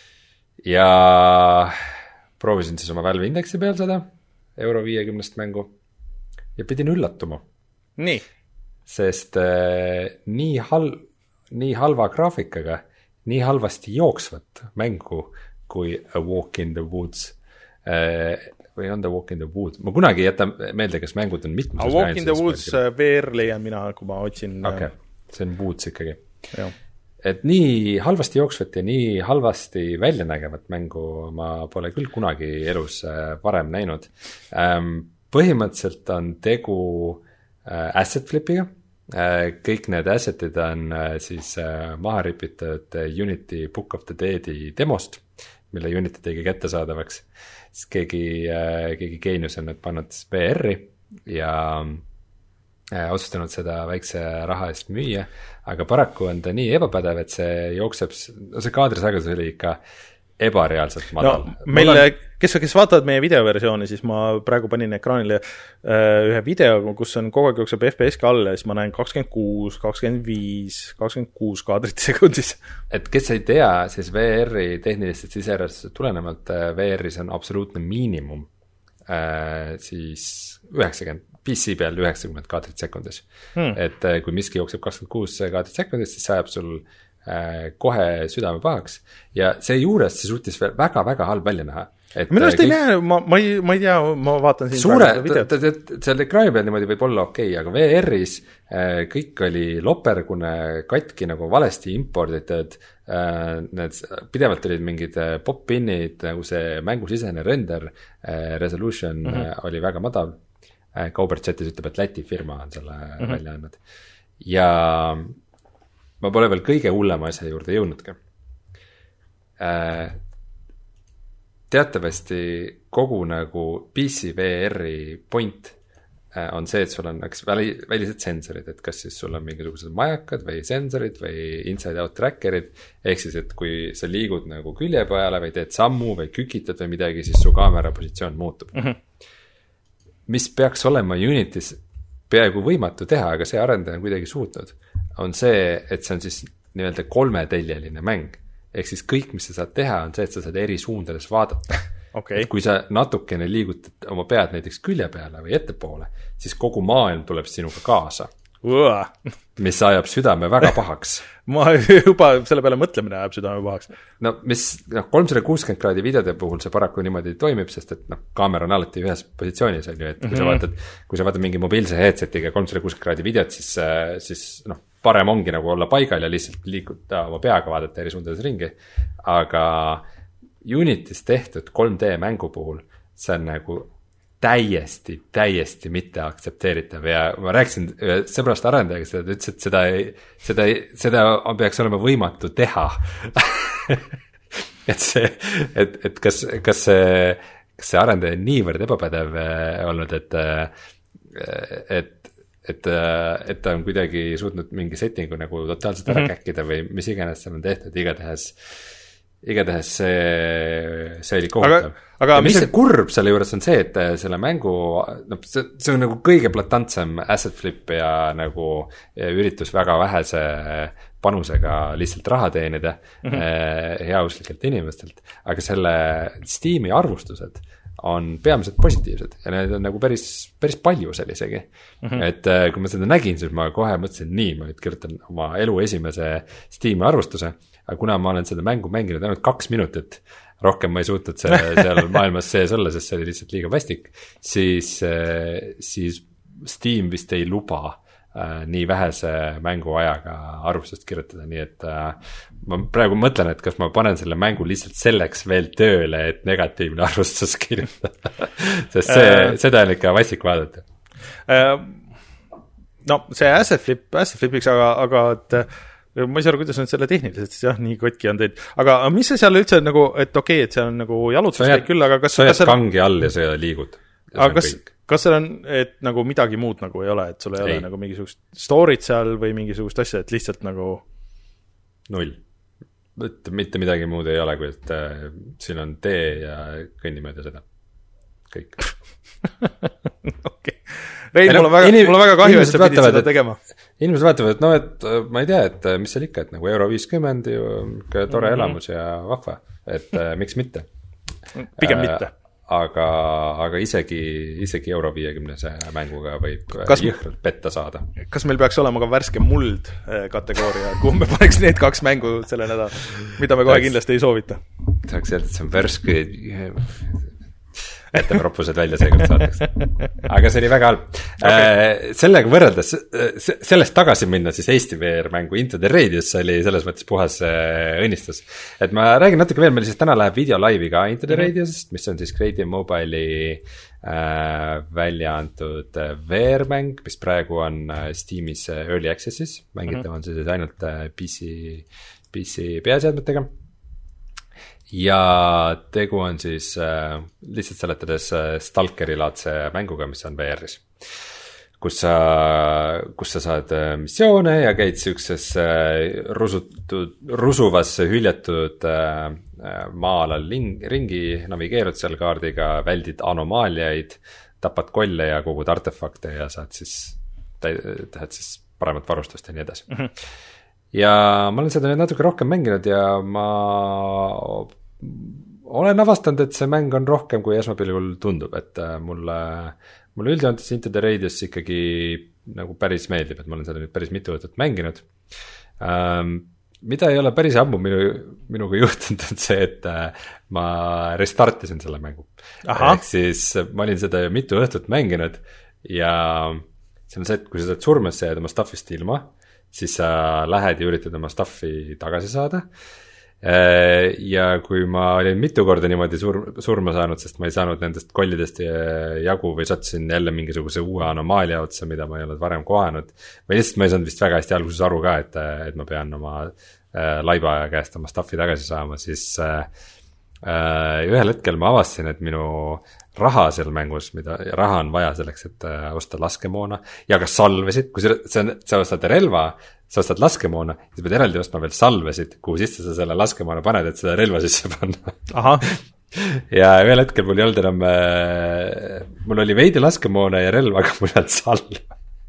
Ja proovisin siis oma Valve Indexi peal seda euro viiekümnest mängu ja pidin üllatuma. Nii. Sest äh, nii, hal- nii halva graafikaga, nii halvasti jooksvat mängu kui A Walk in the Woods äh, või on The Walk in the Woods. Ma kunagi ei jäta meelde, kas mängud on mitmes. A Walk in the Woods V R leian mina, kui ma otsin. Okay. See on Woods ikkagi. Ja. Et nii halvasti jooksvat ja nii halvasti välja nägevat mängu ma pole küll kunagi elus varem näinud. Ähm, põhimõtteliselt on tegu asset flipiga. Kõik need assetid on siis maha ripitud Unity Book of the Deadi demost, mille Unity tegi kättesaadavaks. Siis keegi, keegi geenius on nüüd pannud V R-i ja otsustanud seda väikse raha eest müüa, aga paraku on ta nii ebapädev, et see jookseb, no see kaadrisagedus oli ikka ebareaalselt madal. No, meil, on... kes, kes vaatavad meie videoversiooni, siis ma praegu panin ekraanile äh, ühe video, kus on kogu aeg jookseb F P S ka all ja siis ma näen kakskümmend kuus, kakskümmend viis, kakskümmend kuus kaadrit sekundis. Et kes ei tea, siis V R-i tehnilistest sisearvestusest tulenevalt V R-is on absoluutne miinimum äh, siis üheksakümmend, P C peal üheksakümmend kaadrit sekundis. Hmm. Et äh, kui miski jookseb kakskümmend kuus kaadrit sekundis, siis see ajab sul kohe südame pahaks ja see juures see suutis veel väga-väga halb välja näha. Minu arust ei näe, ma, ma, ei, ma ei tea, ma vaatan siin suure, seal ekraani peal niimoodi võib olla okei, okay, aga V R-is kõik oli lopergune, katki nagu valesti imporditud, need pidevalt olid mingid pop-inid, nagu see mängusisene render resolution mm -hmm. oli väga madal. Kaubert chatis ütleb, et Läti firma on selle mm -hmm. välja andnud. Ja ma pole veel kõige hullema asja juurde jõudnudki. Teatavasti kogu nagu P C V R-i point on see, et sul on väli, välised sensorid, et kas siis sul on mingisugused majakad või sensorid või inside-out trackerid, ehk siis, et kui sa liigud nagu külje peale või teed sammu või kükitad või midagi, siis su kaamera positsioon muutub. Mm -hmm. Mis peaks olema Unitis peaaegu võimatu teha, aga see arendaja on kuidagi suutnud, on see, et see on siis nii-öelda kolmeteljeline mäng. Ehk siis kõik, mis sa saad teha, on see, et sa saad eri suundades vaadata. Okay. Kui sa natukene liigutad oma pead näiteks külje peale või ettepoole, siis kogu maailm tuleb sinuga kaasa. Uah. Mis ajab südame väga pahaks. Ma juba selle peale mõtlemine ajab südame pahaks. No, mis no, kolmsada kuuskümmend kraadi videode puhul see paraku niimoodi toimib, sest et no, kaamera on alati ühes positsioonis, on ju, et kui mm-hmm. sa vaatad, kui sa vaatad mingi mobiilse headsetiga kolmsada kuuskümmend kraadi videot, siis, siis noh, parem ongi nagu olla paigal ja lihtsalt liikuda oma peaga vaadata eri suundades ringi. Aga Unitis tehtud kolm D mängu puhul see on nagu täiesti, täiesti mitte aktsepteeritav ja ma rääkisin seepärast arendajaga seda, ta ütles, et seda, seda, seda peaks olema võimatu teha. et see, et, et kas, kas see, kas see arendaja on niivõrd ebapädev olnud, et, et et, et ta on kuidagi suutnud mingi settingu nagu totaalselt ära mm -hmm. käkkida või mis iganes seal on tehtud, igatahes igatahes see, see oli kohutav. Aga mis see kurb selle juures on see, et selle mängu, no see, see on nagu kõige platantsem asset flip ja nagu ja üritus väga vähese panusega lihtsalt raha teenida mm -hmm. heauslikelt inimestelt, aga selle Steam'i arvustused on peamiselt positiivsed ja need on nagu päris, päris palju seal isegi. Mm -hmm. Et kui ma seda nägin, siis ma kohe mõtlesin nii, ma nüüd kirjutan oma elu esimese Steam'i arvustuse, aga kuna ma olen seda mängu mänginud ainult kaks minutit, rohkem ma ei suutnud see, seal maailmas sees olla, sest see oli lihtsalt liiga vastik, siis, siis Steam vist ei luba äh, nii vähese mänguajaga arvustust kirjutada, nii et äh, ma praegu mõtlen, et kas ma panen selle mängu lihtsalt selleks veel tööle, et negatiivne arvustus kirjutada sest see äh, seda on ikka vastik vaadata äh,. No see asset flip, asset flipiks, aga, aga et ma ei saa aru, kuidas on selle tehniliselt, siis jah, nii kotki on teid. Aga mis see seal üldse nagu, et okei, okay, et see on nagu jalutus jääd, küll, aga kas sa jääd kangi all ja sa liigud. Aga kas, kas seal on, et nagu midagi muud nagu ei ole, et sul ei, ei. ole nagu mingisugust story't seal või mingisugust asja, et lihtsalt nagu null. Mitte, mitte midagi muud ei ole, kui et äh, siin on tee ja kõnni mööda seda. Kõik. okei. Rein, mulle väga, mulle väga kahju, et sa pidid seda tegema. Inimesed vaatavad, et no, et ma ei tea, et mis seal ikka, et nagu euro viiskümmend ju tore mm -hmm. elamus ja vahva, et miks mitte. Pigem mitte. Aga, aga isegi, isegi euro viiekümnese mänguga võib kas, jõhralt petta saada. Kas meil peaks olema ka värske muld kategooria, kuhu me paneks need kaks mängu selle nädal, mida me kohe kindlasti ei soovita? Tahaks öelda, et see on värske jätame roppused välja seekord saateks. Aga see oli väga halb. Okay. Sellega võrreldes, sellest tagasi minna siis Eesti V R-mängu Into the Radius oli selles mõttes puhas õnnistus. Et ma räägin natuke veel, meil siis täna läheb video laivi ka Into the Radiusest, mis on siis Creative Mobile'i äh, välja antud V R-mäng, mis praegu on Steamis Early Access'is. Mängitav on siis ainult P C, P C peaseadmetega. Ja tegu on siis äh, lihtsalt seletades äh, Stalkeri laadse mänguga, mis on V R-is. kus sa, kus sa saad missioone ja käid siukses rusutud, rusuvasse hüljatud maa-alal ringi, navigeerud seal kaardiga, väldid anomaaliaid, tapad kolle ja kogud artefakte ja saad siis, tehed siis paremat varustust ja nii edasi. Mm-hmm. Ja ma olen seda nüüd natuke rohkem mänginud ja ma olen avastanud, et see mäng on rohkem kui esmapilgul tundub, et mulle, mulle üldjoontes Into the Radius ikkagi nagu päris meeldib, et ma olen seda nüüd päris mitu võtut mänginud. Ähm, mida ei ole päris ammu minu, minuga juhtunud, on see, et ma restartisin selle mängu. Ehk siis ma olin seda mitu õhtut mänginud ja see on see, et kui sa saad surmas ja jääd oma stuffist ilma, siis sa lähed ja üritad oma stuffi tagasi saada. Ja kui ma olin mitu korda niimoodi sur- surma saanud, sest ma ei saanud nendest kollidest jagu või sattusin jälle mingisuguse uue anomaalia otsa, mida ma ei olnud varem kohanud. Või lihtsalt ma ei saanud vist väga hästi alguses aru ka, et, et ma pean oma äh, laiba käest oma stuffi tagasi saama, siis äh, ühel hetkel ma avastasin, et minu raha seal mängus, mida raha on vaja selleks, et äh, osta laskemoona ja ka salvesid, kui sa, sa ostad relva, sa ostad laskemoona, siis pead eraldi ostma veel salvesid, kuhu sisse sa selle laskemoona paned, et seda relva sisse panna. Aha. Ja ühel hetkel mul ei olnud enam, mul oli veidi laskemoona ja relva, aga mul ei olnud salve.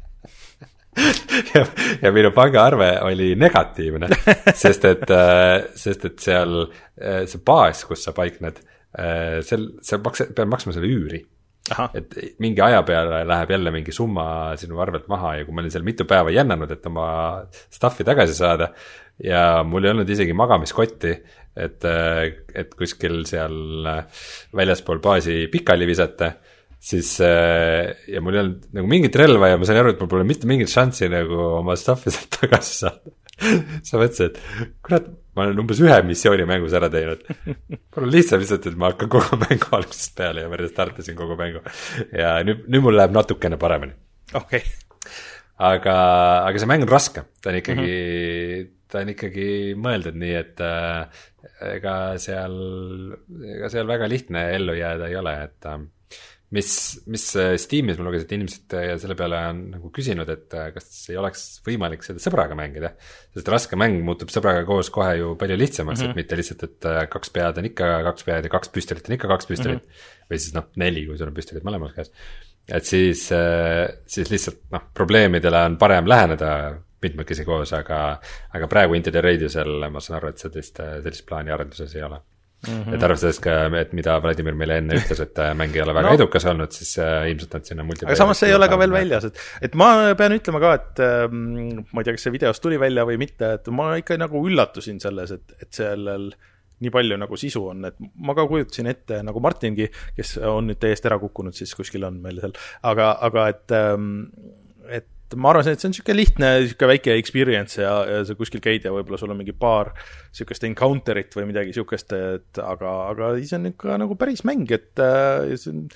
ja, ja minu pangaarve oli negatiivne, sest et, sest et seal see baas, kus sa paikned, seal, seal maks, peab maksma selle üüri. Aha. Et mingi aja peale läheb jälle mingi summa sinu arvelt maha ja kui ma olin seal mitu päeva jännanud, et oma stuffi tagasi saada ja mul ei olnud isegi magamiskotti, et, et kuskil seal väljaspool baasi pikali visata, siis ja mul ei olnud nagu mingit relva ja ma sain aru, et mul pole mitte mingit šanssi nagu oma stuffi sealt tagasi saada. Sa mõtlesin, et kurat, ma olen umbes ühe missiooni mängus ära teinud. Mul on lihtsalt lihtsalt, et ma hakkan kogu mängu algusest peale ja ma restartisin kogu mängu. Ja nüüd, nüüd mul läheb natukene paremini. Okay. Aga, aga see mäng on raske. Ta on ikkagi, mm-hmm. ta on ikkagi mõeldud nii, et äh, ega seal, ega seal väga lihtne ellu jääda ei ole, et äh, mis, mis Steamis ma lugesin, et inimesed ja selle peale on nagu küsinud, et kas ei oleks võimalik seda sõbraga mängida, sest raske mäng muutub sõbraga koos kohe ju palju lihtsamaks, mm-hmm. et mitte lihtsalt, et kaks pead on ikka kaks pead ja kaks püstolit on ikka kaks püstolit mm-hmm. või siis noh, neli, kui sul on püstolit mõlemas käes. Et siis, siis lihtsalt noh, probleemidele on parem läheneda mitmekesi koos, aga, aga praegu Into the Radiusel ma saan aru, et sellist, sellist plaani arenduses ei ole. Mm-hmm. Et arvestades ka, et mida Vladimir meile enne ütles, et mäng ei ole väga no. edukas olnud, siis äh, ilmselt nad sinna multiplayer. Aga samas see ei ole ka veel väljas, et, et ma pean ütlema ka, et äh, ma ei tea, kas see videos tuli välja või mitte, et ma ikka nagu üllatusin selles, et, et sellel nii palju nagu sisu on, et ma ka kujutasin ette nagu Martingi, kes on nüüd täiesti ära kukkunud, siis kuskil on meil seal, aga, aga et, et ma arvan, et see on niisugune lihtne, niisugune väike experience ja, ja sa kuskil käid ja võib-olla sul on mingi paar niisugust encounterit või midagi niisugust, et aga, aga see on ikka nagu päris mäng, et äh, see on,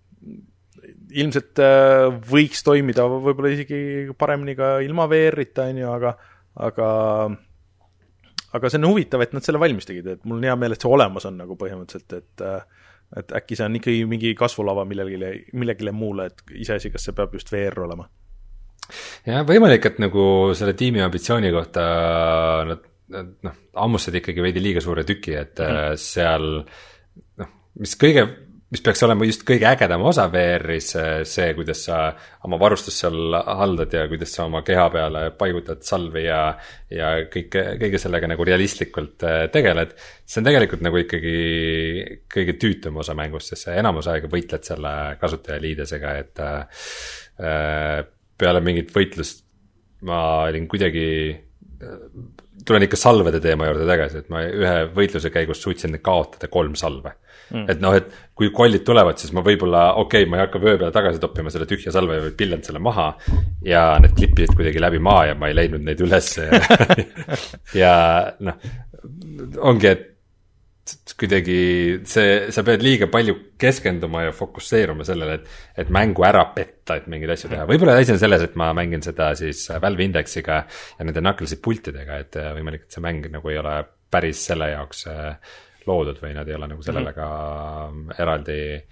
ilmselt äh, võiks toimida võib-olla isegi paremini ka ilma V R-ita, on ju, aga, aga, aga see on huvitav, et nad selle valmis tegid, et mul on hea meel, et see olemas on nagu põhimõtteliselt, et, et äkki see on ikkagi mingi kasvulava millegile, millegile muule, et iseasi, kas see peab just V R olema. Ja võimalik, et nagu selle tiimi ambitsiooni kohta nad, nad noh, ammustasid ikkagi veidi liiga suure tüki, et mm-hmm. seal noh, mis kõige, mis peaks olema just kõige ägedam osa V R-is, see, kuidas sa oma varustust seal haldad ja kuidas sa oma keha peale paigutad salvi ja, ja kõik, kõige sellega nagu realistlikult tegeled. See on tegelikult nagu ikkagi kõige tüütum osa mängust, sest sa enamus aega võitled selle kasutajaliidesega, et äh, peale mingit võitlust ma olin kuidagi, tulen ikka salvede teema juurde tagasi, et ma ühe võitluse käigus suutsin kaotada kolm salve. Mm. Et noh, et kui kollid tulevad, siis ma võib-olla, okei okay,, ma ei hakka vöö peale tagasi toppima selle tühja salve või pillen selle maha ja need klippisid kuidagi läbi maa ja ma ei leidnud neid üles ja, ja noh, ongi, et kuidagi see, sa pead liiga palju keskenduma ja fokusseeruma sellele, et, et mängu ära petta, et mingeid asju teha. Võib-olla asi on selles, et ma mängin seda siis Valve Indexiga ja nende Knucklesi pultidega, et võimalik, et see mäng nagu ei ole päris selle jaoks loodud või nad ei ole nagu sellele ka eraldi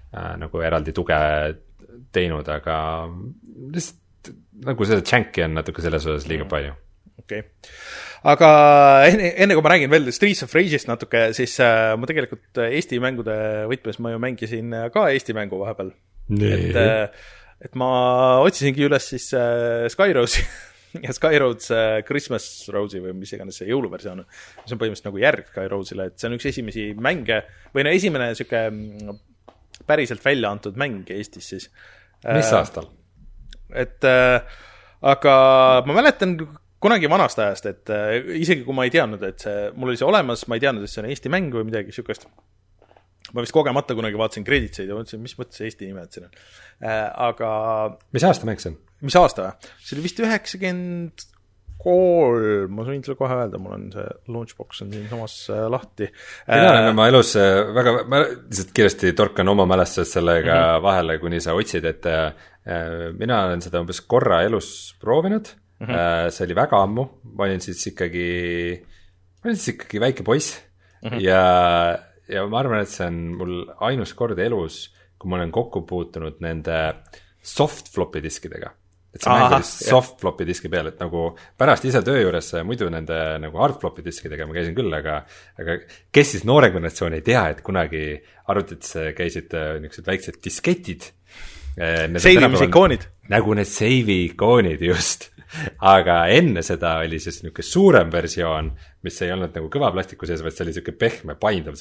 äh, nagu eraldi tuge teinud, aga lihtsalt nagu seda Janki on natuke selles osas liiga palju. Okei okay. Aga enne, enne kui ma räägin veel Streets of Rage'ist natuke, siis äh, ma tegelikult Eesti mängude võtmes ma ju mängisin ka Eesti mängu vahepeal. Et, äh, et ma otsisingi üles siis äh, Skyrose'i ja Skyroads äh, Christmas Rose'i või mis iganes see jõuluversioon on. See on põhimõtteliselt nagu järg Skyrose'ile, et see on üks esimesi mänge või no esimene siuke päriselt välja antud mäng Eestis siis. Mis aastal? Et äh, aga ma mäletan kunagi vanast ajast, et äh, isegi kui ma ei teadnud, et see, mul oli see olemas, ma ei teadnud, et see on Eesti mäng või midagi sükast. Ma vist kogemata kunagi vaatasin kreditseid ja mõtlesin, mis mõttes Eesti nimed siin on. Äh, aga... Mis aasta mäng see on? Mis aasta? See oli vist üheksakümmend kolm, ma võin selle kohe öelda, mul on see launchbox on siin samas äh, lahti. Mina olen oma elus väga, ma lihtsalt kiiresti torkan oma mälestusest sellega mm-hmm. vahele, kuni sa otsid, et äh, mina olen seda umbes korra elus proovinud. Mm-hmm. See oli väga ammu, ma olin siis ikkagi, ma olin siis ikkagi väike poiss mm-hmm. ja, ja ma arvan, et see on mul ainus kord elus, kui ma olen kokku puutunud nende soft floppy diskidega. Et see mäng oli soft floppy diski peal, et nagu pärast ise töö juures muidu nende nagu hard floppy diskidega ma käisin küll, aga, aga kes siis noore generatsioon ei tea, et kunagi arvutites käisid niisugused väiksed disketid. Seivimise ikoonid. Nagu need seivi ikoonid just. Aga enne seda oli siis niisugune suurem versioon, mis ei olnud nagu kõva plastiku sees, vaid see oli niisugune pehme, paindav,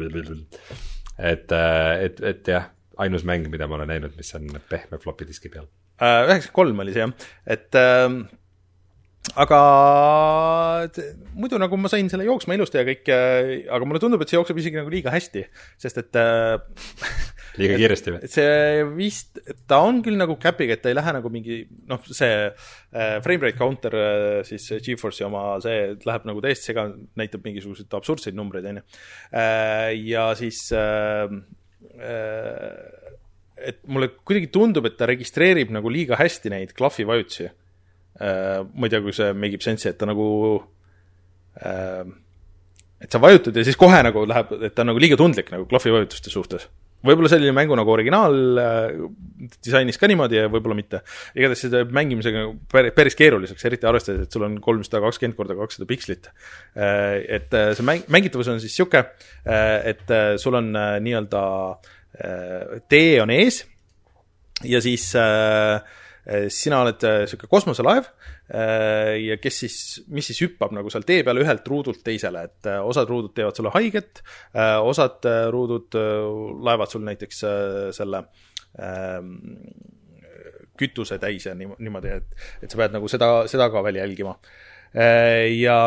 et, et, et jah, ainus mäng, mida ma olen näinud, mis on pehme floppy diski peal. üheksakümmend kolm oli see jah, et äh, aga muidu nagu ma sain selle jooksma ilusti ja kõik, aga mulle tundub, et see jookseb isegi nagu liiga hästi, sest et äh, liiga kiiresti või? See vist, ta on küll nagu käpiga, et ta ei lähe nagu mingi, noh, see äh, frame rate counter, äh, siis GeForce'i oma, see läheb nagu täiesti sega, näitab mingisuguseid absurdseid numbreid, on ju. Äh, ja siis äh, äh, et mulle kuidagi tundub, et ta registreerib nagu liiga hästi neid klahvi vajutusi. Uh, ma ei tea, kui see megib sensi, et ta nagu uh, et sa vajutad ja siis kohe nagu läheb, et ta on nagu liiga tundlik nagu klahvi vajutuste suhtes. Võib-olla selline mängu nagu originaal uh, disainis ka niimoodi ja võib-olla mitte. Igatahes seda mängimisega päris keeruliseks, eriti arvestades, et sul on kolmsada kakskümmend korda kakssada pikslit. Uh, et uh, see mäng, mängitavus on siis siuke, uh, et uh, sul on uh, nii-öelda uh, tee on ees ja siis uh, sina oled siuke kosmoselaev ja kes siis, mis siis hüppab nagu seal tee peale ühelt ruudult teisele, et osad ruudud teevad sulle haiget, osad ruudud laevad sul näiteks selle kütuse täis ja niimoodi, et, et sa pead nagu seda, seda ka veel jälgima. Ja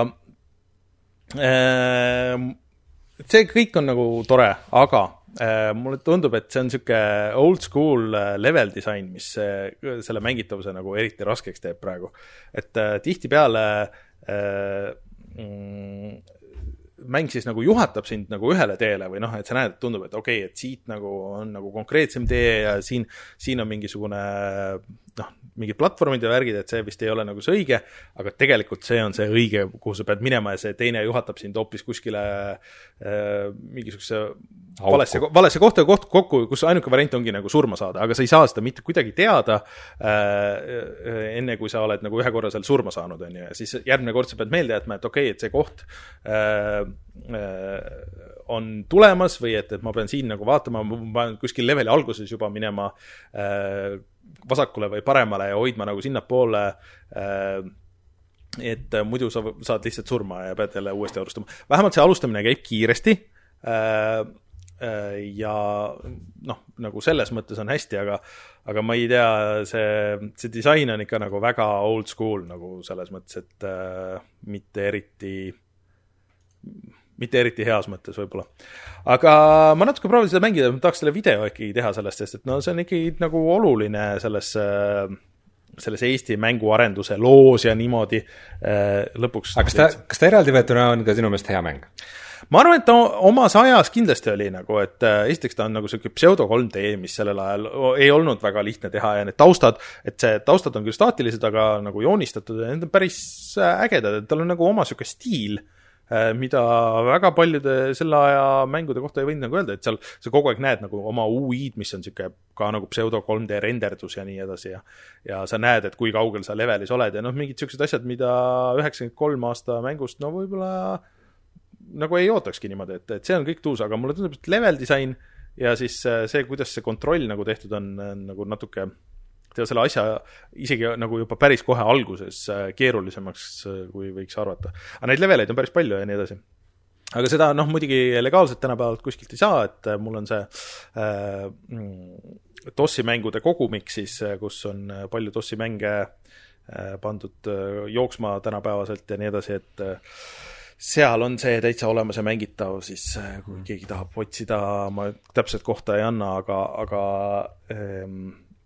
see kõik on nagu tore, aga mulle tundub, et see on siuke old school level design, mis selle mängitavuse nagu eriti raskeks teeb praegu. Et tihti peale mm, mäng siis nagu juhatab sind nagu ühele teele või noh, et sa näed, et tundub, et okei, okay, et siit nagu on nagu konkreetsem tee ja siin, siin on mingisugune noh, mingid platvormid ja värgid, et see vist ei ole nagu see õige, aga tegelikult see on see õige, kuhu sa pead minema ja see teine juhatab sind hoopis kuskile äh, mingisuguse valesse, valesse kohta koht, kokku, kus ainuke variant ongi nagu surma saada, aga sa ei saa seda mitte kuidagi teada äh, enne, kui sa oled nagu ühe korra seal surma saanud, on ju, ja siis järgmine kord sa pead meelde jätma, et okei, okay, et see koht äh, äh, on tulemas või et, et ma pean siin nagu vaatama, ma pean kuskil leveli alguses juba minema äh, vasakule või paremale ja hoidma nagu sinnapoole, äh, et muidu sa saad lihtsalt surma ja pead jälle uuesti alustama. Vähemalt see alustamine käib kiiresti äh, äh, ja noh, nagu selles mõttes on hästi, aga, aga ma ei tea, see, see disain on ikka nagu väga old school nagu selles mõttes, et äh, mitte eriti mitte eriti heas mõttes võib-olla. Aga ma natuke proovin seda mängida, ma tahaks selle video ikkagi teha sellest, sest et no see on ikkagi nagu oluline selles, selles Eesti mänguarenduse loos ja niimoodi lõpuks. Aga kas ta, kas ta eraldi võetuna on ka sinu meelest hea mäng? Ma arvan, et ta omas ajas kindlasti oli nagu, et esiteks ta on nagu selline pseudo kolm D, mis sellel ajal ei olnud väga lihtne teha ja need taustad, et see taustad on küll staatilised, aga nagu joonistatud ja need on päris ägedad, et tal on nagu oma selline stiil mida väga paljude selle aja mängude kohta ei võinud nagu öelda, et seal sa kogu aeg näed nagu oma U I-d, mis on siuke ka nagu pseudo kolm D renderdus ja nii edasi ja ja sa näed, et kui kaugel sa levelis oled ja noh, mingid siuksed asjad, mida üheksakümmend kolm aasta mängust, no võib-olla nagu ei ootakski niimoodi, et, et see on kõik tuus, aga mulle tundub, et level disain ja siis see, kuidas see kontroll nagu tehtud on, nagu natuke teha selle asja isegi nagu juba päris kohe alguses keerulisemaks, kui võiks arvata. Aga neid leveleid on päris palju ja nii edasi. Aga seda, noh, muidugi legaalselt tänapäevalt kuskilt ei saa, et mul on see äh, DOS-i mängude kogumik siis, kus on palju DOS-i mänge äh, pandud äh, jooksma tänapäevaselt ja nii edasi, et äh, seal on see täitsa olemas ja mängitav, siis kui keegi tahab otsida, ma täpselt kohta ei anna, aga, aga ähm,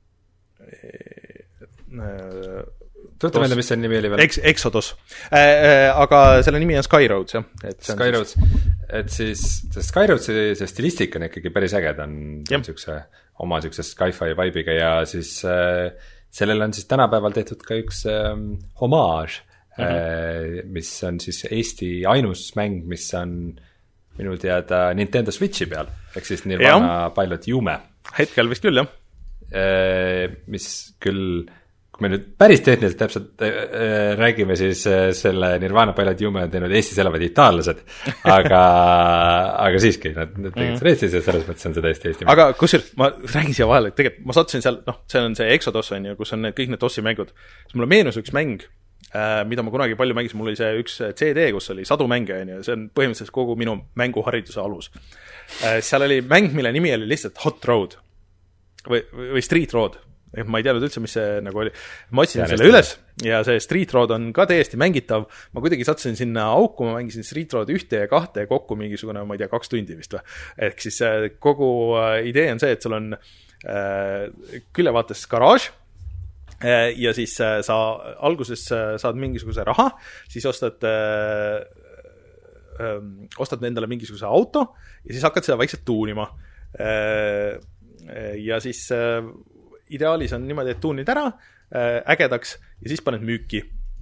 Tuleta meelde, mis see nimi oli veel? Ex- Exodus. Äh, äh, aga selle nimi on Skyroads, jah. Et Skyroads. Siis... Et siis Skyroadsi see stilistika on ikkagi päris äge, ta on siukse, oma siukse sci-fi vibe'iga ja siis äh, sellel on siis tänapäeval tehtud ka üks äh, homaaž, mm-hmm. äh, mis on siis Eesti ainus mäng, mis on minul teada Nintendo Switchi peal, ehk siis Nirvana Pilot Jume. Hetkel vist küll, jah. Mis küll, kui me nüüd päris tehniliselt täpselt äh, räägime, siis äh, selle Nirvana Pilot Jume on teinud Eestis elavad itaallased, aga, aga siiski, nad, nad tegid seda Eestis ja selles mõttes on seda Eesti Eesti. Aga kusjuures, ma räägin siia vahele, et tegelikult ma sattusin seal, noh, see on see Exodus on ju, kus on need, kõik need DOS-i mängud, siis mulle meenus üks mäng, äh, mida ma kunagi palju mängisin, mul oli see üks C D, kus oli sadu mänge, on ju, see on põhimõtteliselt kogu minu mänguhariduse alus. Äh, seal oli mäng, mille nimi oli lihtsalt Hot Road või, või Street Road, ma ei teadnud üldse, mis see nagu oli, ma otsin selle üles ja see Street Road on ka täiesti mängitav, ma kuidagi sattusin sinna auku, ma mängisin Street Road ühte ja kahte kokku mingisugune, ma ei tea, kaks tundi vist või, ehk siis kogu idee on see, et sul on äh, külevaates garaaž äh, ja siis äh, sa alguses äh, saad mingisuguse raha, siis ostad äh, äh, ostad endale mingisuguse auto ja siis hakkad seda vaikselt tuunima äh, ja siis äh, ideaalis on niimoodi, et tuunid ära äh, ägedaks ja siis paned müüki.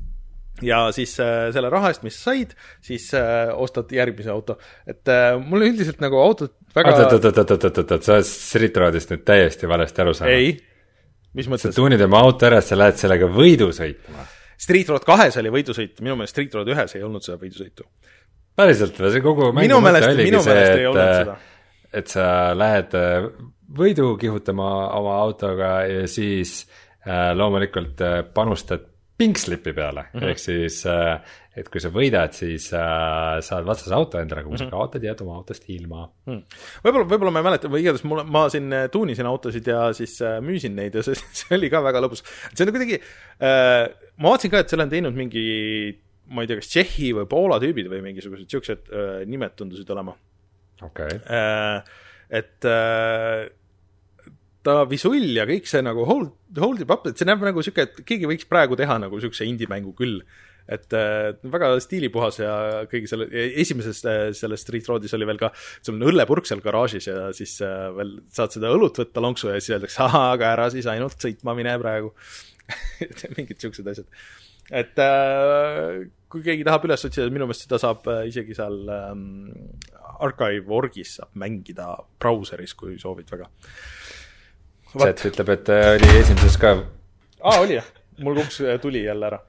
Ja siis äh, selle raha eest, mis said, siis äh, ostad järgmise auto. Et äh, mul üldiselt nagu autot väga... Oot-oot-oot-oot-oot-oot, sa oled Street Roadist nüüd täiesti valesti aru saanud. Ei, mis mõttes? Sa tuunid oma auto ära, sa lähed sellega võidu sõitma. Street Road kahes oli võidusõit, minu meelest Street Road ühes ei olnud seda võidusõitu. Päriselt, see kogu minu meelest, minu meelest ei olnud seda. Et sa lähed võidu kihutama oma autoga ja siis äh, loomulikult äh, panustad pinkslipi peale, mm-hmm. ehk siis äh, et kui sa võidad, siis äh, saad vastas auto endale, kui mm-hmm. sa kaotad, jääd oma autost ilma. Mm. Võib-olla, võib-olla ma ei mäleta, või igatahes mul, ma siin tuunisin autosid ja siis äh, müüsin neid ja see, see oli ka väga lõbus. See on kuidagi, äh, ma vaatasin ka, et selle on teinud mingi, ma ei tea, kas Tšehhi või Poola tüübid või mingisugused siuksed äh, nimed tundusid olema. Okay. Äh, et äh, ta visull ja kõik see nagu hold, hold it up, et see näeb nagu siuke, et keegi võiks praegu teha nagu siukse indie-mängu küll. Et äh, väga stiilipuhas ja kõigi selle, esimeses selles Street Roadis oli veel ka, see on õllepurk seal garaažis ja siis äh, veel saad seda õlut võtta lonksu ja siis öeldakse, aha, aga ära siis ainult sõitma mine praegu. Mingid siuksed asjad. Et äh, kui keegi tahab üles otsida, minu meelest seda saab äh, isegi seal ähm, Archive.orgis saab mängida brauseris, kui soovid väga. Chat ütleb, et oli esimeses ka. Aa, oli jah. Mul kuks tuli jälle ära.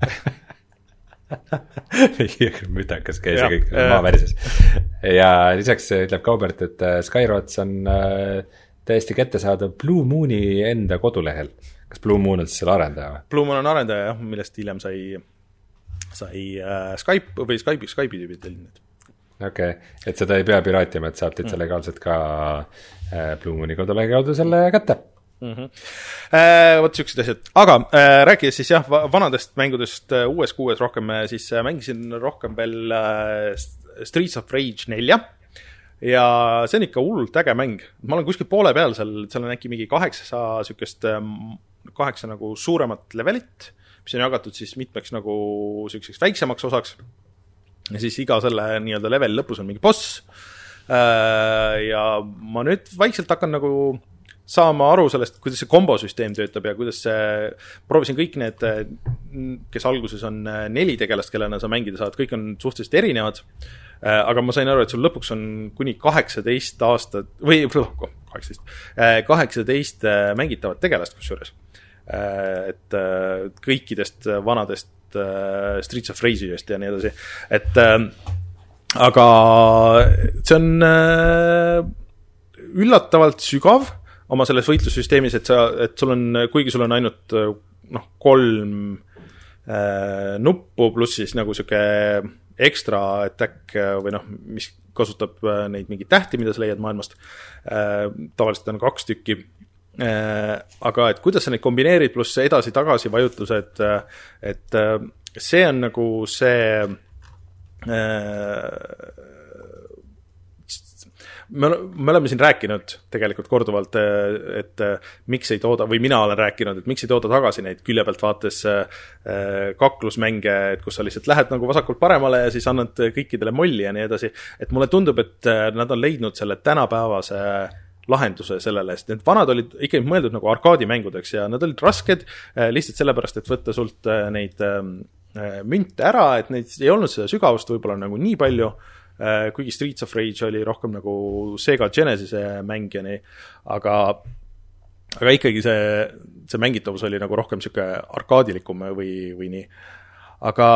Mütakas käis ja kõik maa värises. Ja lisaks ütleb Kaubert, et Skyroads on täiesti kättesaadav Blue Mooni enda kodulehel. Kas Blue Moon on siis selle arendaja või? Blue Moon on arendaja, jah, millest hiljem sai, sai äh, Skype või Skype'i, Skype'i tüübid tellinud. Okei, okay. Et seda ei pea piraatima, et saab täitsa mm. legaalselt ka äh, Blue Mooni kodulehe kaudu selle kätte. Mm-hmm. Äh, võt siuksed asjad. Aga äh, rääkides siis jah, vanadest mängudest äh, uues kuues rohkem, siis äh, mängisin rohkem veel äh, Streets of Rage nelja ja see on ikka hullult äge mäng. Ma olen kuskil poole peal seal, seal on äkki mingi kaheksa sükest, kaheksa nagu suuremat levelit, mis on jagatud siis mitmeks nagu sükeseks väiksemaks osaks ja siis iga selle nii-öelda leveli lõpus on mingi boss äh, ja ma nüüd vaikselt hakkan nagu saama aru sellest, kuidas see kombosüsteem töötab ja kuidas see, proovisin kõik need, kes alguses on neli tegelast, kellena sa mängida saad, kõik on suhteliselt erinevad, aga ma sain aru, et sul lõpuks on kuni kaheksateist aastat, või kaheksateist, kaheksateist mängitavat tegelast kusjuures. Et kõikidest vanadest Streets of Rage'ist ja nii edasi. Et aga see on üllatavalt sügav oma selles võitlussüsteemis, et sa, et sul on, kuigi sul on ainult noh, kolm äh, nuppu pluss siis nagu siuke ekstra attack või noh, mis kasutab neid mingeid tähti, mida sa leiad maailmast. Äh, tavaliselt on kaks tükki. Äh, aga et kuidas sa neid kombineerid pluss edasi-tagasi vajutused, et see on nagu see äh, me, me oleme siin rääkinud tegelikult korduvalt, et miks ei tooda, või mina olen rääkinud, et miks ei tooda tagasi neid külje pealt vaates kaklusmänge, et kus sa lihtsalt lähed nagu vasakult paremale ja siis annad kõikidele molli ja nii edasi. Et mulle tundub, et nad on leidnud selle tänapäevase lahenduse sellele, sest need vanad olid ikkagi mõeldud nagu arkaadimängudeks ja nad olid rasked lihtsalt sellepärast, et võtta sult neid münte ära, et neid ei olnud seda sügavust võib-olla nagu nii palju, kuigi Streets of Rage oli rohkem nagu Sega Genesise mäng ja nii, aga, aga ikkagi see, see mängitavus oli nagu rohkem siuke arkaadilikum või, või nii. Aga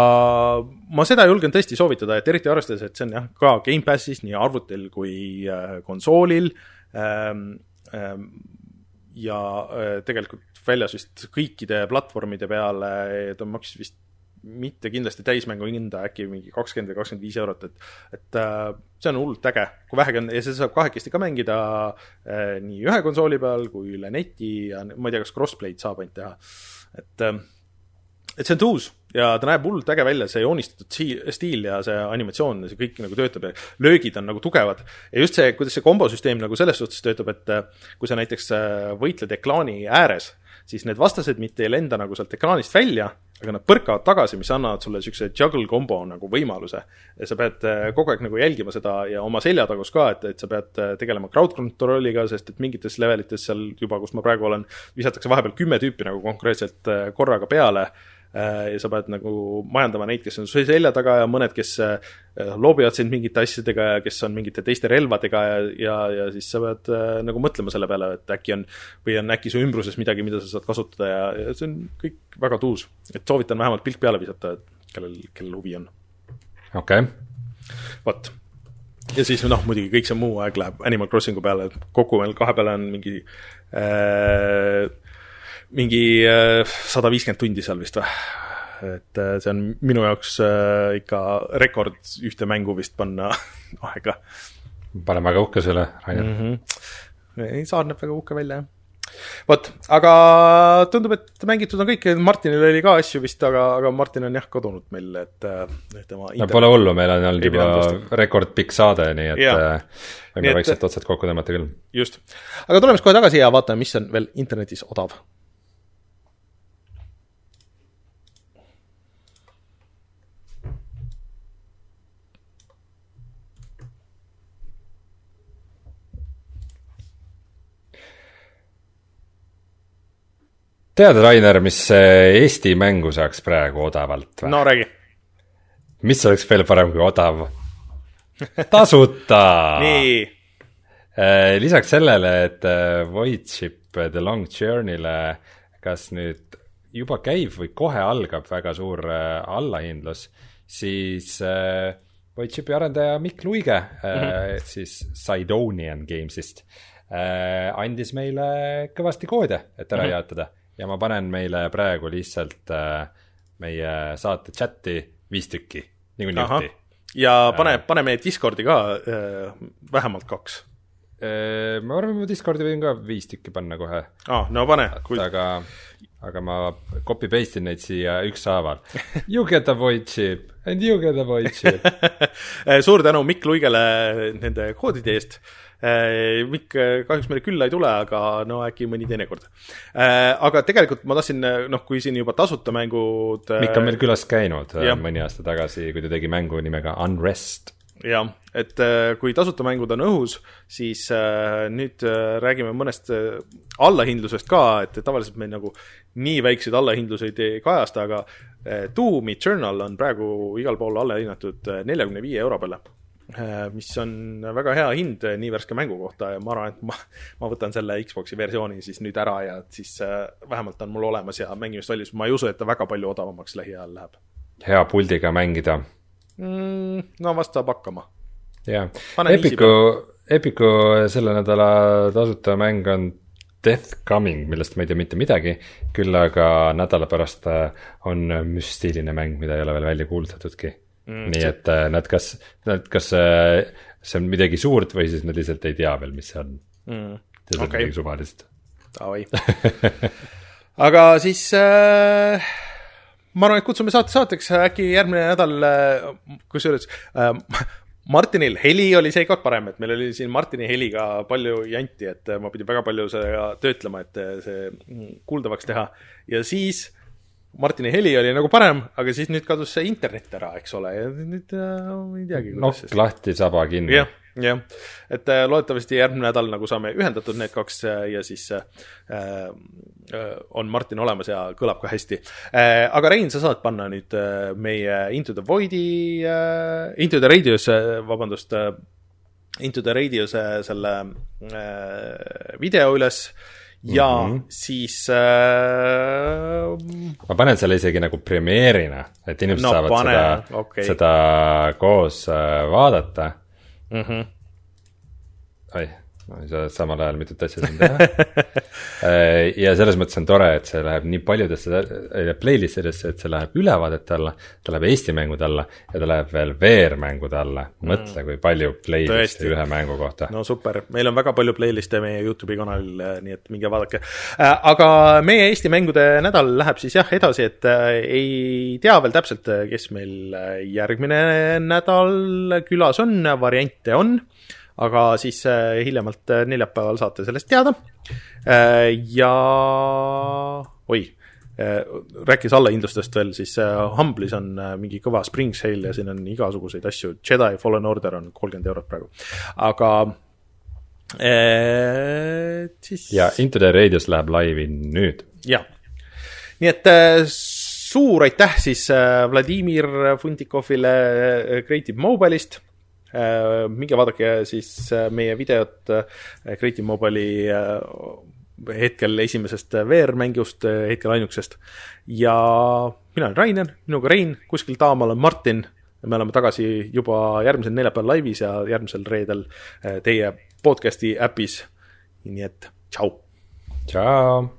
ma seda julgen tõesti soovitada, et eriti arvestades, et see on jah, ka Game Passis nii arvutil kui konsoolil ähm, ähm, ja äh, tegelikult väljas vist kõikide platvormide peale, ta maksis vist mitte kindlasti täismängu hinda, äkki mingi kakskümmend või kakskümmend viis eurot, et, et äh, see on hullult äge, kui vähegi on, ja see saab kahekesti ka mängida äh, nii ühe konsooli peal kui üle neti ja ma ei tea, kas crossplay'd saab ainult teha, et äh, et see on tuus ja ta näeb hullult äge välja, see joonistatud stiil ja see animatsioon, see kõik nagu töötab ja löögid on nagu tugevad. Ja just see, kuidas see kombosüsteem nagu selles suhtes töötab, et kui sa näiteks võitled ekraani ääres, siis need vastased mitte ei lenda nagu sealt ekraanist välja, aga nad põrkavad tagasi, mis annavad sulle siukse juggle kombo nagu võimaluse. Ja sa pead kogu aeg nagu jälgima seda ja oma selja tagus ka, et, et sa pead tegelema crowd controlliga, sest et mingites levelites seal juba, kus ma praegu olen, visatakse vahepeal kümme tüüpi nagu konkreetselt korraga peale ja sa pead nagu majandama neid, kes on selja taga ja mõned, kes loobivad sind mingite asjadega ja kes on mingite teiste relvadega ja, ja, ja siis sa pead nagu mõtlema selle peale, et äkki on, või on äkki su ümbruses midagi, mida sa saad kasutada ja, ja see on kõik väga tuus. Et soovitan vähemalt pilk peale visata, kellel, kellel huvi on. Okei. Okay. Vot. Ja siis noh, muidugi kõik see muu aeg läheb Animal Crossingu peale, kokku meil kahe peale on mingi äh, mingi sada viiskümmend tundi seal vist või, et see on minu jaoks ikka rekord ühte mängu vist panna aega. Paneme väga uhke selle, Rainer. Mm-hmm. Ei, saarneb väga uhke välja, jah. Vot, aga tundub, et mängitud on kõik, Martinil oli ka asju vist, aga, aga Martin on jah kadunud meil, et, et tema no pole hullu, meil on olnud juba rekord pikk saade, nii et ja. võime nii vaikselt otsad kokku tõmmata küll. Just. Aga tuleme kohe tagasi ja vaatame, mis on veel internetis odav. Tead, Rainer, mis Eesti mängu saaks praegu odavalt? No räägi. Mis oleks veel parem kui odav? Tasuta! Nii. Lisaks sellele, et Void Ship The Long Journey'le kas nüüd juba käib või kohe algab väga suur allahindlus, siis Void Shipi arendaja Mikk Luige, mm-hmm. siis Sidonian Gamesist, andis meile kõvasti koode, et ära mm-hmm. jaotada. Ja ma panen meile praegu lihtsalt äh, meie saate chati viis tükki, nii kui nihti. Ja pane, pane meie Discordi ka äh, vähemalt kaks. Äh, ma arvan, ma Discordi võin ka viis tükki panna kohe. Ah, no pane. Kui... Aga, aga ma copy-pastin neid siia ükshaaval. You get a Void Ship and you get a Void Ship. Suur tänu Mikk Luigele nende koodide eest. Mikk kahjuks meile külla ei tule, aga no äkki mõni teine kord. Aga tegelikult ma tahtsin, noh, kui siin juba tasuta mängud... Mikk on meil külas käinud ja. mõni aasta tagasi, kui ta tegi mängu nimega Unrest. jah, et kui tasuta mängud on õhus, siis nüüd räägime mõnest allahindlusest ka, et tavaliselt meil nagu nii väikseid allahindluseid ei kajasta, aga Doom Eternal on praegu igal pool allahinnatud neljakümne viie euro peale, mis on väga hea hind nii värske mängu kohta ja ma arvan, et ma, ma võtan selle Xboxi versiooni siis nüüd ära ja siis vähemalt on mul olemas ja mängimist valmis. Ma ei usu, et ta väga palju odavamaks lähiajal läheb. Hea puldiga mängida. Mm, no vast saab hakkama. Jaa, Epiku, Epiku selle nädala tasuta mäng on Death Coming, millest ma ei tea mitte midagi, küll aga nädala pärast on müstiline mäng, mida ei ole veel välja kuulutatudki. Mm, nii et nad kas, nad kas see on midagi suurt või siis nad lihtsalt ei tea veel, mis see on. Mm, see on okay. Midagi suvalist. Aga siis äh, ma arvan, et kutsume saate saateks äkki järgmine nädal, kus juures äh, Martinil heli oli seekord parem, et meil oli siin Martini heliga palju janti, et ma pidin väga palju seda töötlema, et see kuuldavaks teha ja siis Martini heli oli nagu parem, aga siis nüüd kadus see internet ära, eks ole, ja nüüd äh, ei teagi. Nokk lahti, saba kinni. Jah, jah, et äh, loodetavasti järgmine nädal nagu saame ühendatud need kaks äh, ja siis äh, äh, on Martin olemas ja kõlab ka hästi. Äh, aga Rein, sa saad panna nüüd äh, meie Into the Voidi, äh, Into the Radius, äh, vabandust, äh, Into the Radius äh, selle äh, video üles ja mm-hmm. siis äh... ma panen selle isegi nagu premierina, et inimesed no, saavad pane, seda, okay. seda koos äh, vaadata. Mm-hmm. Ai, ma ei saa samal ajal mitut asja siin teha. Ja selles mõttes on tore, et see läheb nii paljudesse playlistidesse, et see läheb ülevaadete alla, ta läheb Eesti mängud alla ja ta läheb veel V R-mängud alla. Mõtle, kui palju playliste ühe mängu kohta. No super, meil on väga palju playliste meie YouTube'i kanalil, nii et minge vaadake. Aga meie Eesti mängude nädal läheb siis jah edasi, et ei tea veel täpselt, kes meil järgmine nädal külas on, variante on. Aga siis äh, hiljemalt neljapäeval saate sellest teada. Äh, ja oi, äh, rääkis allahindlustest veel, siis äh, Humblis on äh, mingi kõva Spring Sale ja siin on igasuguseid asju. Jedi Fallen Order on kolmkümmend eurot praegu. Aga äh, siis... Ja Into the Radius läheb laivi nüüd. Ja, nii et äh, suur aitäh siis äh, Vladimir Funtikovile äh, Creative Mobile'ist. Minge vaadake siis meie videot Creative Mobile'i hetkel esimesest V R-mängust, hetkel ainukesest. Ja mina olen Rainer, minuga Rein, kuskil taamal on Martin. Me oleme tagasi juba järgmisel neljapäeval laivis ja järgmisel reedel teie podcasti äpis. Nii et tšau! Tšau!